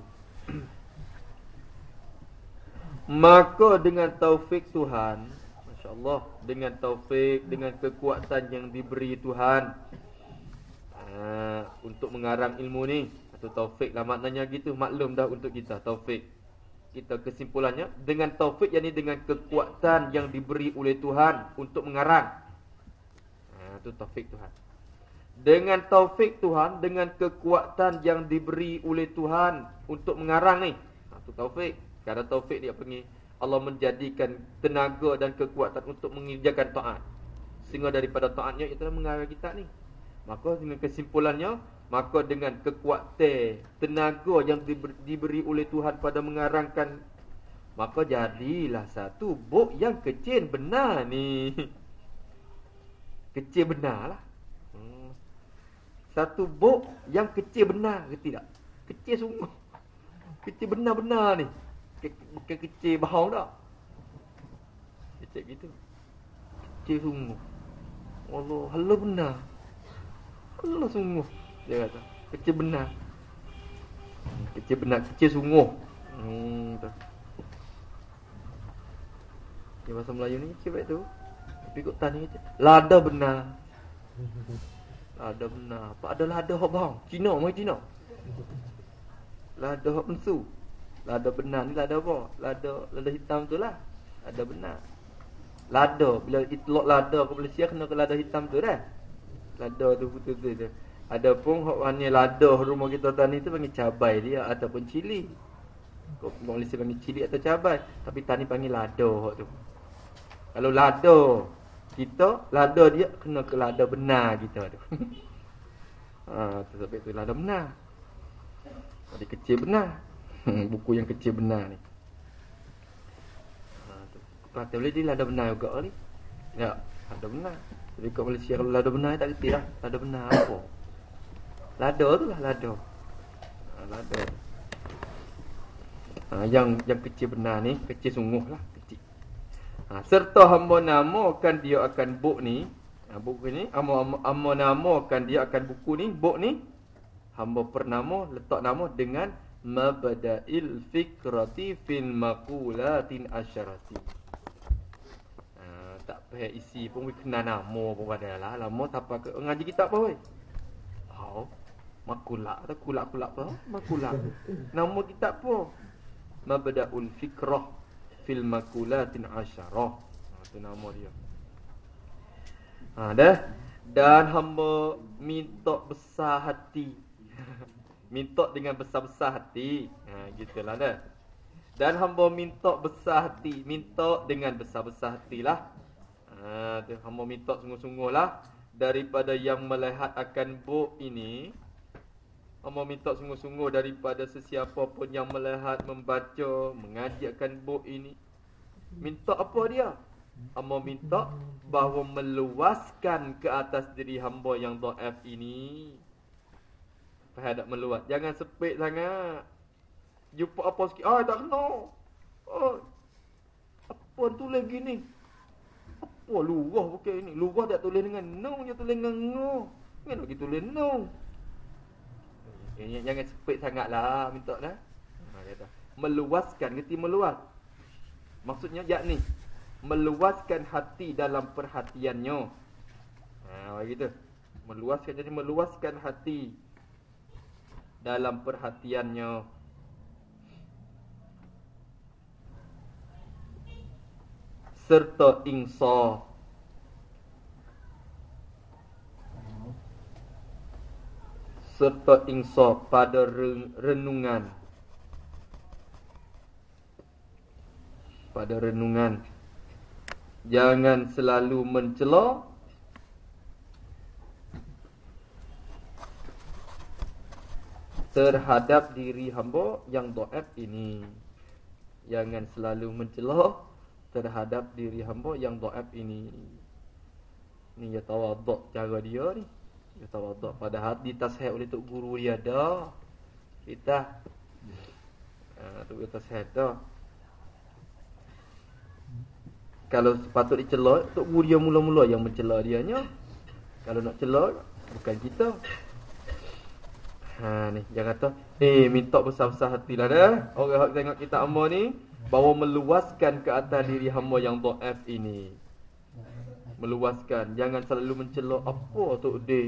Maka dengan taufik Tuhan, masya-Allah, dengan taufik, dengan kekuatan yang diberi Tuhan, ha, untuk mengarang ilmu ni, atau taufik lah maknanya gitu, maklum dah untuk kita taufik. Kita kesimpulannya dengan taufik, yakni dengan kekuatan yang diberi oleh Tuhan untuk mengarang. Ha, itu taufik Tuhan. Dengan taufik Tuhan, dengan kekuatan yang diberi oleh Tuhan untuk mengarang ni, ha, itu taufik. Kerana taufik dia panggil Allah menjadikan tenaga dan kekuatan untuk mengerjakan taat. Sehingga daripada taatnya itu mengarang kita ni. Maka dengan kesimpulannya, maka dengan kekuatan tenaga yang diberi, diberi oleh Tuhan pada mengarangkan, maka jadilah satu buk yang kecil benar ni. Kecil benar lah. Hmm. Satu buk yang kecil benar, kerti tak? Kecil sungguh. Kecil benar-benar ni. Bukan kecil bahau tak. Kecil gitu. Kecil sungguh. Allah, hala benar. Allah sungguh. Dia kata, kecil benar. Kecil benar, kecil sungguh. Hmm, tu. Dia bahasa Melayu ni kecil baik tu. Tapi kok tanya kecil. Lada benar. Lada benar. Apa ada lada hok bahau? Cina, mai Cina. Lada hok mensu. Lada benar ni lada apa? Lada lada hitam tu lah. Lada benar. Lada, bila itlok lada ke Malaysia kena ke lada hitam tu dah. Lada tu betul-betul tu. Ada pun hak warna lada rumah kita tani tu panggil cabai dia ataupun cili. Kau Malaysia panggil cili atau cabai, tapi tani panggil lada hak tu. Kalau lada kita, lada dia kena ke lada benar kita tu. Ha, tu sebab tu lada benar. Jadi kecil benar. Buku yang kecil benar ni. Ha tu. Kata boleh dia lada benar juga ni. Ya, lada benar. Jadi kat Malaysia kalau lada benar tak kerti lah. Lada benar apa? Lada tu lah lada. Ha, lada. Ha, yang yang kecil benar ni, kecil sungguh lah, kecil. Ha, serta hamba namakan dia akan buk ni. Ha, buku ni hamba hamba namakan dia akan buku ni, buk ni. Hamba pernama letak nama dengan Mabda'il fikrati fil maqulatin asyarati. Ha, tak payah isi pun kena nama pun padalah. Lama siapa ke ngaji kitab apa weh? Oh, makulah atau kulak-kulak apa? Makulah. Nama kitab apa? Mabda'ul fikrah fil maqulatin asyarah. Ha, tu nama dia. Ha, dah. Dan hamba minta besar hati. Minta dengan besar-besar hati. Ha, gitulah dah. Dan hamba minta besar hati. Minta dengan besar-besar hatilah. Ha, tu hamba minta sungguh-sungguh lah. Daripada yang melihat akan buk ini. Hamba minta sungguh-sungguh daripada sesiapa pun yang melihat, membaca, mengaji akan buk ini. Minta apa dia? Hamba minta bahawa meluaskan ke atas diri hamba yang dhaif ini. Hadap meluas. Jangan sempit sangat. Jumpa apa sikit. Ah, tak kena. Oh, apa tulis gini? Apa lurah pakai ni? Lurah tak tulis dengan no, dia tulis dengan ngo. Kan bagi tulis no. Eh, jangan sempit sangatlah. Minta dah. Ha, kata. Meluaskan. Ngerti meluas? Maksudnya yakni meluaskan hati dalam perhatiannya. Ha, begitu. Meluaskan, jadi meluaskan hati dalam perhatiannya. Serta insaf. serta insaf pada renungan. Pada renungan. Jangan selalu mencela terhadap diri hamba yang dhaif ini. Jangan selalu mencela terhadap diri hamba yang dhaif ini. Ni dia tawaduk cara dia ni. Dia tawaduk padahal ditashih oleh tok guru dia dah. Kita ah tu dia tashih dah. Kalau sepatut dicela, tok guru dia mula-mula yang mencela dianya. Kalau nak cela bukan kita. Ha ni jangan kata eh minta besar-besar hatilah dah. Orang hak tengok kita hamba ni bawa meluaskan ke atas diri hamba yang dhaif ini. Meluaskan, jangan selalu mencela apa tok de.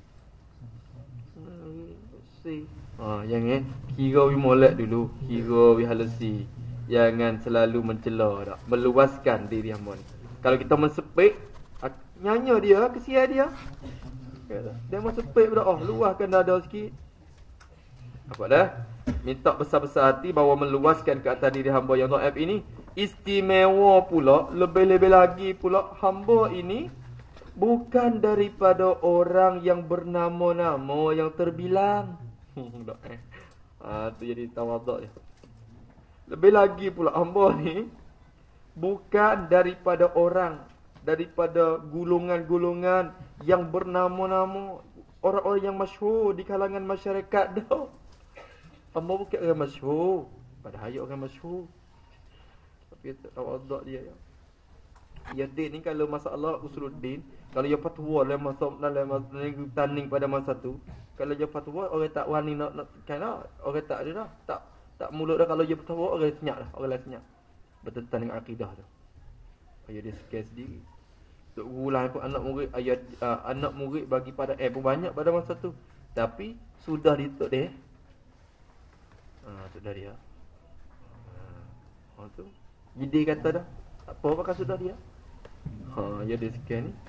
Hmm, si. Ha jangan kira wi molek dulu, kira wi halasi. Jangan selalu mencela dak. Meluaskan diri hamba ni. Kalau kita mensepik nyanyi dia, kesian dia. Dia mensepik dak oh luahkan dada sikit. Apa dah? Minta besar-besar hati bahawa meluaskan ke atas diri hamba yang dhaif ini. Istimewa pula, lebih-lebih lagi pula hamba ini bukan daripada orang yang bernama-nama yang terbilang. Ah tu jadi tawaduk dia. Lebih lagi pula hamba ni bukan daripada orang, daripada golongan-golongan yang bernama-nama, orang-orang yang masyhur di kalangan masyarakat dah. Hamba bukan orang masyhur, padahal dia orang masyhur. Tapi tak tawaduk dia ya. Ya din ni kalau masalah usuluddin, kalau dia fatwa dalam masa dalam tanding pada masa tu, kalau dia fatwa orang tak wani nak nak kan orang tak ada dah, tak tak mulut dah. Kalau dia fatwa orang senyap dah, orang lain senyap. Bertentangan dengan akidah tu. Ayat dia sekali sendiri. Tok guru lain pun anak murid ayat uh, anak murid bagi pada eh pun banyak pada masa tu. Tapi sudah dituk dia. Ha sudah dia. Ha tu. Jadi kata dah. Tak apa pakai sudah dia. Ha ya dia sekian ni.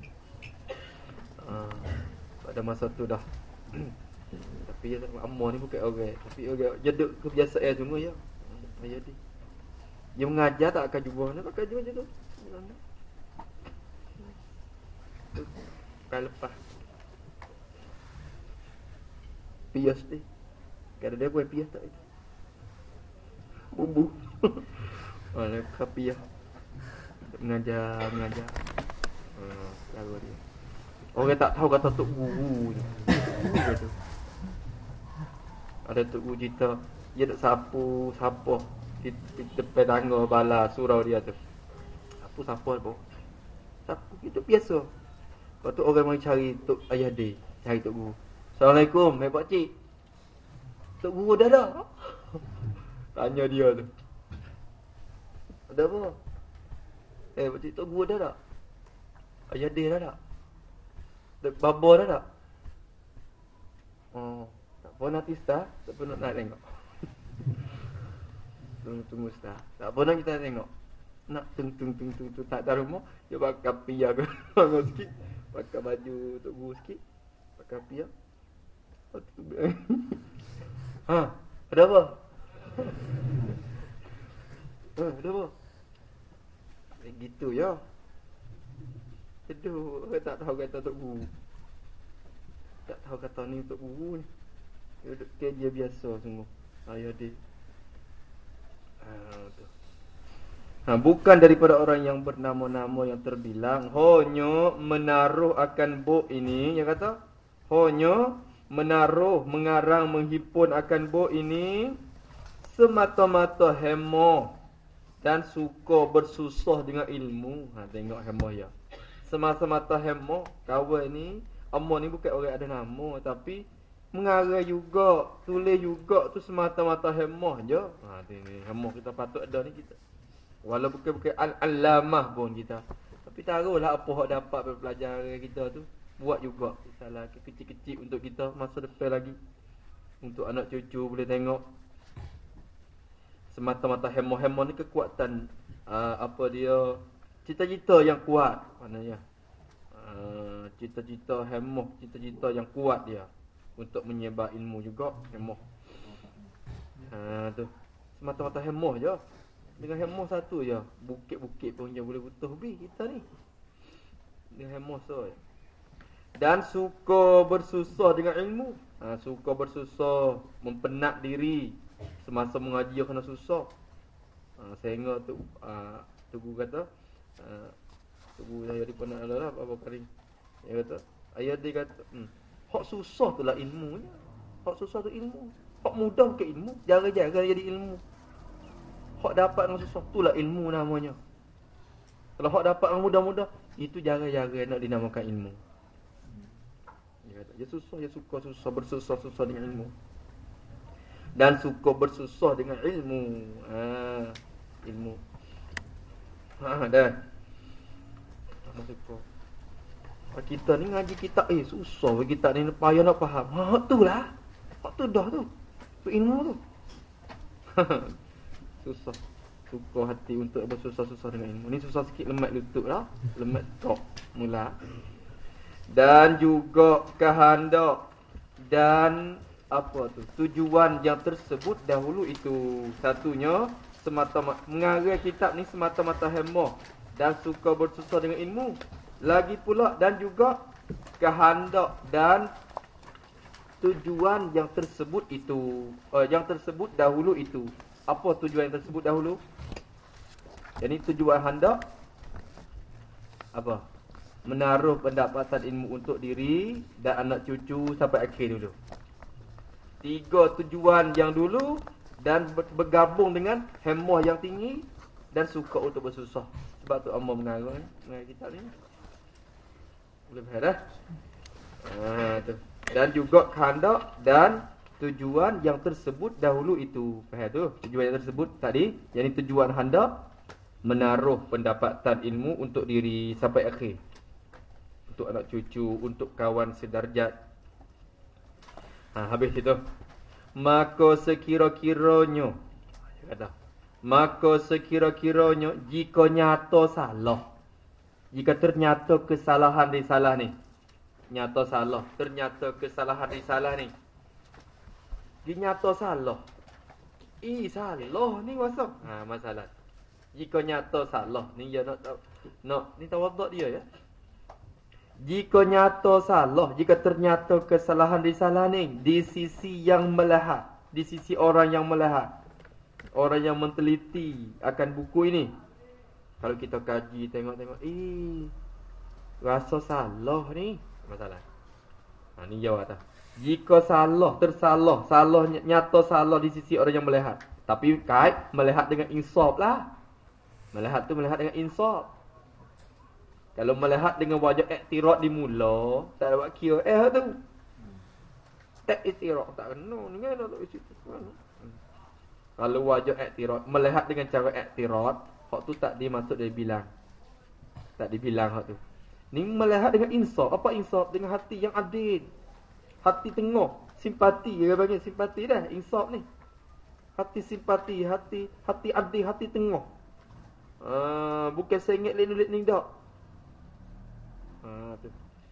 Ha pada masa tu dah. Tapi ya ammah ni bukan orang, tapi orang jeduk kebiasaan semua ya. Ayat dia. Dia mengajar tak akan jubah nak pakai jubah macam tu. Kali lepas pias ni. Kalau dia buat pias tak itu. Bubu. Mana kapiah. Mengajar, mengajar. Ah, cara dia. Orang tak tahu kata tok guru ni. Gitu. Ada tok guru cerita, dia tak sapu, siapa di, di depan tangga bala surau dia tu. Sapu siapa tu? Sapu itu biasa. Lepas tu orang mari cari tok ayah dia, cari tok guru. Assalamualaikum, hai pak cik. Tok guru dah dah. Tanya dia tu. Ada apa? Eh pak cik, tok guru dah tak? Ayah dia dah tak? Baba dah tak? Oh, tak apa nanti Ustaz, tak apa nak, nak tengok. Tunggu tunggu Ustaz. Tak apa nak kita tengok. Nak tung tung tung tung tu tak ada rumah, dia pakai pia ke bangun sikit, pakai baju tok guru sikit, pakai pia. Ha, ada apa? Ha, ada apa? Eh, gitu ya. Aduh, orang tak tahu kata tok guru. Tak tahu kata ni tok guru ni. Dia duduk kerja biasa semua. Ayah dia. Ha, tu. Ha, bukan daripada orang yang bernama-nama yang terbilang. Hanya menaruh akan buk ini. Yang kata. Hanya menaruh, mengarang, menghimpun akan buk ini. Semata-mata hemah. Dan suka bersusah dengan ilmu. Ha, tengok hemah ya. Semata-mata hemah. Kawan ni. Amma ni bukan orang ada nama. Tapi mengarang juga. Tulis juga tu semata-mata hemah je. Ha, ni hemah kita patut ada ni kita. Walau bukan-bukan al-alamah pun kita. Tapi taruhlah apa yang dapat pelajaran kita tu. Buat juga. Salah kecil-kecil untuk kita masa depan lagi. Untuk anak cucu boleh tengok. Semata-mata hemah-hemah ni kekuatan. Uh, apa dia. Cita-cita yang kuat. Maknanya. Uh, cita-cita hemah. Cita-cita yang kuat dia. untuk menyebar ilmu juga hemoh. Ha tu. Semata-mata hemoh je. Dengan hemoh satu je, bukit-bukit pun je boleh butuh habis kita ni. Dengan hemoh so. Dan suka bersusah dengan ilmu. Ha, suka bersusah, mempenat diri semasa mengaji kena susah. Ha, sehingga tu uh, Tugu kata uh, Tugu saya di penat adalah apa kali. Dia kata, ayat dia kata, hmm, hak susah tu lah ilmunya. Hak susah tu ilmu. Hak mudah ke ilmu, jaga-jaga jadi ilmu. Hak dapat dengan susah tu lah ilmu namanya. Kalau hak dapat dengan mudah-mudah, itu jaga-jaga nak dinamakan ilmu. Dia kata, dia susah, dia suka susah, bersusah-susah dengan ilmu. Dan suka bersusah dengan ilmu. Ha, ilmu. Ha, dan apa suka. Kita ni ngaji kitab, eh susah bagi kitab ni, payah nak faham. Ha, tu lah. Hak tu dah tu. Tu ilmu tu. Susah. Suka hati untuk bersusah-susah dengan ilmu. Ni susah sikit, lemat lutut lah. Lemat tok mula. Dan juga kehendak dan apa tu, tujuan yang tersebut dahulu itu. Satunya semata-mata mengarang kitab ni semata-mata hemah dan suka bersusah dengan ilmu. Lagi pula dan juga kehendak dan tujuan yang tersebut itu, uh, yang tersebut dahulu itu. Apa tujuan yang tersebut dahulu? Jadi tujuan hendak apa? Menaruh pendapatan ilmu untuk diri dan anak cucu sampai akhir dulu. Tiga tujuan yang dulu dan bergabung dengan hemah yang tinggi dan suka untuk bersusah. Sebab tu Allah mengarang dengan kitab ni. Boleh faham dah? Ha, tu. Dan juga kehendak dan tujuan yang tersebut dahulu itu. Faham tu? Tujuan yang tersebut tadi, yang ini tujuan hendak menaruh pendapatan ilmu untuk diri sampai akhir. Untuk anak cucu, untuk kawan sedarjat. Ha, habis itu. Maka sekira-kiranya, kata, maka sekira-kiranya jika nyata salah, jika ternyata kesalahan di salah ni, nyata salah, ternyata kesalahan di salah ni, dinyata salah, eh salah ni masa, ha masalah. Jika nyata salah ni, ya nak nak ni tawaduk dia ya. Jika nyata salah, jika ternyata kesalahan di salah ni di sisi yang melihat, di sisi orang yang melihat, orang yang menteliti akan buku ini. Kalau kita kaji tengok-tengok, eh rasa salah ni, masalah. Ha ni jawab dah. Jika salah, tersalah, salah nyata salah di sisi orang yang melihat. Tapi kait melihat dengan insaf lah. Melihat tu melihat dengan insaf. Kalau melihat dengan wajah iktirad di mula, tak dapat kira eh tu. Tak iktirad tak kena ni kan tak isi. Kalau wajah iktirad, melihat dengan cara iktirad, hak tu tak dimasuk dari bilang. Tak dibilang hak tu. Ni melihat dengan insaf. Apa insaf? Dengan hati yang adil. Hati tengah, simpati, dia panggil simpati dah, insaf ni. Hati simpati, hati hati adil, hati tengah. Ah, bukan sengit lenulit ni dak. Ha tu.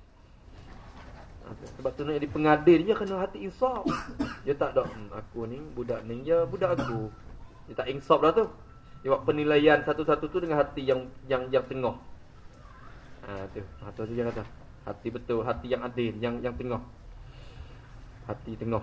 Ha, tu. Sebab tu nak jadi pengadil dia kena hati insaf. Dia tak dak, hmm, aku ni budak ni ya budak aku. Dia tak insaf dah tu. Dia buat penilaian satu-satu tu dengan hati yang yang yang tengah. Ha tu. Ha tu dia kata. Hati betul, hati yang adil, yang yang tengah. Hati tengah.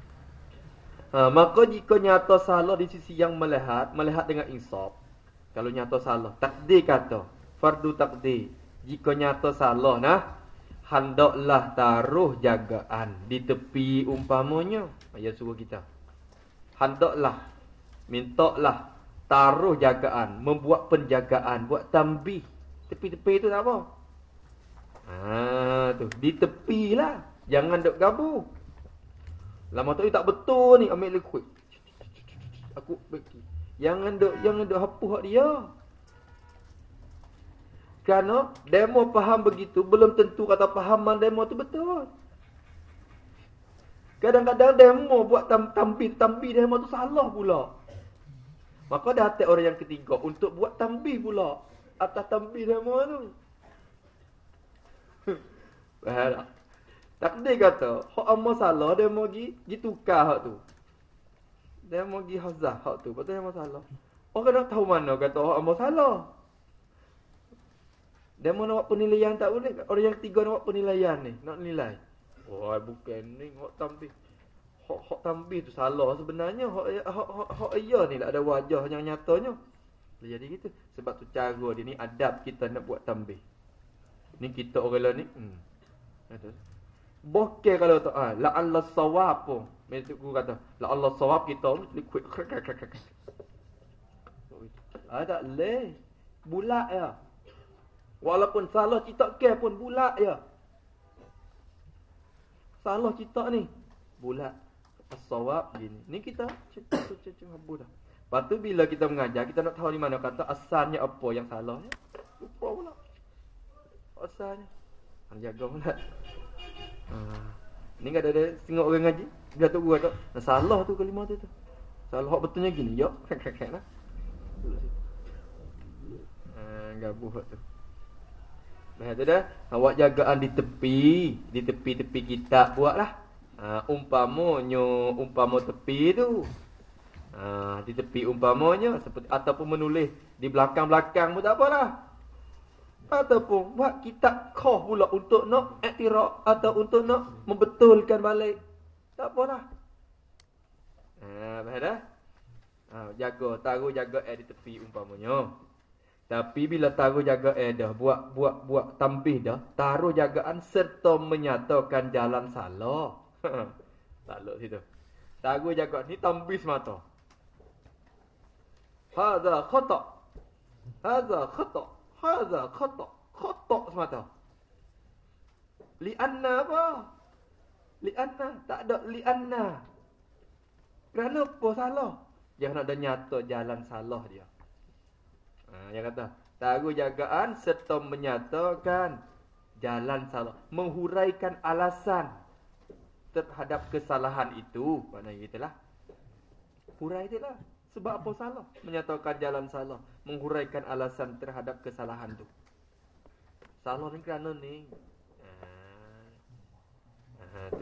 Ha, maka jika nyata salah di sisi yang melihat, melihat dengan insaf. Kalau nyata salah, takdir kata, fardu takdir. Jika nyata salah nah, hendaklah taruh jagaan di tepi umpamanya. Ayat suruh kita. Hendaklah, mintalah taruh jagaan, membuat penjagaan, buat tambih. Tepi-tepi tu tak apa. Ha tu, di tepi lah. Jangan duk gabu. Lama tu tak betul ni, ambil liquid. Aku bagi. Jangan duk jangan duk hapus hak dia. Kerana demo faham begitu belum tentu kata fahaman demo tu betul. Kadang-kadang demo buat tambih-tambih demo tu salah pula. Maka datang orang yang ketiga untuk buat tambih pula atas tambih demo tu. Faham tak? Takdir kata, hak amal salah dia mau gi gi tukar hak tu. Dia mau gi hazah hak tu, betul amal salah. Orang nak tahu mana kata hak amal salah. Dia mau nak penilaian tak boleh. Orang yang ketiga nak penilaian ni, nak nilai. Oh, bukan ni hak tambih. Hak hak tambih tu salah sebenarnya. Hak hak hak, hak iya ni lah ada wajah yang nyatanya. Jadi gitu. Sebab tu cara dia ni adab kita nak buat tambih. Ni kita orang lah ni. Hmm. Betul. Bokeh kalau tak ah, la Allah sawab pun. Mesti guru kata, la Allah sawab kita liquid. Ah tak leh. Bulat ya. Walaupun salah cita ke pun bulat ya. Salah cita ni bulat. As-sawab gini. Ni kita cita tu cecung habis dah. Lepas tu bila kita mengajar, kita nak tahu di mana kata asalnya apa yang salah ya. Lupa pula. Asalnya. Jaga pula. Ha. Ni kan ada tengok orang ngaji, dia tu gua kata, nah, salah tu kalimah tu tu. Salah hak betulnya gini, ya. Lah. Ha, gabuh tu. Nah, tu dah. Awak jagaan di tepi, di tepi-tepi kitab buatlah. Ha, umpamanya, umpama tepi tu. Ha, di tepi umpamanya seperti ataupun menulis di belakang-belakang pun tak apalah. Ataupun buat kitab khah pula untuk nak iktiraf atau untuk nak membetulkan balik. Tak apalah. Ha, faham dah? Ha, jaga, taruh jaga air di tepi umpamanya. Tapi bila taruh jaga air dah, buat buat buat tambih dah, taruh jagaan serta menyatakan jalan salah. Salah situ. Taruh jaga ni tambih semata. Hadza khata. Hadza khata. Hadza khata. Khata semata. Li'anna apa? Li'anna. Tak ada li'anna. Kerana apa salah? Dia nak ada nyata jalan salah dia. Ha, dia kata, taruh jagaan serta menyatakan jalan salah. Menghuraikan alasan terhadap kesalahan itu. Maknanya itulah. Hurai itulah. Sebab apa salah? Menyatakan jalan salah. Menghuraikan alasan terhadap kesalahan tu. Salah ni kerana ni. Ha, ha tu.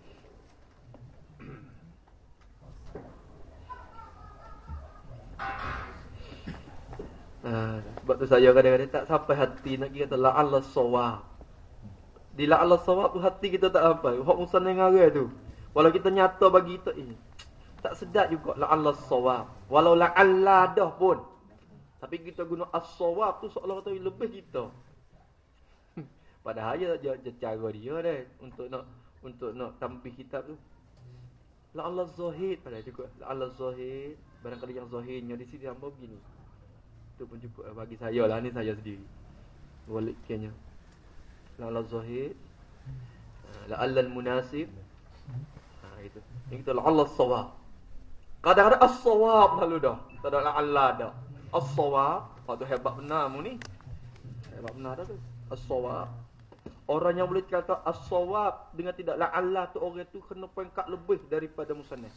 Ha, sebab tu saya kadang-kadang tak sampai hati nak kata la'alla sawab. Di la'alla sawab tu hati kita tak sampai. Hak musan dengan arah tu. Walau kita nyata bagi kita eh, tak sedap juga la'alla sawab. Walau la'alla dah pun. Tapi kita guna as-sawab tu seolah kata lebih kita. Padahal ya dia cara dia dah untuk nak untuk nak tampih kitab tu. La'alla zahid padahal juga. La'alla zahid. Barangkali yang zahidnya di sini hamba begini. Itu pun cukup bagi saya lah, ni saya sendiri. Waliknya. La'alla zahid. La'alla al-munasib. Ha, itu. Ini kita la'alla as-sawab. Kadang ada as-sawab lalu dah. Tak ada la'alla dah. As-sawab. Itu hebat benar mu ni. Hebat benar dah tu. As-sawab. Orang yang boleh kata as-sawab dengan tidak la'alla tu, orang tu kena peringkat lebih daripada musannaf.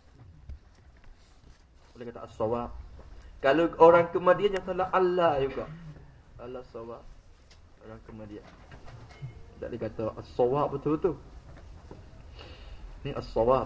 Boleh kata as-sawab. Kalau orang kemudian yang kata la'alla juga. Allah sawab. Orang kemudian. Tak boleh kata as-sawab betul-betul. Ni as-sawab.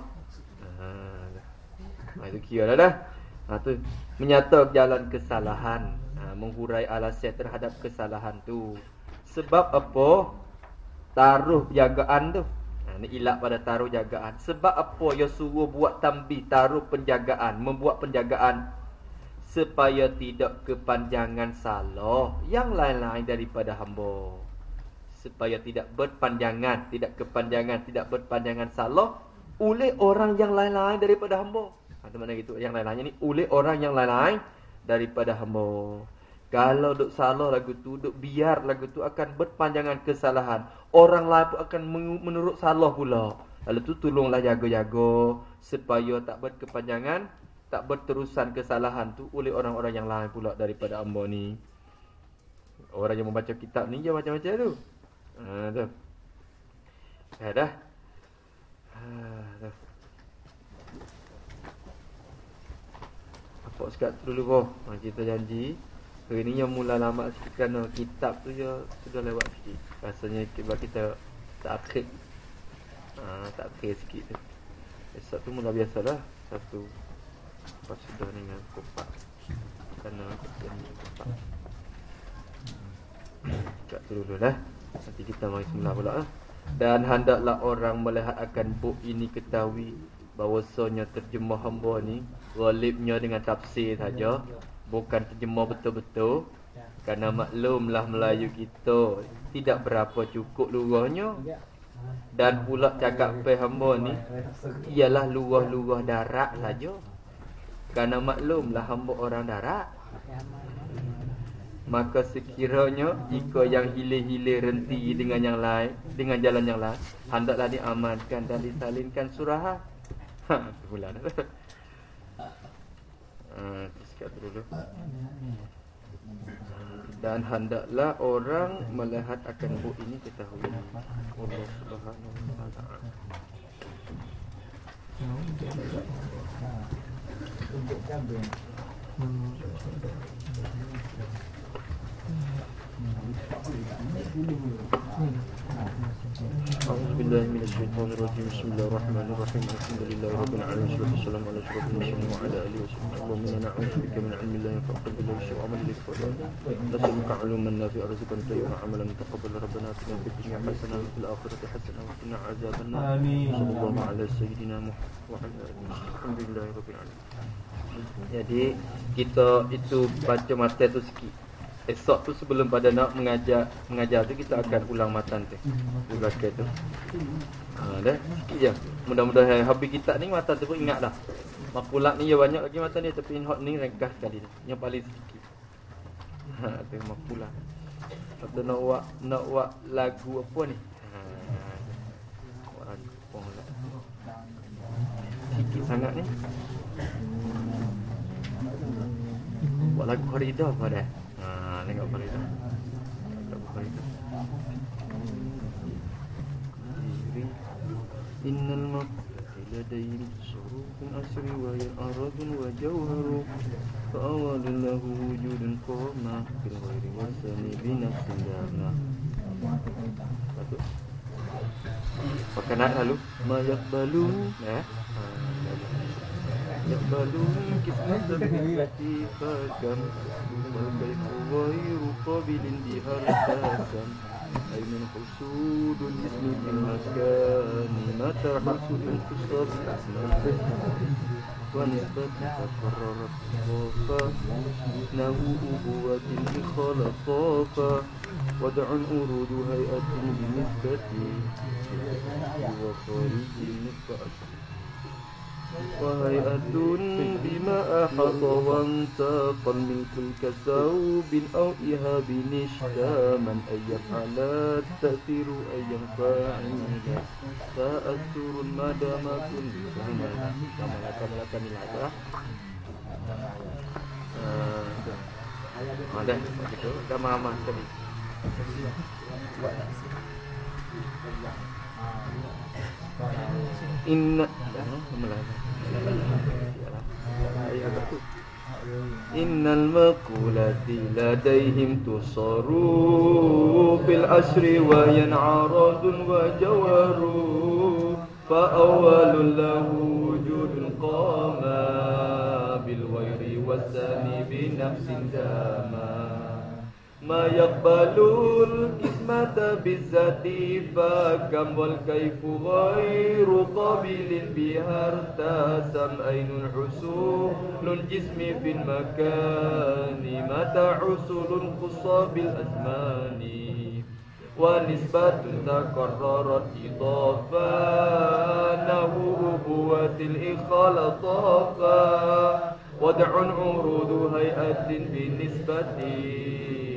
Ha, itu kira dah dah. Ha, tu menyata jalan kesalahan, ha, menghurai alasan terhadap kesalahan tu. Sebab apa? Taruh jagaan tu. Ha, ni ilak pada taruh jagaan. Sebab apa dia suruh buat tambih, taruh penjagaan, membuat penjagaan supaya tidak kepanjangan salah yang lain-lain daripada hamba. Supaya tidak berpanjangan, tidak kepanjangan, tidak berpanjangan salah oleh orang yang lain-lain daripada hamba. Ha, tu makna gitu. Yang lain-lainnya ni oleh orang yang lain-lain daripada hamba. Kalau duk salah lagu tu, duk biar lagu tu akan berpanjangan kesalahan. Orang lain pun akan menurut salah pula. Lalu tu tolonglah jaga-jaga supaya tak berkepanjangan, tak berterusan kesalahan tu oleh orang-orang yang lain pula daripada hamba ni. Orang yang membaca kitab ni je macam-macam tu. Ha, tu. Eh, dah. Ha, dah. Apa sekat dulu boh. Ha, kita janji hari ni yang mula lambat sikit kerana kitab tu je sudah lewat sikit. Rasanya sebab kita tak akhir Ha, tak clear sikit tu. Esok tu mula biasalah. Satu. Lepas sudah dengan kopak. Kerana kopak. Cakap tu dulu lah. Nanti kita mari semula pula lah. Dan hendaklah orang melihat akan buk ini ketahui bahawasanya terjemah hamba ni ghalibnya dengan tafsir saja, bukan terjemah betul-betul. Kerana maklumlah Melayu kita tidak berapa cukup lurahnya. Dan pula cakap pe hamba ni ialah lurah-lurah darat saja. Kerana maklumlah hamba orang darat. Maka sekiranya jika yang hilir-hilir renti dengan yang lain, dengan jalan yang lain, hendaklah diamankan dan disalinkan surahan. Ha, tu pula dah. Ha, sikit dulu. Dan hendaklah orang melihat akan buk ini ketahui Allah Subhanahu wa taala. A'udzubillahi minasyaitonirrajim. Bismillahirrahmanirrahim. Alhamdulillahirabbil alamin. Wassalamu ala asyrofil mursalin wa ala alihi wasallam. Allahumma na'udzubika min 'ilmin la yanfa'u wa min syarri amalin la yurja. Nas'aluka 'ilman nafi'an warzuqna tayyiban 'amalan mutaqabbalan. Rabbana atina fid dunya hasanah wa fil akhirati hasanah wa qina 'adzabannar. Amin. Sallallahu ala sayyidina Muhammad wa ala alihi. Alhamdulillahirabbil alamin. Jadi kita itu baca matan tu sikit. Esok tu sebelum pada nak mengajar mengajar tu kita akan ulang matan tu. Di belakang tu. Ha dah sikit je. Mudah-mudahan habis kitab ni matan tu pun ingat dah. Makulat ni ya banyak lagi matan ni tapi hot ni ringkas sekali dah. Yang paling sikit. Ha tu makulat. Atau nak buat nak buat lagu apa ni? Ha. Buat lagu apa lah. Sikit sangat ni. Buat lagu Kharidah apa dah? Ha, tengok Kharidah. Lagu Kharidah. Innal maqlati ladayhim surukun asri wa ya'radun wa jawharu fa'awalun lahu wujudun qawma fil ghairi wasani binafsin dharna. Patut. Pakai nak lalu ma yaqbalu eh يقبلون كسمة بالتي فاكم والكيف غير قابل بها ارتاسم أي من حسود الجسم في المكان متى حسود الخصاب الأسنان ونسبة تكررت صافا إنه أبوة لخلطافا ودع أرود هيئة بنسبة وخارج النسبة وهيئة بما أحاط وانتقى الملك الكثوب أو إهاب نشتاما أن يفعل التأثير أن ينفعل تأثر ما دام كل كملا كملا كملا كملا ada begitu dah mama tadi inna innal maqulati ladaihim tusaru bil asri wa yan'aradun wa jawaru fa awwalun lahu wujudun qama bil ghairi wasani bi nafsin dama ma yaqbalul qismata bizzati fa kam wal kayfu ghairu qabilin bihar tasam ainul husulul jismi fil makani mata husulun khussa bil azmani wa nisbatun takarrarat idafa nahu buwatil ikhalatafa wad'un urudu hay'atin binisbati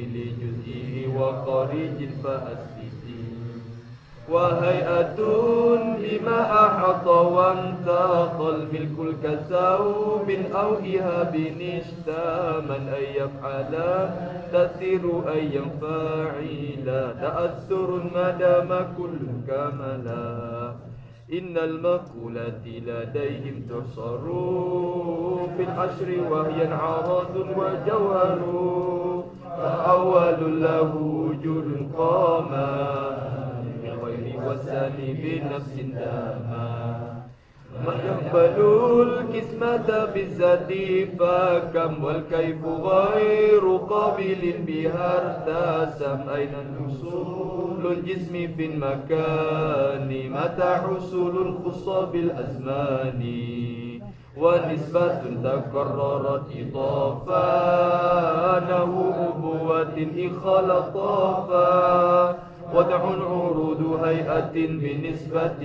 وخارج فأسدتي وهيئة بما أحط وانتقى الملك الكثوب أو إهاب نشتاما أن يفعل تأثير أن ينفعل تأثر ما دام كل كملا إن المقولة لديهم تصر في الحشر وهي انعراض وجوهر فأول له وجود قام بغير والثاني بنفس داما ما يقبل القسمة بالذات فكم والكيف غير قابل بها ارتسم أين حصول الجسم في المكان متى حصول الخصوص بالأزمان ونسبة تكررت إضافة له أبوة إخلطافا ودع عروض هيئة بالنسبة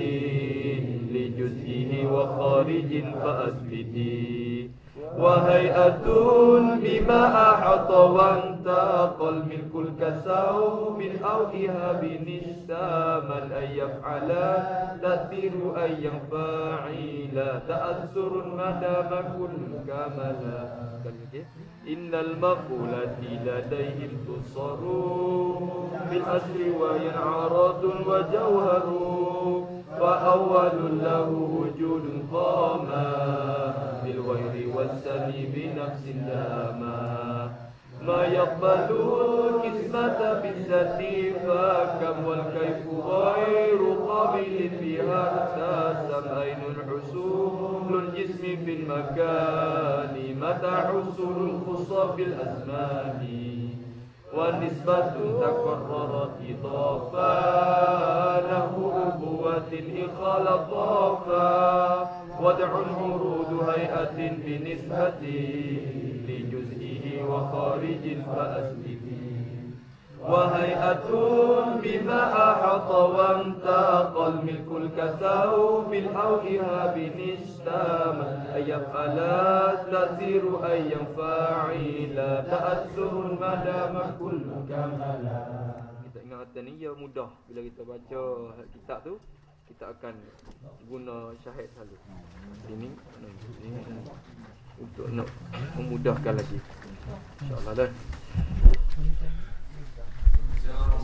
لجزئه وخارج فأثبتي وهيئة بما أحط وانتقل ملك الكسو من أوئها بنشتمل أن يفعل تأثير أن ينفعل تأثر ما دام كل كملا إن المقولة لديهم تصر بالأصل وينعرض وجوهر فأول له وجود قام بالغير والثاني بنفس داما ما يقبل القسمة بالذات فكم والكيف غير قابل بها ارتسم أين حصول الجسم في المكان متى حصول الخصوص بالأزمان والنسبة تكررت إضافة له أبوة إخلطافا ودع عروض هيئة بنسبة لجزئه وخارج فأسلكه وهيئة بما أحط وانتقل ملك الكثو بالأوئها بنشتام أن يفعل تأثير أن ينفعل تأثر ما دام كل كملا. Kita ingat ni ya mudah bila kita baca kitab tu kita akan guna syahid selalu. Sini ini untuk nak memudahkan lagi. Insya-Allah dah.